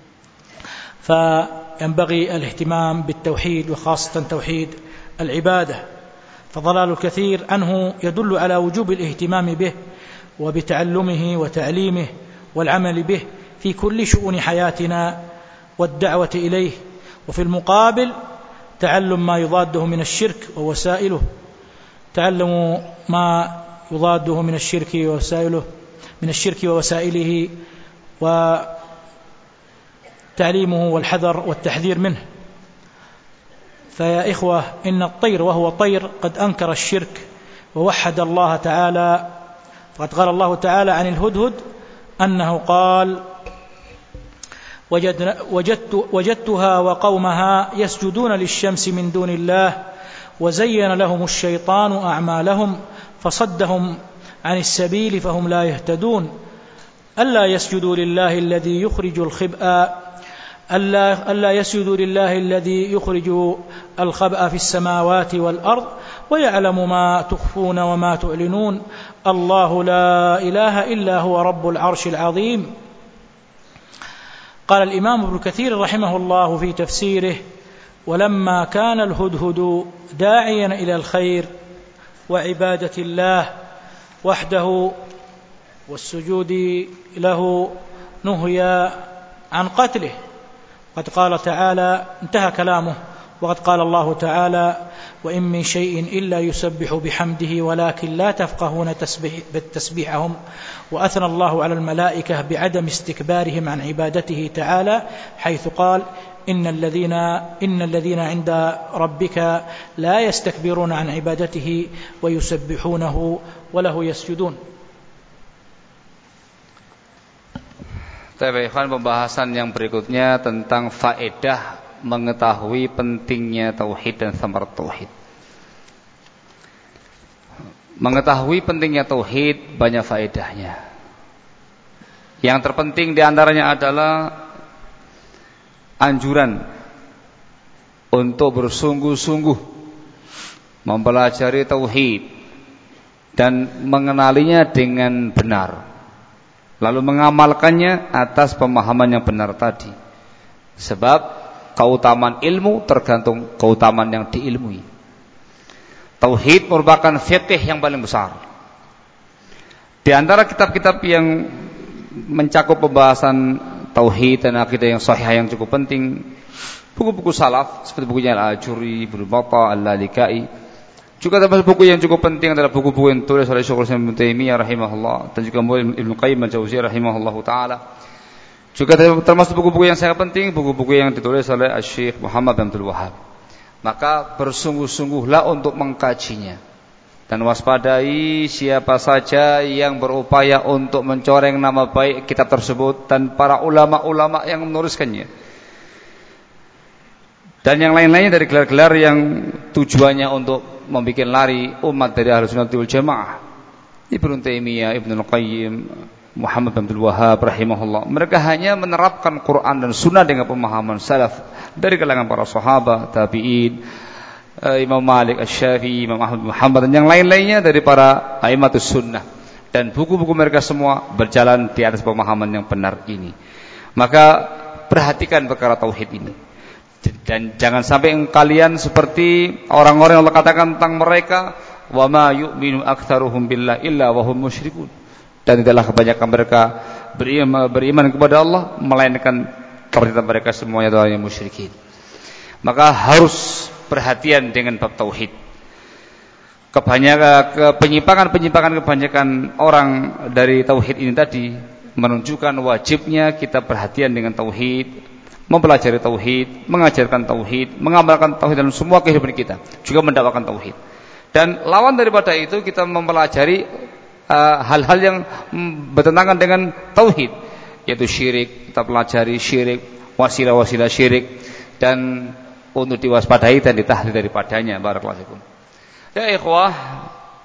فينبغي الاهتمام بالتوحيد وخاصة توحيد العبادة، فضلال الكثير عنه يدل على وجوب الاهتمام به وبتعلمه وتعليمه والعمل به في كل شؤون حياتنا والدعوة إليه، وفي المقابل تعلم ما يضاده من الشرك ووسائله، تعلموا ما يضاده من الشرك ووسائله من الشرك ووسائله وتعليمه والحذر والتحذير منه. فيا إخوة، إن الطير وهو طير قد أنكر الشرك ووحد الله تعالى، فقد قال الله تعالى عن الهدهد أنه قال: وجدت وجدتها وقومها يسجدون للشمس من دون الله وزين لهم الشيطان أعمالهم فصدهم عن السبيل فهم لا يهتدون ألا يسجدوا لله الذي يخرج الخبأ ألا, ألا يسجدوا لله الذي يخرج الخبأ في السماوات والأرض ويعلم ما تخفون وما تعلنون الله لا إله إلا هو رب العرش العظيم. قال الإمام ابن كثير رحمه الله في تفسيره: ولما كان الهدهد داعيا إلى الخير وعبادة الله وحده والسجود له نهي عن قتله. قد قال تعالى، انتهى كلامه، وقد قال الله تعالى: وإن من شيء إلا يسبح بحمده ولكن لا تفقهون تسبيحهم. وأثنى الله على الملائكة بعدم استكبارهم عن عبادته تعالى، حيث قال: إن الذين إن الذين عند ربك لا يستكبرون عن عبادته ويسبحونه وله يسجدون. Baik, pembahasan yang berikutnya tentang faedah mengetahui pentingnya tauhid dan thamarat tauhid. Mengetahui pentingnya tauhid banyak faedahnya. Yang terpenting diantaranya adalah anjuran untuk bersungguh-sungguh mempelajari tauhid dan mengenalinya dengan benar, lalu mengamalkannya atas pemahaman yang benar tadi. Sebab keutamaan ilmu tergantung keutamaan yang diilmui. Tauhid merupakan fiqh yang paling besar. Di antara kitab-kitab yang mencakup pembahasan tauhid dan akidah yang sahih yang cukup penting, buku-buku salaf seperti bukunya Al-Ajuri, Ibnu Battah, Al-Lalikai. Juga termasuk buku yang cukup penting adalah buku-buku yang ditulis oleh Syekhul Islam Ibnu Taimiyah rahimahullah dan juga Ibnu Qayyim Al-Jauziyah rahimahullahu taala. Juga termasuk buku-buku yang sangat penting, buku-buku yang ditulis oleh Syekh Muhammad bin Abdul Wahhab. Maka bersungguh-sungguhlah untuk mengkajinya dan waspadai siapa saja yang berupaya untuk mencoreng nama baik kitab tersebut dan para ulama-ulama yang menuliskannya. Dan yang lain-lainnya dari gelar-gelar yang tujuannya untuk membuat lari umat dari Ahlus Sunnah wal Jamaah. Ibnu Taimiyah, Ibnu Qayyim, Muhammad bin Abdul Wahhab rahimahullah. Mereka hanya menerapkan Quran dan Sunnah dengan pemahaman salaf dari kalangan para sahabat, tabi'in, Imam Malik, Asy-Syafi'i, Imam Ahmad bin Hanbal dan yang lain-lainnya dari para a'immatus sunnah. Dan buku-buku mereka semua berjalan di atas pemahaman yang benar ini. Maka perhatikan perkara tauhid ini. Dan jangan sampai kalian seperti orang-orang yang Allah katakan tentang mereka, wa ma yu'minu aktsaruhum billahi illa wa hum musyrikun. Dan tidaklah kebanyakan mereka beriman, beriman kepada Allah melainkan ternyata mereka semuanya adalah yang musyrikin. Maka harus perhatian dengan bab tauhid. Kebanyakan penyimpangan-penyimpangan kebanyakan orang dari tauhid ini tadi menunjukkan wajibnya kita perhatian dengan tauhid, mempelajari tauhid, mengajarkan tauhid, mengamalkan tauhid dalam semua kehidupan kita, juga mendakwakan tauhid. Dan lawan daripada itu kita mempelajari uh, hal-hal yang bertentangan dengan tauhid, yaitu syirik. Kita pelajari syirik, wasilah-wasilah syirik, dan untuk diwaspadai dan ditahlil daripadanya. Barakallahu fikum. Ya ikhwah,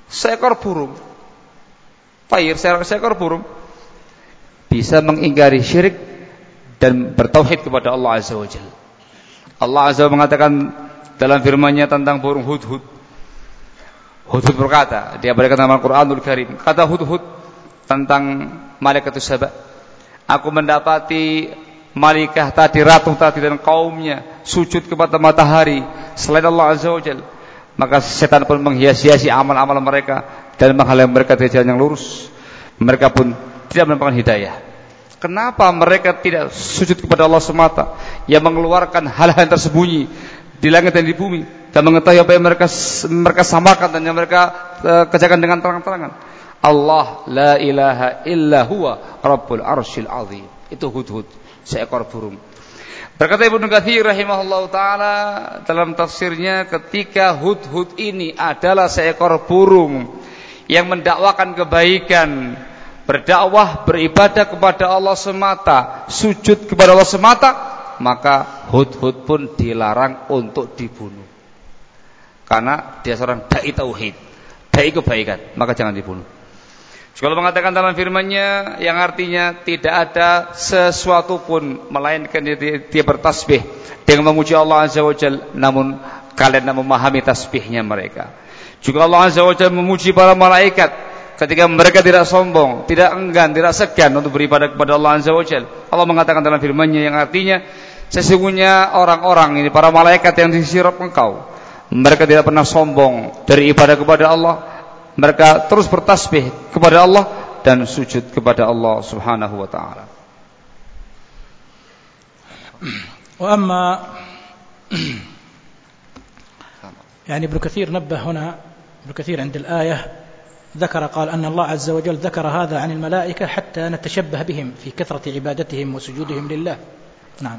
seekor burung. Tayr, seekor burung bisa mengingkari syirik dan bertauhid kepada Allah Azza wa Jalla. Allah Azza wa mengatakan dalam firman-Nya tentang burung hudhud. Hudhud berkata, dia berkata dalam Al-Qur'anul Karim, kata hudhud tentang malaikatus saba, aku mendapati malaikah tadi, ratu tadi dan kaumnya sujud kepada matahari selain Allah Azza wa Jalla. Maka setan pun menghias-hiasi amal-amal mereka dan menghalangi mereka dari jalan yang lurus. Mereka pun tidak mendapatkan hidayah. Kenapa mereka tidak sujud kepada Allah semata yang mengeluarkan hal-hal yang tersembunyi di langit dan di bumi dan mengetahui apa yang mereka mereka samakan dan yang mereka uh, kerjakan dengan terang-terangan? Allah la ilaha illa huwa rabbul arsyil azim. Itu hudhud, seekor burung. Berkata Ibnu Katsir rahimahullah taala dalam tafsirnya, ketika hudhud ini adalah seekor burung yang mendakwakan kebaikan, berdakwah, beribadah kepada Allah semata, sujud kepada Allah semata, maka hudhud pun dilarang untuk dibunuh. Karena dia seorang dai tauhid, dai kebaikan, maka jangan dibunuh. Kalau mengatakan dalam firman-Nya yang artinya tidak ada sesuatu pun melainkan dia, dia bertasbih dengan memuji Allah Azza wa Jalla, namun kalian tidak memahami tasbihnya mereka. Juga Allah Azza wa Jalla memuji para malaikat ketika mereka tidak sombong, tidak enggan, tidak segan untuk beribadah kepada Allah Azza wa Jalla. Allah mengatakan dalam firman-Nya yang artinya sesungguhnya orang-orang ini, para malaikat yang di sisi Rabb engkau, mereka tidak pernah sombong dari ibadah kepada Allah. Mereka terus bertasbih kepada Allah dan sujud kepada Allah Subhanahu wa taala. Wa amma يعني ابن كثير نبه هنا ابن كثير عند الآية ذكر قال أن الله عز وجل ذكر هذا عن الملائكة حتى نتشبه بهم في كثرة عبادتهم وسجودهم لله. نعم.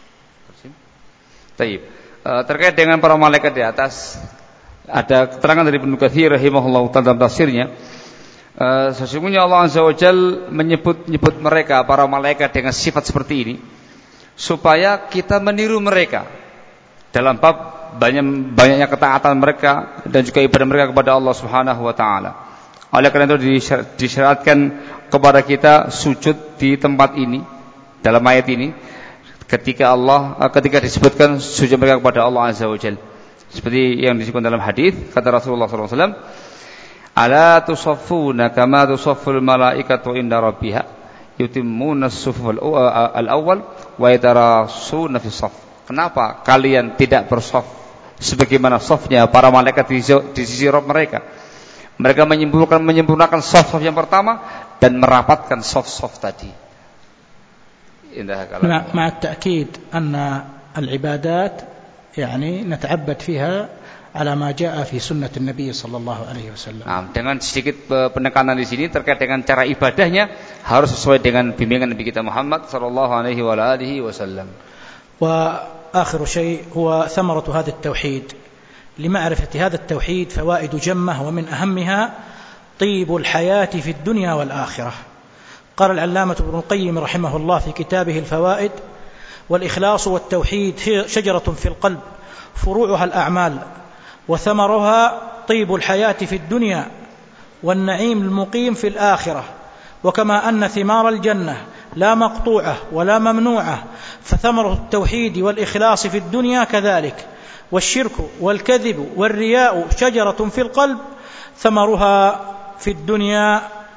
طيب. Terkait dengan para malaikat di atas, ada keterangan dari Ibnu Katsir rahimahullah dalam tafsirnya, uh, sesungguhnya Allah Azza wa Jalla menyebut-nyebut mereka para malaikat dengan sifat seperti ini supaya kita meniru mereka dalam bab banyak banyaknya ketaatan mereka dan juga ibadah mereka kepada Allah Subhanahu wa taala. Oleh karena itu disyaratkan kepada kita sujud di tempat ini dalam ayat ini ketika Allah uh, ketika disebutkan sujud mereka kepada Allah Azza wa Jalla. Seperti yang disebutkan dalam hadis, kata Rasulullah sallallahu alaihi wasallam, "Ala tusaffuna kama tusafful malaikatu inda rabbiha, yutimmuna as-suffal al-awwal wa yatarasuna fi shaff." Kenapa kalian tidak bersaf sebagaimana safnya para malaikat di, di sisi Rabb mereka? Mereka menyempurnakan menyempurnakan saf-saf yang pertama dan merapatkan saf-saf tadi. Indah kalam. مع التأكيد أن العبادات يعني نتعبد فيها على ما جاء في سنة النبي صلى الله عليه وسلم. Nah, dengan sedikit penekanan di sini terkait dengan cara ibadahnya harus sesuai dengan bimbingan Nabi kita Muhammad sallallahu alaihi wa alihi wasallam. وآخر شيء هو ثمرة هذا التوحيد. لمعرفة هذا التوحيد فوائد جمة ومن أهمها طيب الحياة في الدنيا والآخرة. قال العلامة ابن القيم رحمه الله في كتابه الفوائد: والإخلاص والتوحيد هي شجرة في القلب فروعها الأعمال وثمرها طيب الحياة في الدنيا والنعيم المقيم في الآخرة. وكما أن ثمار الجنة لا مقطوعة ولا ممنوعة فثمرة التوحيد والإخلاص في الدنيا كذلك. والشرك والكذب والرياء شجرة في القلب ثمرها في الدنيا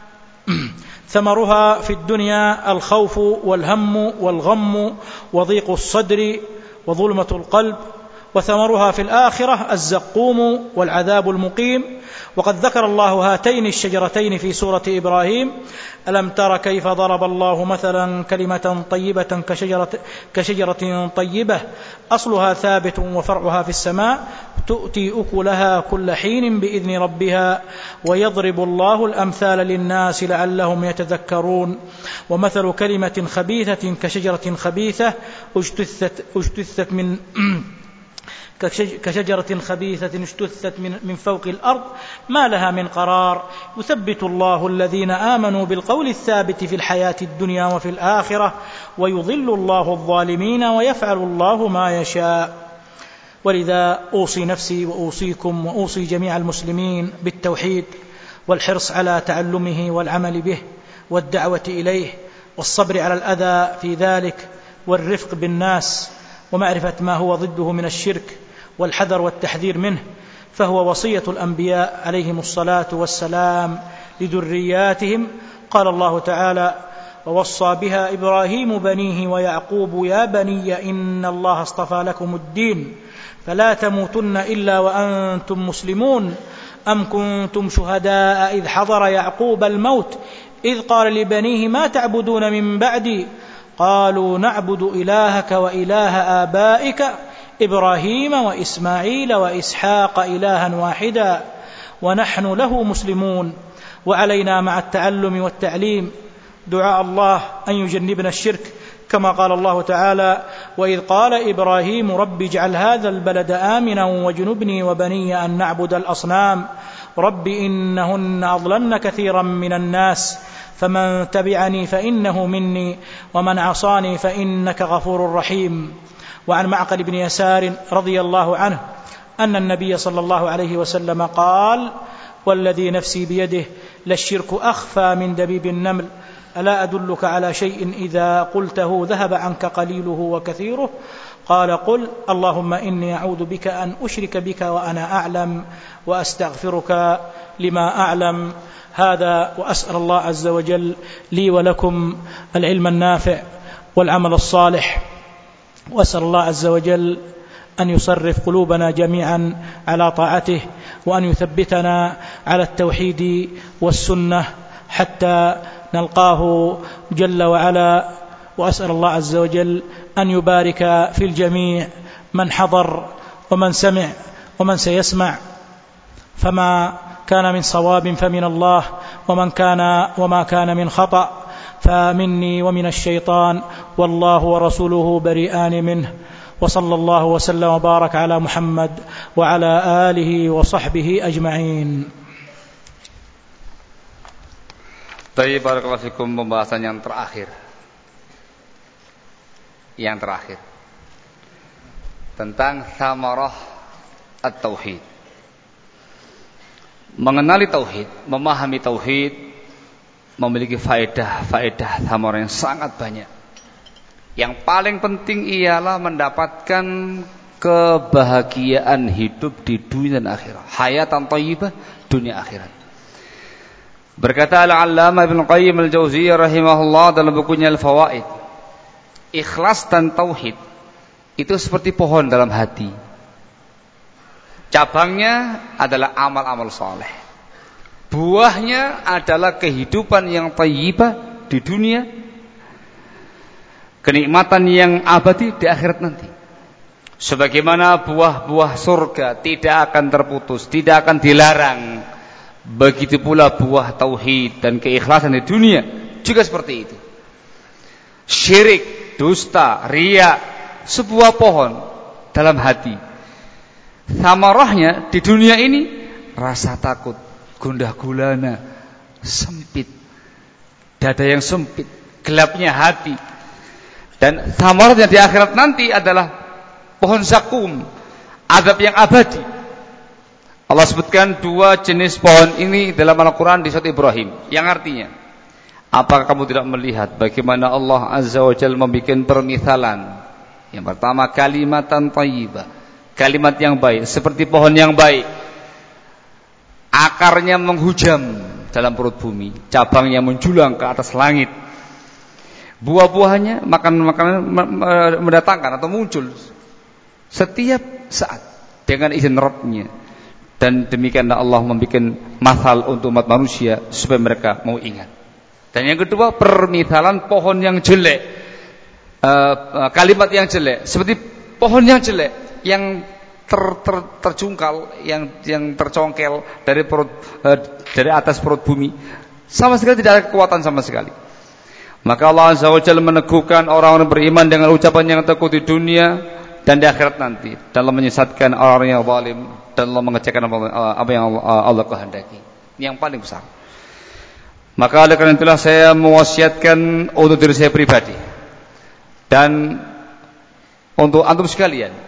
ثمرها في الدنيا الخوف والهم والغم وضيق الصدر وظلمة القلب، وثمرها في الآخرة الزقوم والعذاب المقيم. وقد ذكر الله هاتين الشجرتين في سورة إبراهيم: ألم تر كيف ضرب الله مثلا كلمة طيبة كشجرة, كشجرة طيبة أصلها ثابت وفرعها في السماء تؤتي أكلها كل حين بإذن ربها ويضرب الله الأمثال للناس لعلهم يتذكرون. ومثل كلمة خبيثة كشجرة خبيثة اجتثت, اجتثت من كشجرة خبيثة اجتثت من, من فوق الأرض ما لها من قرار يثبت الله الذين آمنوا بالقول الثابت في الحياة الدنيا وفي الآخرة ويضل الله الظالمين ويفعل الله ما يشاء. ولذا أوصي نفسي وأوصيكم وأوصي جميع المسلمين بالتوحيد والحرص على تعلمه والعمل به والدعوة إليه والصبر على الأذى في ذلك والرفق بالناس ومعرفة ما هو ضده من الشرك والحذر والتحذير منه، فهو وصية الأنبياء عليهم الصلاة والسلام لذرياتهم. قال الله تعالى: ووصى بها إبراهيم بنيه ويعقوب يا بني إن الله اصطفى لكم الدين فلا تموتن إلا وأنتم مسلمون أم كنتم شهداء إذ حضر يعقوب الموت إذ قال لبنيه ما تعبدون من بعدي قالوا نعبد إلهك وإله آبائك إبراهيم وإسماعيل وإسحاق إلها واحدا ونحن له مسلمون. وعلينا مع التعلم والتعليم دعاء الله أن يجنبنا الشرك، كما قال الله تعالى: وإذ قال إبراهيم رب اجعل هذا البلد آمنا واجنبني وبني أن نعبد الأصنام رب إنهن أضللن كثيرا من الناس فمن تبعني فإنه مني ومن عصاني فإنك غفور رحيم. وعن معقل بن يسار رضي الله عنه أن النبي صلى الله عليه وسلم قال: والذي نفسي بيده للشرك أخفى من دبيب النمل ألا أدلك على شيء إذا قلته ذهب عنك قليله وكثيره؟ قال: قل اللهم إني أعوذ بك أن أشرك بك وأنا أعلم وأستغفرك لما أعلم. هذا وأسأل الله عز وجل لي ولكم العلم النافع والعمل الصالح، وأسأل الله عز وجل أن يصرف قلوبنا جميعا على طاعته وأن يثبتنا على التوحيد والسنة حتى نلقاه جل وعلا. وأسأل الله عز وجل أن يبارك في الجميع من حضر ومن سمع ومن سيسمع، فما كان من صواب فمن الله ومن كان وما كان من خطأ فمني ومن الشيطان والله ورسوله بريئان منه. وصلى الله وسلم وبارك على محمد وعلى آله وصحبه أجمعين. Baik, barakallahu fikum. Pembahasan yang terakhir Yang terakhir tentang samarah at-tauhid. Mengenali tauhid, memahami tauhid memiliki faedah-faedah samarah yang sangat banyak. Yang paling penting ialah mendapatkan kebahagiaan hidup di dunia dan akhirat, hayatan thayyibah dunia akhirat. Berkata Al-Allamah Ibnu Qayyim Al-Jauziyah rahimahullah dalam bukunya Al-Fawaid, ikhlas dan tauhid itu seperti pohon dalam hati. Cabangnya adalah amal-amal saleh. Buahnya adalah kehidupan yang thayyibah di dunia, kenikmatan yang abadi di akhirat nanti. Sebagaimana buah-buah surga tidak akan terputus, tidak akan dilarang, begitu pula buah tauhid dan keikhlasan di dunia juga seperti itu. Syirik, dusta, riya, sebuah pohon dalam hati. Samarahnya di dunia ini rasa takut, gundah gulana, sempit, dada yang sempit, gelapnya hati. Dan samarahnya di akhirat nanti adalah pohon zakum, azab yang abadi. Allah sebutkan dua jenis pohon ini dalam Al-Quran di surat Ibrahim, yang artinya, apakah kamu tidak melihat bagaimana Allah Azza wa Jalla membuat permisalan? Yang pertama, kalimatan thayyibah, kalimat yang baik, seperti pohon yang baik. Akarnya menghujam dalam perut bumi, cabangnya menjulang ke atas langit. Buah-buahnya makanan-makanan mendatangkan atau muncul setiap saat dengan izin Rabbnya. Dan demikianlah Allah membuat masal untuk umat manusia supaya mereka mau ingat. Dan yang kedua, permisalan pohon yang jelek, uh, kalimat yang jelek, seperti pohon yang jelek yang ter, ter, terjungkal, yang yang tercongkel dari perut, uh, dari atas perut bumi, sama sekali tidak ada kekuatan sama sekali. Maka Allah Azza wa Jalla meneguhkan orang-orang beriman dengan ucapan yang teguh di dunia dan di akhirat nanti, dalam menyesatkan orang yang zalim dan Allah mengecewakan apa yang Allah, Allah kehendaki. Ini yang paling besar. Maka oleh karena itulah saya mewasiatkan untuk diri saya pribadi dan untuk antum sekalian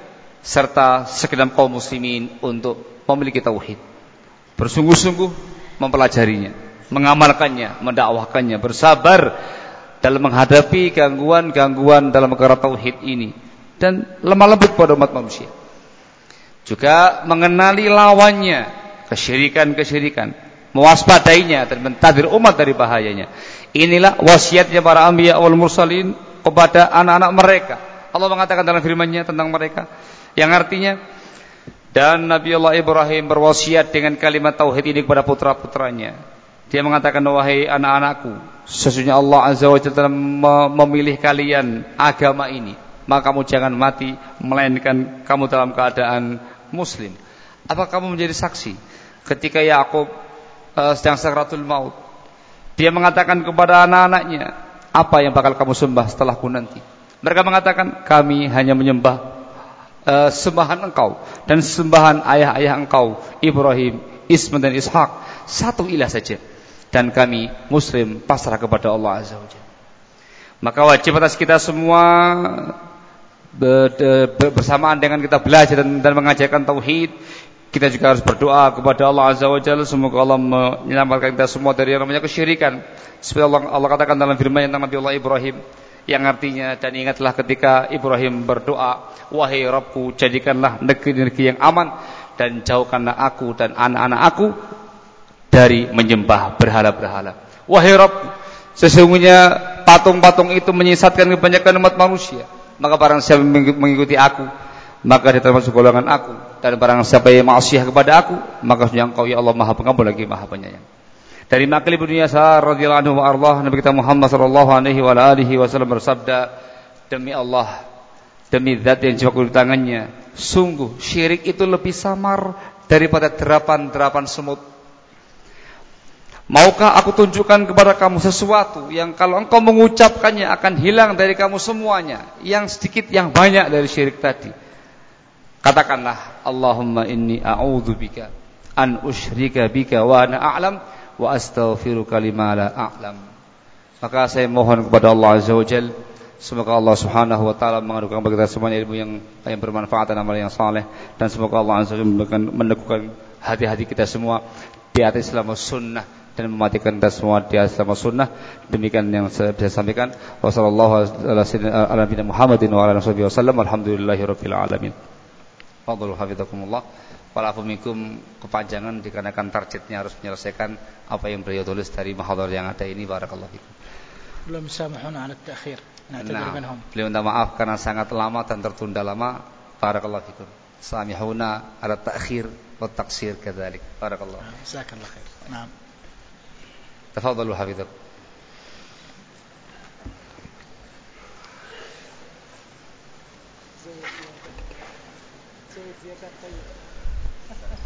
serta segenap kaum muslimin untuk memiliki tauhid, bersungguh-sungguh mempelajarinya, mengamalkannya, mendakwahkannya, bersabar dalam menghadapi gangguan-gangguan dalam perkara tauhid ini, dan lemah lembut pada umat manusia. Juga mengenali lawannya, kesyirikan-kesyirikan, mewaspadainya dan mentadbir umat dari bahayanya. Inilah wasiatnya para anbiya wal mursalin kepada anak-anak mereka. Allah mengatakan dalam firman-Nya tentang mereka, yang artinya, dan Nabi Allah Ibrahim berwasiat dengan kalimat tauhid ini kepada putra-putranya. Dia mengatakan, wahai anak-anakku, sesungguhnya Allah Azza wa Jalla telah memilih kalian agama ini, maka kamu jangan mati melainkan kamu dalam keadaan muslim. Apa kamu menjadi saksi ketika Yakub uh, sedang sakratul maut, dia mengatakan kepada anak-anaknya, apa yang bakal kamu sembah setelahku nanti? Mereka mengatakan, kami hanya menyembah uh, sembahan engkau dan sembahan ayah-ayah engkau Ibrahim, Ismail dan Ishak, satu ilah saja, dan kami muslim pasrah kepada Allah Azza wa Jalla. Maka wajib atas kita semua bersamaan dengan kita belajar dan, dan mengajarkan tauhid, kita juga harus berdoa kepada Allah Azza wa Jalla, semoga Allah menyelamatkan kita semua dari yang namanya kesyirikan. Seperti Allah, Allah katakan dalam firman tentang Nabi Allah Ibrahim, yang artinya, dan ingatlah ketika Ibrahim berdoa, wahai Rabbku, jadikanlah negeri-negeri yang aman dan jauhkanlah aku dan anak-anak aku dari menyembah berhala-berhala. Wahai Rabbku, sesungguhnya patung-patung itu menyesatkan kebanyakan umat manusia, maka barang siapa mengikuti aku, maka dia termasuk golongan aku, dan barang siapa yang maksiat kepada aku, maka sesungguhnya engkau ya Allah Maha Pengampun lagi Maha Penyayang. Dari Maqil bin Yasar radhiyallahu anhu wa ardah, Nabi kita Muhammad sallallahu alaihi wa alihi wasallam bersabda, demi Allah, demi zat yang jiwaku di tangannya, sungguh syirik itu lebih samar daripada derapan-derapan semut. Maukah aku tunjukkan kepada kamu sesuatu yang kalau engkau mengucapkannya akan hilang dari kamu semuanya, yang sedikit yang banyak dari syirik tadi? Katakanlah, Allahumma inni a'udzubika an usyrika bika wa ana a'lam wa astaghfiruka lima la a'lam. Maka saya mohon kepada Allah Azza wa Jalla, semoga Allah Subhanahu wa taala menganugerahkan bagi kita semuanya ilmu yang yang bermanfaat dan amal yang saleh, dan semoga Allah Azza wa Jalla meneguhkan hati-hati kita semua di atas Islam sunnah dan mematikan kita semua di atas Islam sunnah. Demikian yang saya bisa sampaikan. Wassallallahu ala nabiyina Muhammadin wa ala alihi wasallam. Alhamdulillahirabbil alamin. Fadhlu hafizakumullah. Walafu minkum, kepanjangan dikarenakan targetnya harus menyelesaikan apa yang beliau tulis dari mahadhar yang ada ini. Barakallahu fikum. Belum samahuna ala at-ta'khir. Nah, beliau minta maaf karena sangat lama dan tertunda lama. Barakallahu fikum. Samihuna ala at-ta'khir wa at-taqsir kadzalik. Barakallahu. Jazakallahu khair. Naam. Tafadhalu hafizakum. زيادة طيب